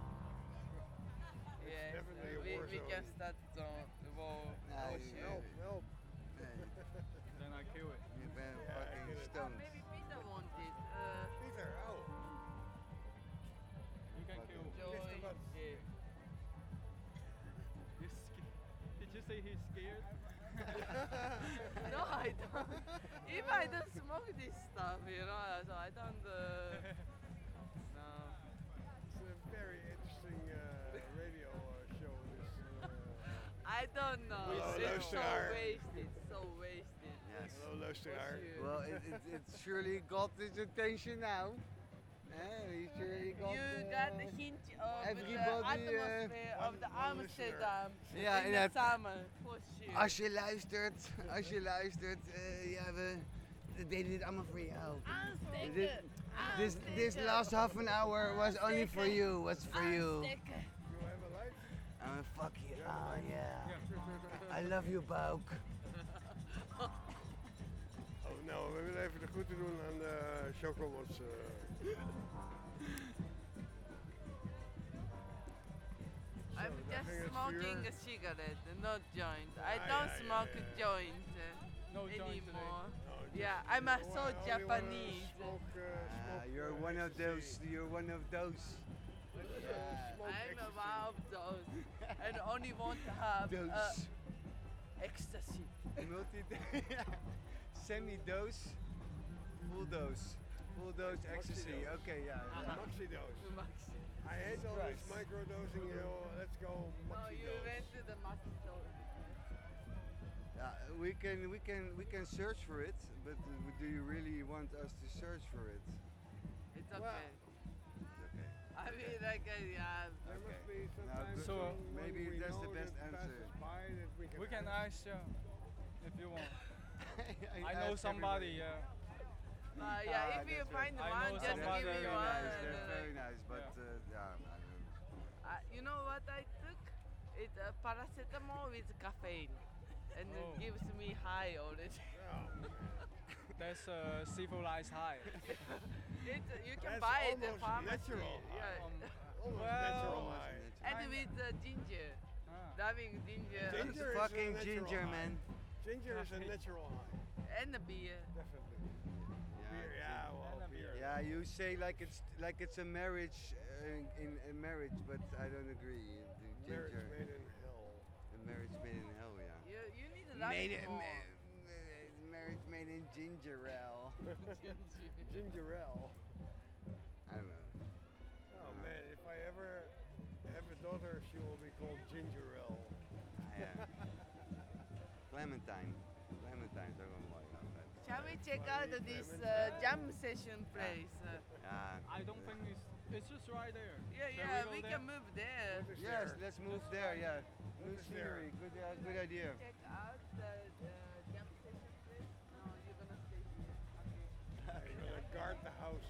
Yes, definitely a war we zone. can start the war. Nah, Help. Then I kill it. You've been Yeah, I fucking get it. stoned. Maybe Peter wanted. Peter, oh. You can kill. Joy. Mr. Butts. Yeah. Did you say he's scared? No, I don't. If I don't smoke this stuff, you know, so I don't. No. It's a very interesting radio show. I don't know. Hallo, It's so luisteraar. wasted. So wasted. Yes. Hallo luisteraar. Well, it surely got his attention now. He surely got. You got the hint of the everybody, atmosphere of the Amsterdam Ja, in the inderdaad. summer, for sure. Als je luistert, ja, we deden dit allemaal voor jou. Aansteken! This last half an hour was only for you. Was for you. You have a light? Fuck you. Oh yeah. I love you, Bouk. Oh, nou, we willen even de groeten doen aan de Chocobots. I'm daar just ging het smoking vuur. a cigarette, not joint. I Ja, don't ja, smoke ja, a ja. joint No joint today. anymore. just- Yeah, I'm a you so only wanna Japanese. Smoke, smoke, You're one of those. You're one of those. I'm a one of those, and only want to have Those. ecstasy. Multi. Semi-dose. Full dose. Full dose ecstasy. Maxi-dose. Okay, yeah. Maxi dose. Maxi. I hate all this microdosing, you know. Let's go No, maxi you dose. went to the maxi dose. We can search for it, but do you really want us to search for it? It's okay. Well, Okay. I mean, like, yeah. There must be Now, sometimes So, someone maybe we that's the know best that answer. passes by that We can ask if you want. I know ask somebody. everybody. Yeah. Yeah, if you that's find I one, know just somebody give me Very one. nice, and, they're very nice, but Yeah. yeah, I don't. you know what I took? It's paracetamol with caffeine, and Oh. it gives me high already. That's civilized high. You can That's buy it at almost pharmacy. natural. Yeah. Almost Well, natural high. And with ginger. Rubbing ginger. Ginger is Fucking a natural ginger, high. man. Ginger is a natural high. And a beer. Definitely. Beer, yeah, well, beer. Yeah, you say like it's a marriage in a marriage, but I don't agree. The Marriage ginger, made in hell. a marriage made in hell, yeah. You need a Made lot more. marriage made in ginger ale. Ginger ale. I don't know. Oh man, if I ever have a daughter, she will be called Ginger ale. Yeah. Clementine. Clementine's ook wel mooi altijd. Shall we check out this jam session place? Yeah. I don't think it's just right there. Yeah, Shall yeah, go we there? can move there. Yes, let's move there. Yeah. New is there? scenery. Good idea. Check out the jam session place. No, you're gonna stay here. Okay. You're gonna guard the house.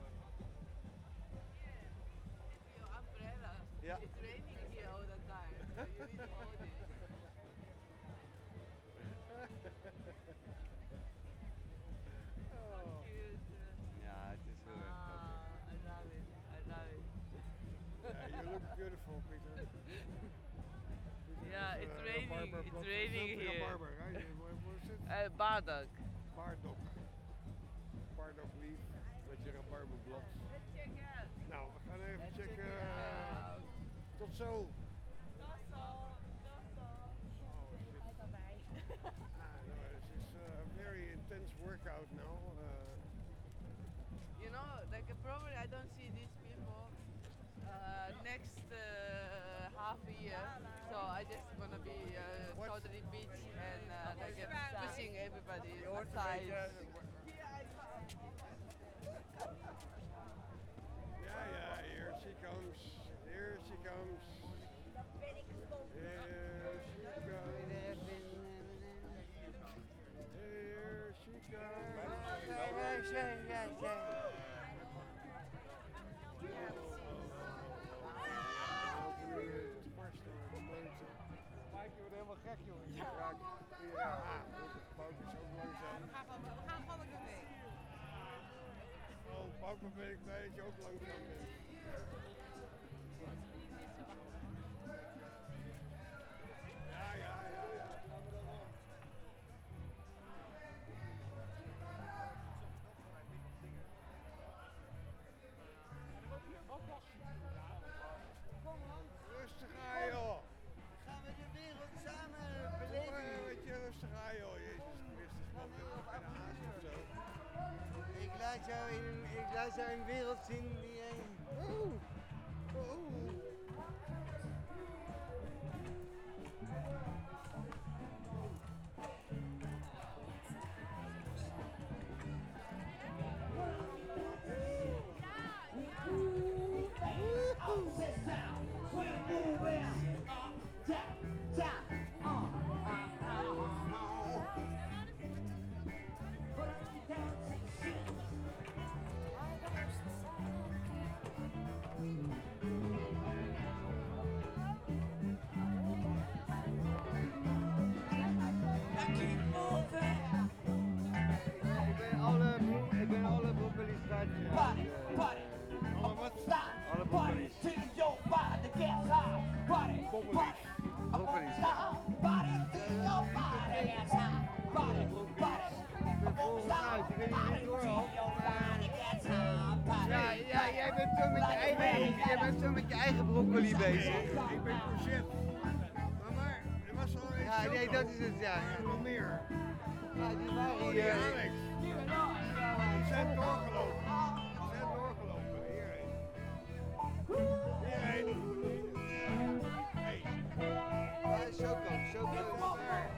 It's your umbrella. Yeah. It's raining here all the time, so you need to hold it. Oh. Cute. Ja, het is heel erg grappig. I love it. I love it. Yeah, you look beautiful, Peter. Yeah, it's raining. It's raining here. Barber, right? What is it? Bardock. Bardok. Bardok leaf met je rabarberblad. Let's check out. Nou, we gaan even Let's check checken. it out. Tot zo. This is a very intense workout now. You know, like probably I don't see these people next half a year, so I just gonna be totally bitch and like pushing everybody aside. Yeah, here she comes. Here she comes. Here she comes. Here she comes. Mike, je wordt helemaal gek, joh. Ja, Bouk is ook langzaam. We gaan gewoon weer mee. Oh, Bouk, dan ben ik blij dat je ook langzaam bent. Ja. Rustig aan, joh. Gaan we de wereld samen beleven? Weet je, rustig aan, joh. Jezus Christus, man. Ik ben bijna haast of zo. Ik laat jou een wereld zien die Ik ben alle broccoli's kwijtgeraakt. Alle wat? Alle broccoli's. Broccoli's. Ja, jij bent zo met je eigen broccoli bezig. Ik ben courgette. Maar er was al eens. Ja, nee, dat is het, ja. Nog meer. Ja, die waren Oh, hier. die Alex. Die zijn doorgelopen. Hierheen. Hey. Choco is daar.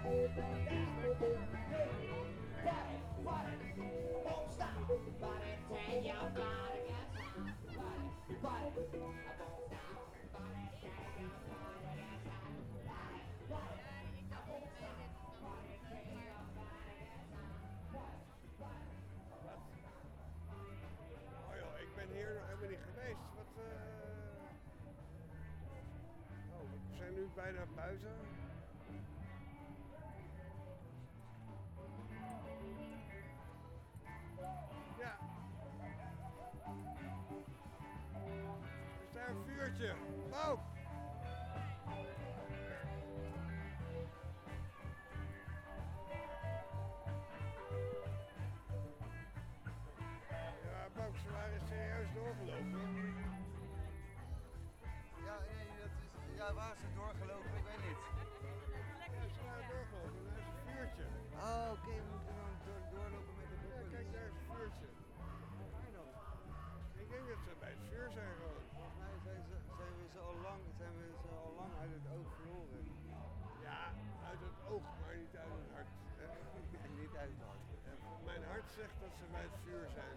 Oh joh, ik ben hier nog helemaal niet geweest. Oh, we zijn nu bijna buiten. Ja. Er staat een vuurtje. Bouk! Ja, Bouk, ze waren serieus doorgelopen. Ja, nee, ja, waar is het doorgelopen? Ik weet niet. Ja, ze waren doorgelopen. Daar is een vuurtje. Oh, oké, we moeten dan doorlopen met de Ja, broccoli. kijk, daar is een vuurtje. Ik denk dat ze bij het vuur zijn gewoon. Volgens mij zijn we ze al lang uit het oog verloren. Ja, uit het oog, maar niet uit het hart. Niet uit het hart. Mijn hart zegt dat ze bij het vuur zijn.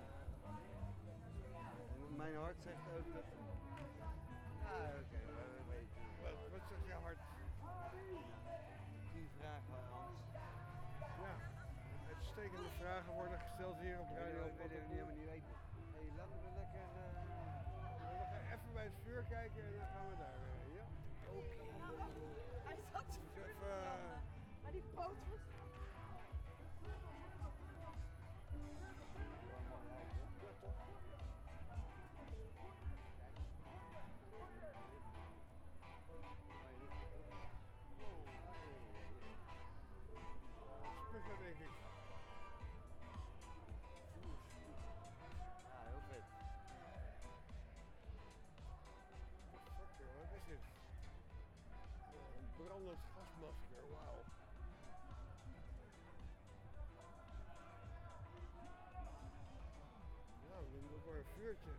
Mijn hart zegt ook dat... Ja, oké, we weten. Wat zegt jouw hart? Die vragen, Hans. Ja, uitstekende vragen worden gesteld hier op Radio. Ik weet het helemaal niet weten. Hey, laten we lekker... We gaan even bij het vuur kijken en dan gaan we daar. Ja? Oké. Hij zat zo Dus even... maar die poot was... Spugen, denk ik. Ja, heel vet. Fuck, joh, wat is dit? Een brandend gasmasker, wauw. Nou, dan moet maar een vuurtje.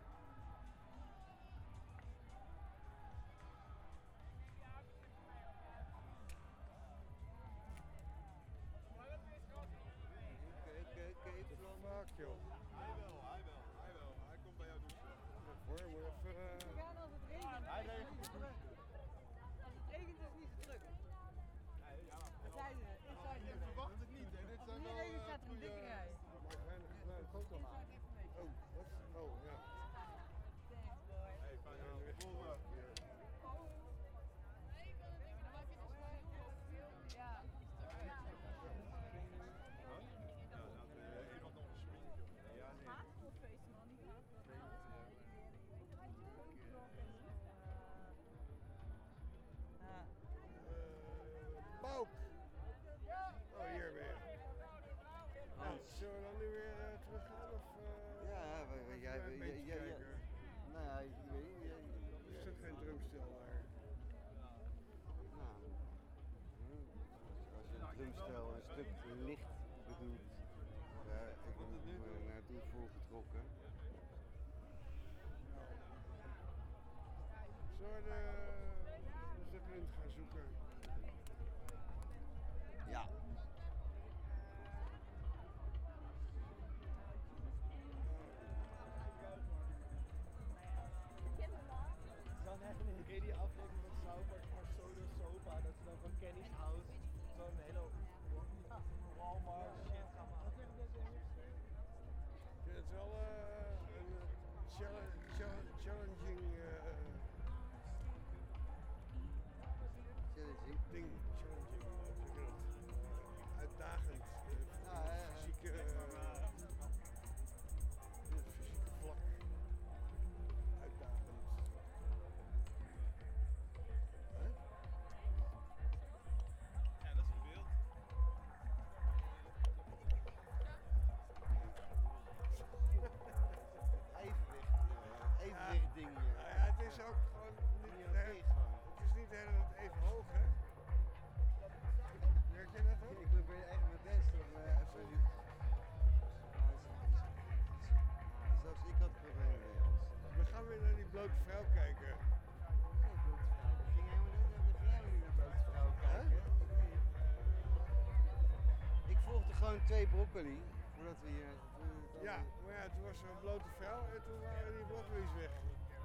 Fuck, joh. Hij wel. Hij komt bij jou douchen. Hoor, moet even... We gaan als het regent. Hij regent. Als het regent is het niet zo druk. Dat zeiden ze. Ik zou Je verwacht het niet, hè? Dit zijn Hier wel even staat er een dikke rij. Maakt weinig geluid. Foto Oh, wat? Oh, ja. stuk licht bedoeld. Ik heb me naartoe voorgetrokken. Zullen we de punt gaan zoeken? Ja. Ken je die aflevering van South Park van Soda Sopa, dat ze dan van Kenny's House zo'n hele Walmart shit gaan maken? Ik vind het wel een challenging ding. Challenging, uitdagend. Fysieke vlak. Uitdagend. Ja, dat is een beeld. Evenwicht ding. Ja, het is ook gewoon niet het is niet de hele tijd even hoog, hè? Merk je dat ook? Ik probeer echt mijn best om sorry. Zelfs ik had problemen mee. We gaan weer naar die blote vrouw kijken. Ik ging helemaal net naar de vrouw niet naar blote vrouw kijken. Ik volgde gewoon 2 broccoli voordat we hier. Ja, maar ja, toen was er een blote vrouw en toen waren die broccoli's weg.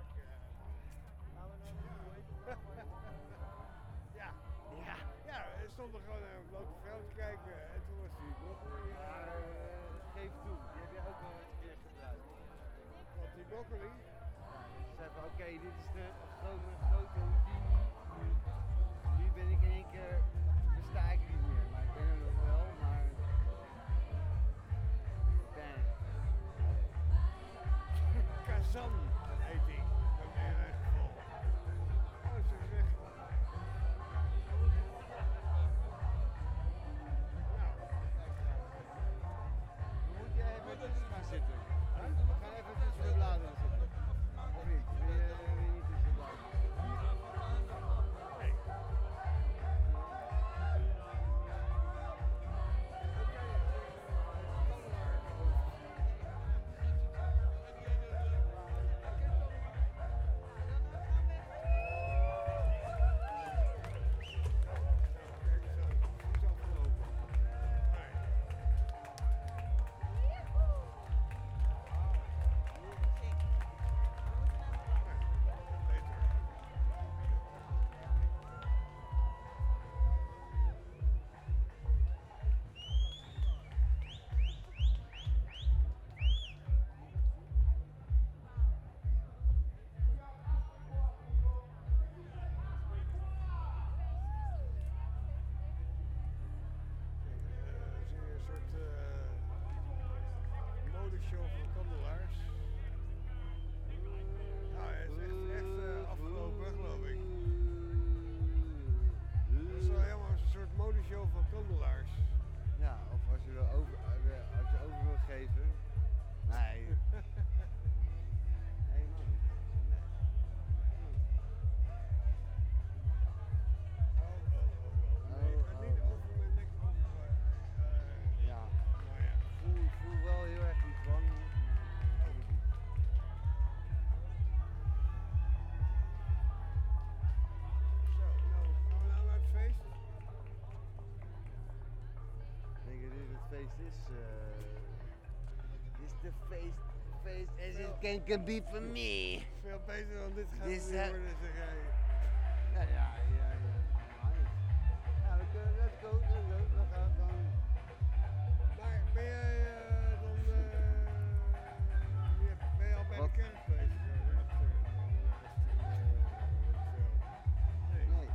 Ja, we stonden gewoon naar een blote vrouw te kijken en toen was die broccoli. Geef toe, die heb je ook al eens een keer gebruikt. Wat, die broccoli? Ze zeiden oké, dit is de grote Houdini. Nu ben ik in één keer, besta ik niet meer, maar ik ben er nog wel, maar... Bang. Kazan heet die, in mijn geval. Oh, ze is weg. We moeten even tussen gaan zitten. We gaan even tussen de bladeren zitten. Of niet? Wil je niet tussen de bladeren zitten? Nee. Modeshow van kandelaars. Nou, hij is echt afgelopen, geloof ik. Dat is wel helemaal een soort modeshow van kandelaars. Ja, of als je over wil geven. Nee. Helemaal niet. Nee, ik ga niet over mijn nek over. Ja. Voel wel heel erg die dwang. Zo, nou, gaan we nou naar het feest? Ik denk dat dit het feest is. Dit is de feest as it can be for me. Veel beter dan dit gaat Dit het is, niet worden, zeg jij. Ja. Ja, we kunnen, let's go. We gaan gewoon. Maar ben jij dan, ben je al bij de kerk geweest? Nee. Nee.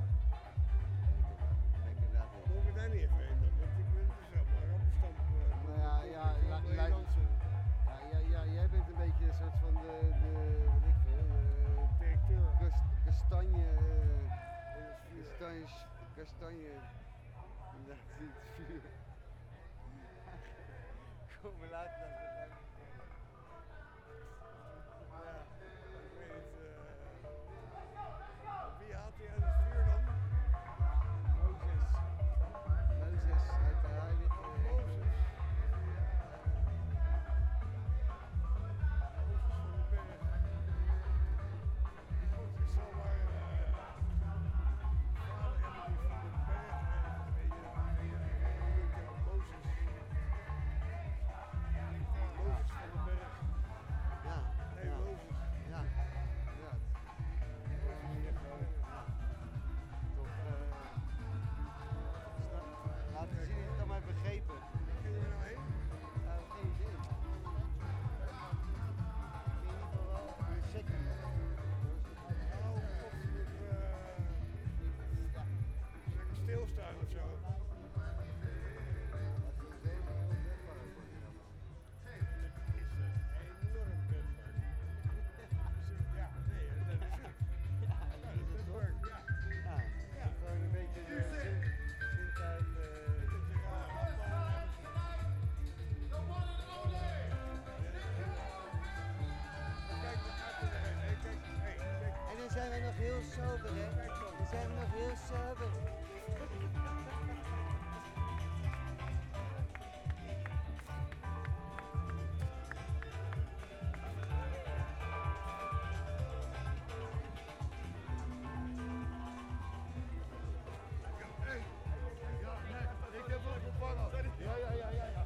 Ik inderdaad niet. Moet ik daar niet even heen dan? Want ik ben dus zo, maar rampenstamp. Nou ja, jij bent een beetje een soort van de wat ik veel, directeur. Kastanje, inderdaad, het vuur. Kom maar laten dat. Ja, ik weet het. Wie haalt hij uit het vuur dan? Mozes uit de stilstaan of zo. Gewoon een beetje de zintuig. En dan zijn we nog heel sober, hè? Dan zijn we nog heel sober. Ik heb hem vervangen. Ja.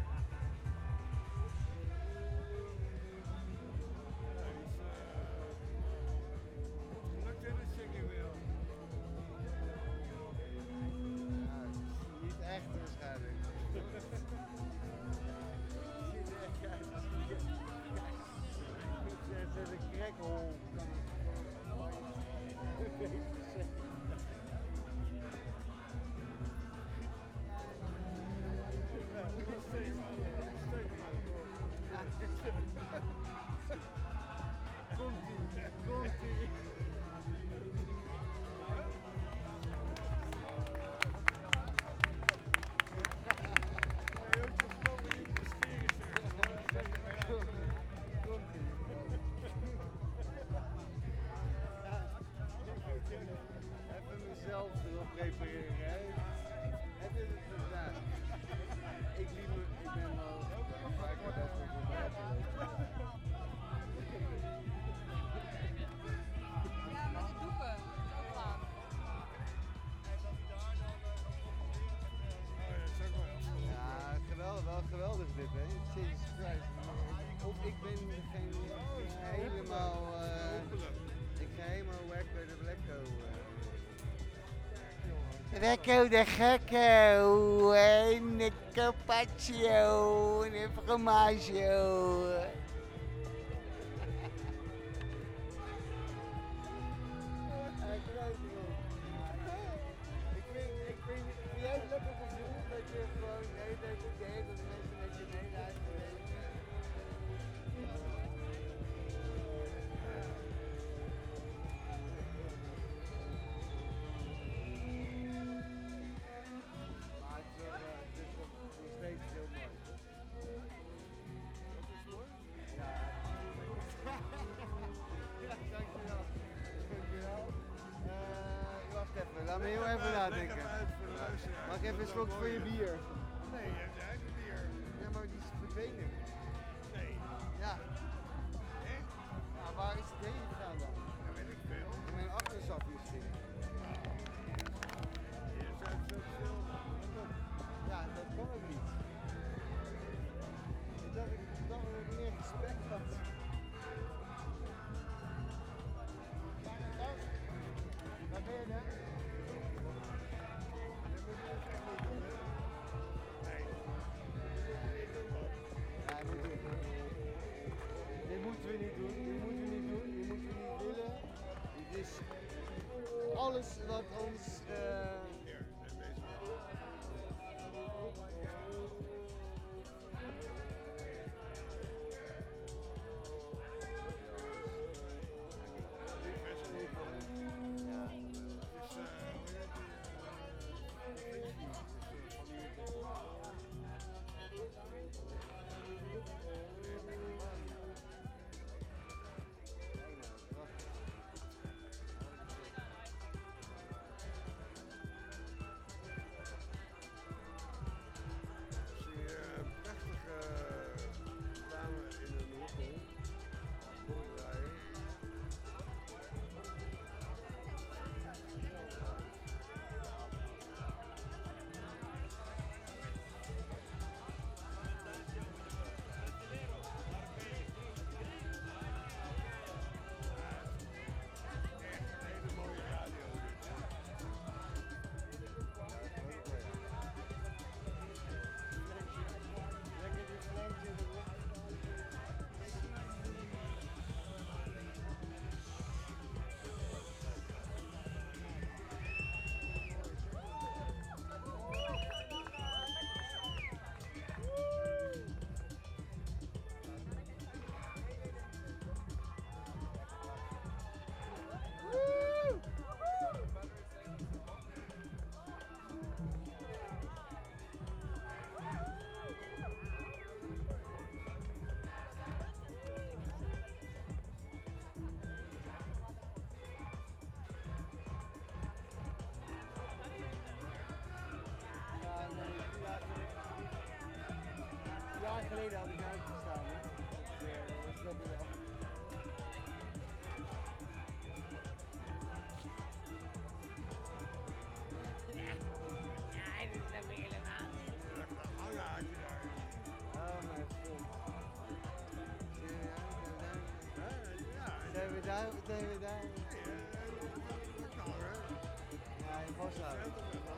Gelukt in het zingen wil. Niet echt waarschijnlijk. Ziet er echt uit. Het is een krekhol. Komt-ie. Even mezelf erop prepareren, hè? Heb je het gedaan? Ik ben al vaker best wel voorbij gelopen. Ja, met de doeken. Ook gaan. Ja, geweldig, wel geweldig dit, hè? Jesus Christ. Of ik ben helemaal, ik ga helemaal Wacko de Blacko. Wacko de Gekko en de Carpaccio en de Formaggio. Ik vind jij het lekker gevoel dat je gewoon de hele tijd idee dat de mensen met je meeluisteren. Maar het is nog steeds heel mooi. Dat is mooi? Ja. Ja, dankjewel. Dankjewel. Wacht even, laat me heel even nadenken. Mag ik even een slok voor je bier? Nee, je hebt je eigen bier. Ja, maar die is verdwenen. Nee. Ja. Echt? Nou, waar is het heen gegaan dan? Dat weet ik veel. In mijn achterzak misschien. Je bent zo stil. Ja, dat kan ook niet. Ik dacht dat ik meer respect had. Waar ben je dan? Dit moeten we niet doen. Dit moeten we niet doen. Dit moeten we niet willen. Dit is alles wat ons. snap je wel. Ja, dat snap ik helemaal niet. Oh ja, Oh mijn god. Zijn we daar? Zijn we daar? Ja, in Voshout.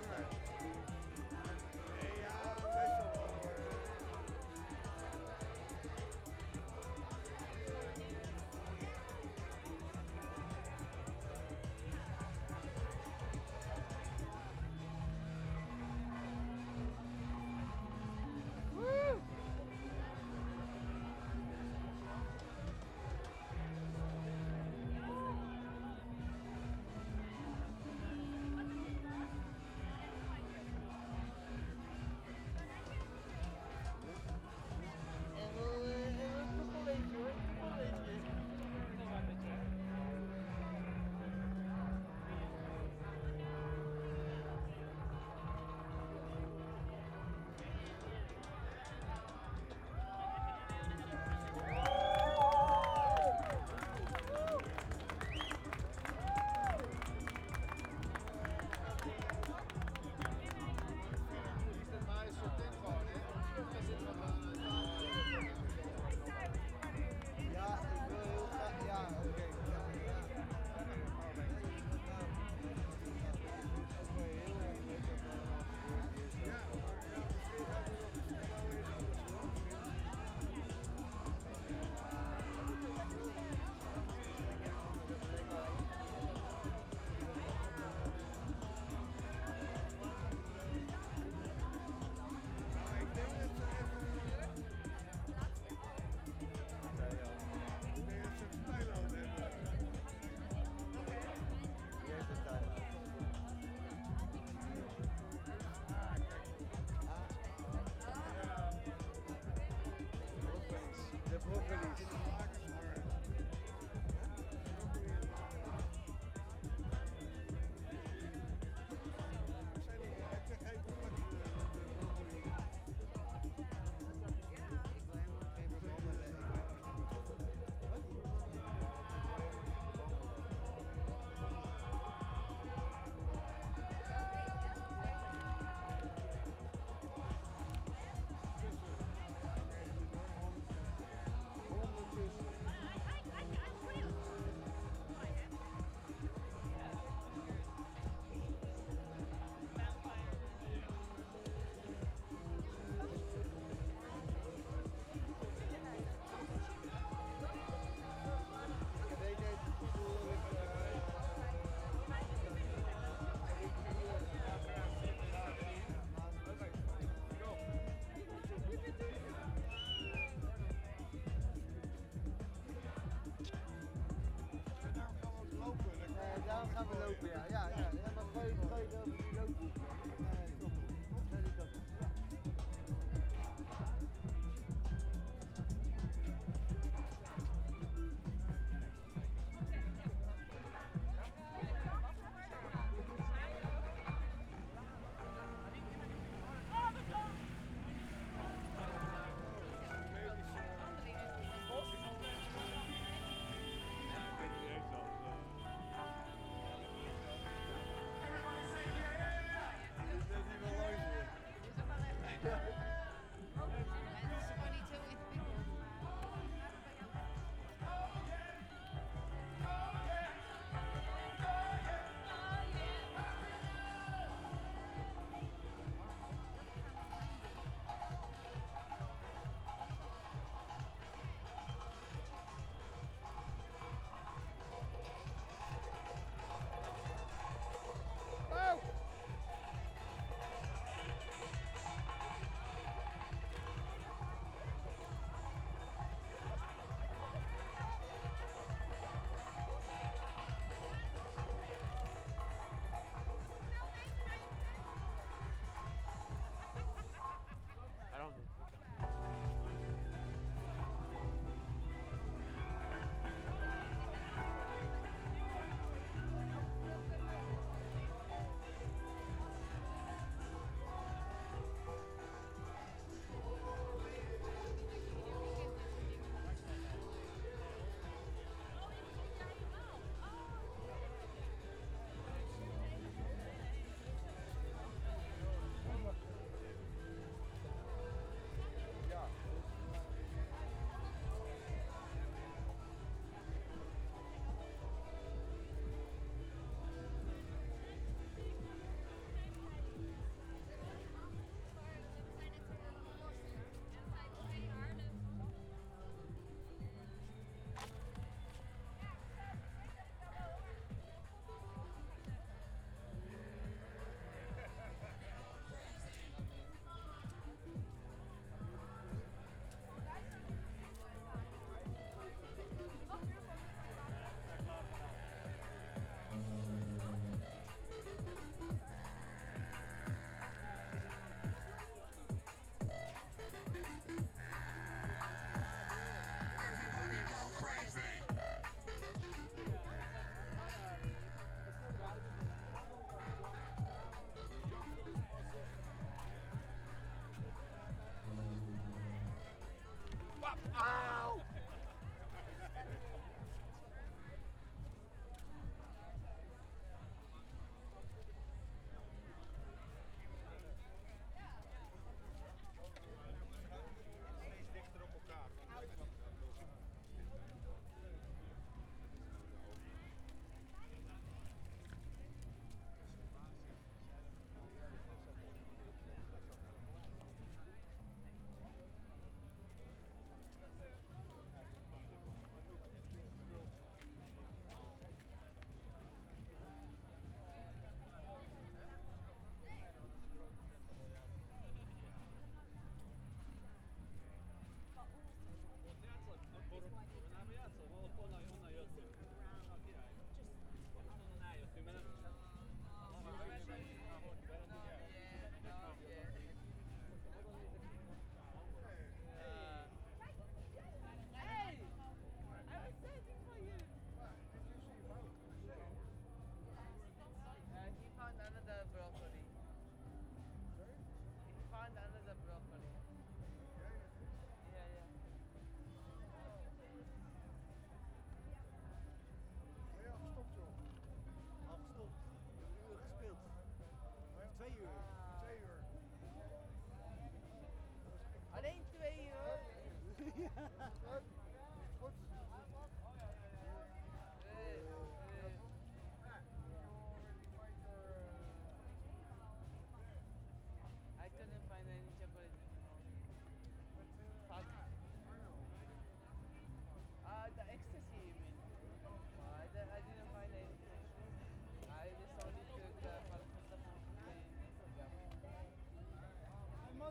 Gaan we lopen, ja. Ja, maar gooi het over die loopboek.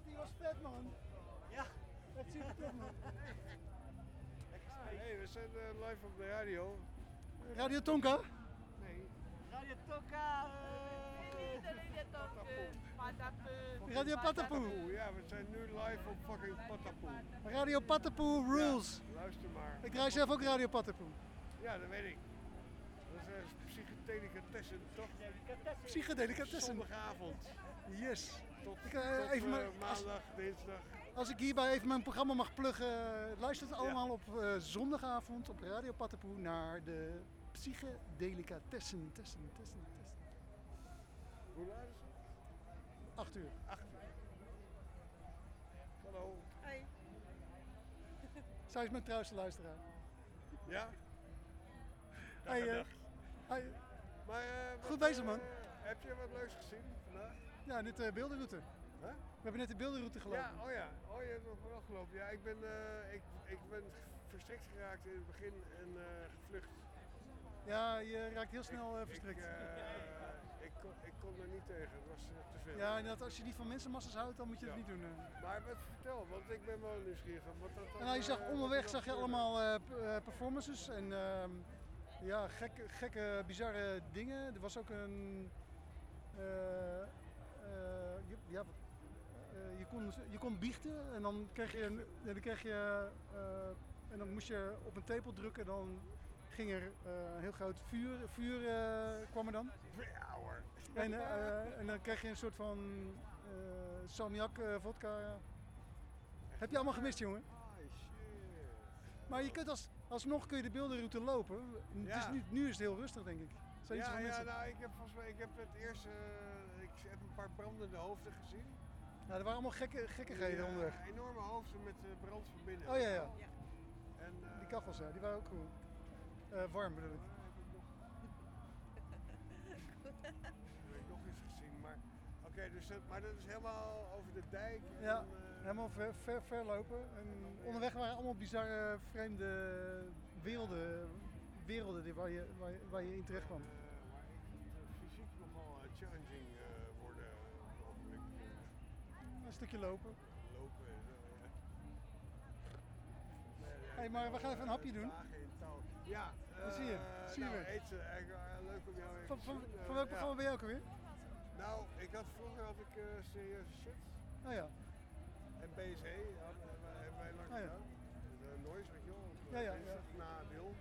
die was vet, man. Ja. Echt super tof, man. Hey, we zijn live op de radio. Radio Tonka? Nee. Radio Tonka. Radio Patapoe. Ja, we zijn nu live op fucking Patapoe. Radio Patapoe rules. Ja, luister maar. Ik draai zelf ook Radio Patapoe. Ja, dat weet ik. Dat is psychedelicatessen, toch? Psychedelicatessen. Zondagavond. Yes. Tot even maandag, dinsdag. Als ik hierbij even mijn programma mag pluggen, luister het allemaal op zondagavond op Radio Patapoe naar de psychedelicatessen. Hoe laat is het? 8 uur. 8 uur. Hallo. Hoi. Zij is mijn trouwste luisteraar. Ja? Hey, Maar, goed bezig, man. Heb je wat leuks gezien vandaag? Ja, net de beeldenroute. Huh? We hebben net de beeldenroute gelopen. Ja, oh ja. Oh, je hebt nog wel gelopen. Ja, ik ben verstrikt geraakt in het begin en gevlucht. Ja, je raakt heel snel verstrikt. Ik kon er niet tegen, het was te veel. Ja, inderdaad, als je niet van mensenmassa's houdt, dan moet je het niet doen. Maar wat vertel, want ik ben wel nieuwsgierig. Wat dat dan, Nou, je zag onderweg zag je allemaal performances en ja, gekke, bizarre dingen. Er was ook een... je kon biechten en dan kreeg je... en dan moest je op een tepel drukken, dan ging er een heel groot vuur kwam er dan. Ja hoor. En dan kreeg je een soort van salmiak, vodka. Heb je allemaal gemist, jongen? Maar je kunt alsnog kun je de beeldenroute lopen. Ja. Het is nu is het heel rustig, denk ik. Ja, nou, ik heb het eerst ik heb een paar brandende hoofden gezien. Ja, er waren allemaal gekkigheden onderweg. Enorme hoofden met brand van binnen. Oh ja. En, die kachels, ja, die waren ook cool. Warm bedoel ik. Dat heb ik nog eens gezien, maar oké, dus maar dat is helemaal over de dijk. En, ja, helemaal ver lopen. En onderweg waren allemaal bizarre, vreemde werelden waar je in terecht kwam. Fysiek nogal challenging worden op het ogenblik. Een stukje lopen. Lopen, Hey, maar we gaan even een hapje doen. Ja, zie je weer. Eten, leuk om jou even te zien. Van welk programma ben jij ook alweer? Nou, vroeger had ik serieuze shit. Oh ja. En BSE hebben wij lang gedaan. De Noise, weet je wel. Ja. Na Wil.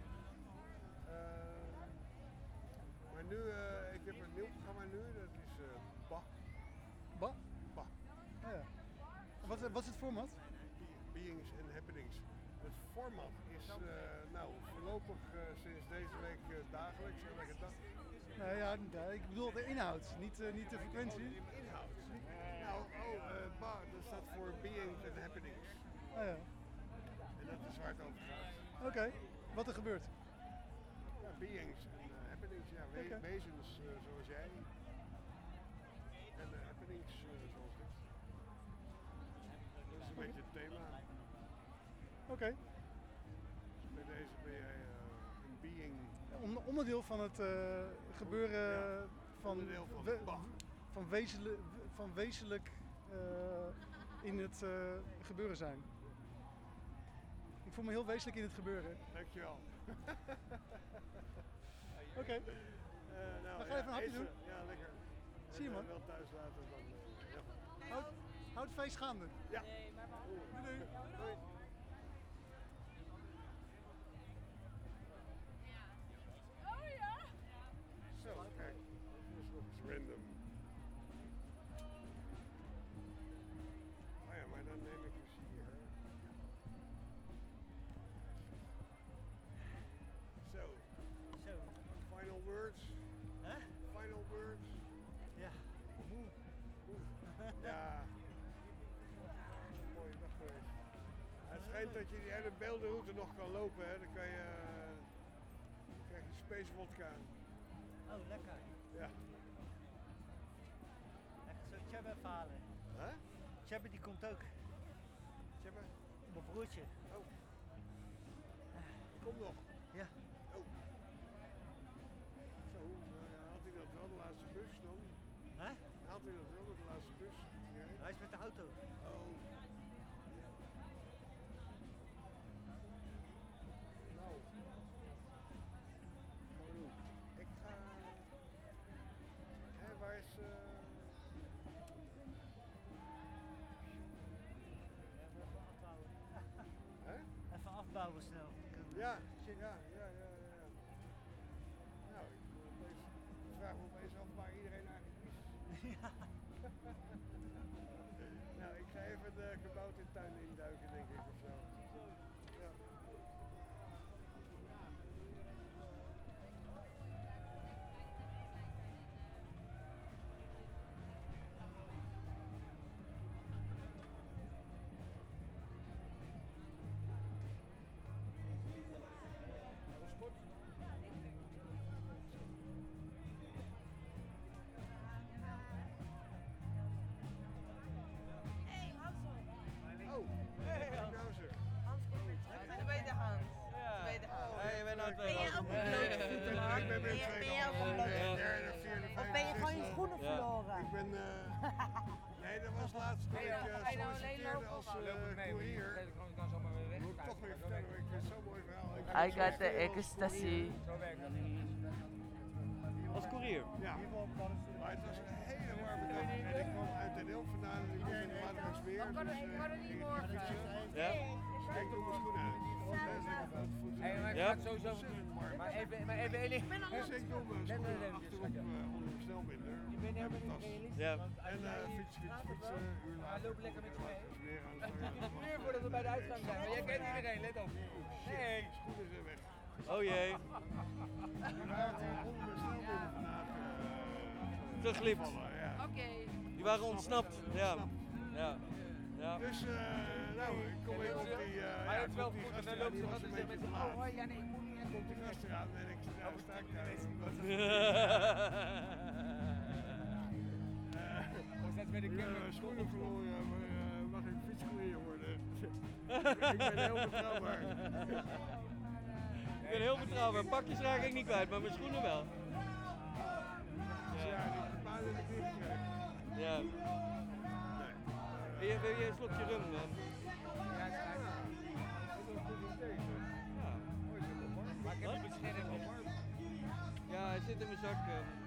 Maar nu, ik heb een nieuw programma nu, dat is Bah. Bah? Bah. Oh ja. Wat is het format? Beings and Happenings. Het format is voorlopig sinds deze week dagelijks, elke dag. Nou ja, ik bedoel de inhoud, niet de frequentie. De inhoud. Nou, BAH, dat staat voor Beings and Happenings. Oh ja. En dat is waar het over gaat. Oké, wat er gebeurt. Ja, Beings and Happenings, ja, wezens zoals jij. En happenings zoals dit. Dat is een beetje het thema. Oké. Bij deze ben jij een being. Onderdeel van het gebeuren van wezenlijk in het gebeuren zijn. Ik voel me heel wezenlijk in het gebeuren. Dankjewel. Oké. Nou, ga even een hapje doen. Ja, lekker. Zie je man. Wel thuis laten dan. Houd het feest gaande. Ja. Doei. Doei. Oh ja? Zo, kijk. Dat is nog eens random. Oh ja, maar dan neem ik dus hier. Zo. Final words. Huh? Final words. Ja. Ja. Een mooie dag geweest. Het schijnt dat je die hele beeldenroute nog kan lopen, hè. Dan krijg je space vodka. Oh, lekker. Ja. Echt zo Tjebbe verhalen. Huh? Tjebbe die komt ook. Tjebbe? Mijn broertje. Oh. Kom nog. Ja. Oh. Zo, had hij dat wel de laatste bus dan? Huh? Had hij dat wel de laatste bus? Hij is met de auto. Oh. Nou. Ik ga... Hé, waar is... Hè? Even afbouwen snel. Ja. Nou, ik vraag me opeens af waar iedereen eigenlijk is. Ja. Nou, ik ga even de kaboutertuin induiken, denk ik, of zo. Ja. Oh, nou zeg. Tweede hand. Tweede hand. Hey, je bent nou Ben jij ook een blootvoeten? Ik ben weer Ben jij ook een blootvoeten? Of ben je gewoon je schoenen verloren? Ik ben... Nee, dat was laatst toen ik solliciteerde als courier. Moet ik toch weer vertellen, ik vind het zo'n mooi verhaal. I got the ecstasy. Als courier? Ja, maar het was een hele warme dag en ik kwam uit Den Delft vandaan en ik was in de Watergaasmeer. Ja? Kijk, doe mijn schoenen uit. Hey, maar ik ga het sowieso... Maar even één ding. Dus ik doe mijn schoenen achterop onder mijn snelbinder. Je bent helemaal niet realistisch. Ja. En fietsen, uur later. Loop lekker met je mee. Weer aan het Een uur voordat we bij de uitgang zijn. Maar jij kent iedereen, let op. Nee. Schoenen zijn weg. Oh jee. Die waren gewoon onder mijn snelbinder vandaag. Geglipt. Oké. Die waren ontsnapt. Ja. Ja. Ja. Dus, nou, ik kom even op die... Maar het is wel goed, gast en dan eraan, loopt die ze was altijd een met beetje z'n te laat. allen. Ja, nee, ik moet niet echt. Komt die gast eraan en ik sta ik daar. Was dat bij de camera? Schoenen verloren, maar mag ik fietscourier worden? Ik ben heel betrouwbaar. Ik ben heel betrouwbaar. Pakjes raak ik niet kwijt, maar mijn schoenen wel. Ja, die paarden heb ik niet gekregen. Ja. Wil je een slokje rum dan? Ja, dat is een goed idee. Ja. Mooi, zit wel warm. Maar ik heb het beschermd wel warm. Ja, hij zit in mijn zak.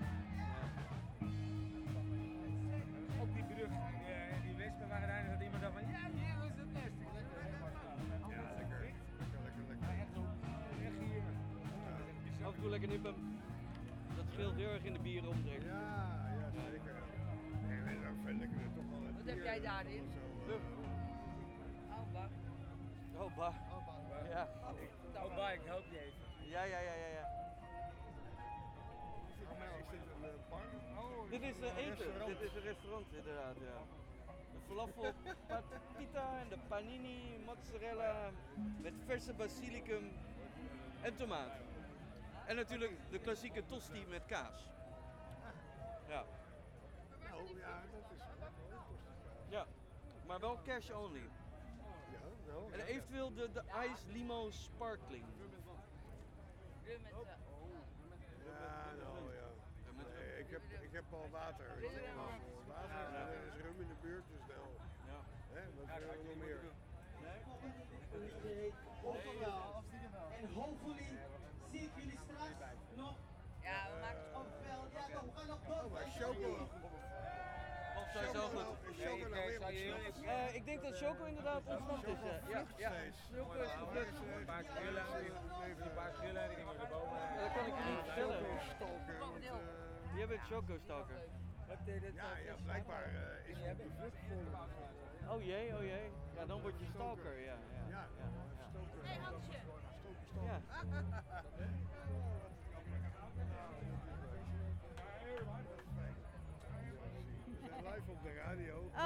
Op die brug, die wespen waren daar en dat iemand dacht van ja, hier is het nest. Ja, lekker. Lekker. Echt zo, echt hier. Af en toe lekker nippen. Dat scheelt heel erg in de bieren omtrek. Ja, zeker. Nee, weet je, ook lekker toch wel. Wat heb jij daarin? Alba. Oh, bah. Ja. Oh, bah, ik help je even. Ja. Is dit een bar? Oh, Dit is eten. restaurant. Dit is een restaurant, inderdaad, ja. De falafel pita en de panini mozzarella met verse basilicum en tomaat. En natuurlijk de klassieke tosti met kaas. Ja. Nou, ja, dat is Ja, maar wel cash only. Ja, nou. En eventueel de ice limo sparkling. Ja, nou ja. Nee, ik heb al water. Weet je wel. Water, en er is rum in de buurt, dus nou. Ja. Hè, wat willen we nog meer? En hopefully zie ik jullie straks nog Ja, we maken op veld. Ja, we gaan nog door. Oh, maar Choco. Of zij zo goed. Is Choco nou weer ontsnapt? Ik denk dat Choco inderdaad ontsnapt is. Ja. Choco is gevlucht. Een paar grillen, ik denk de bomen. Dat kan ik je niet vertellen. Choco-stalker. Jij bent Choco-stalker. Ja, blijkbaar is het de vlucht voor. Oh jee. Ja, dan word je stalker, ja. Hey Hansje. Ja. We zijn live op de radio.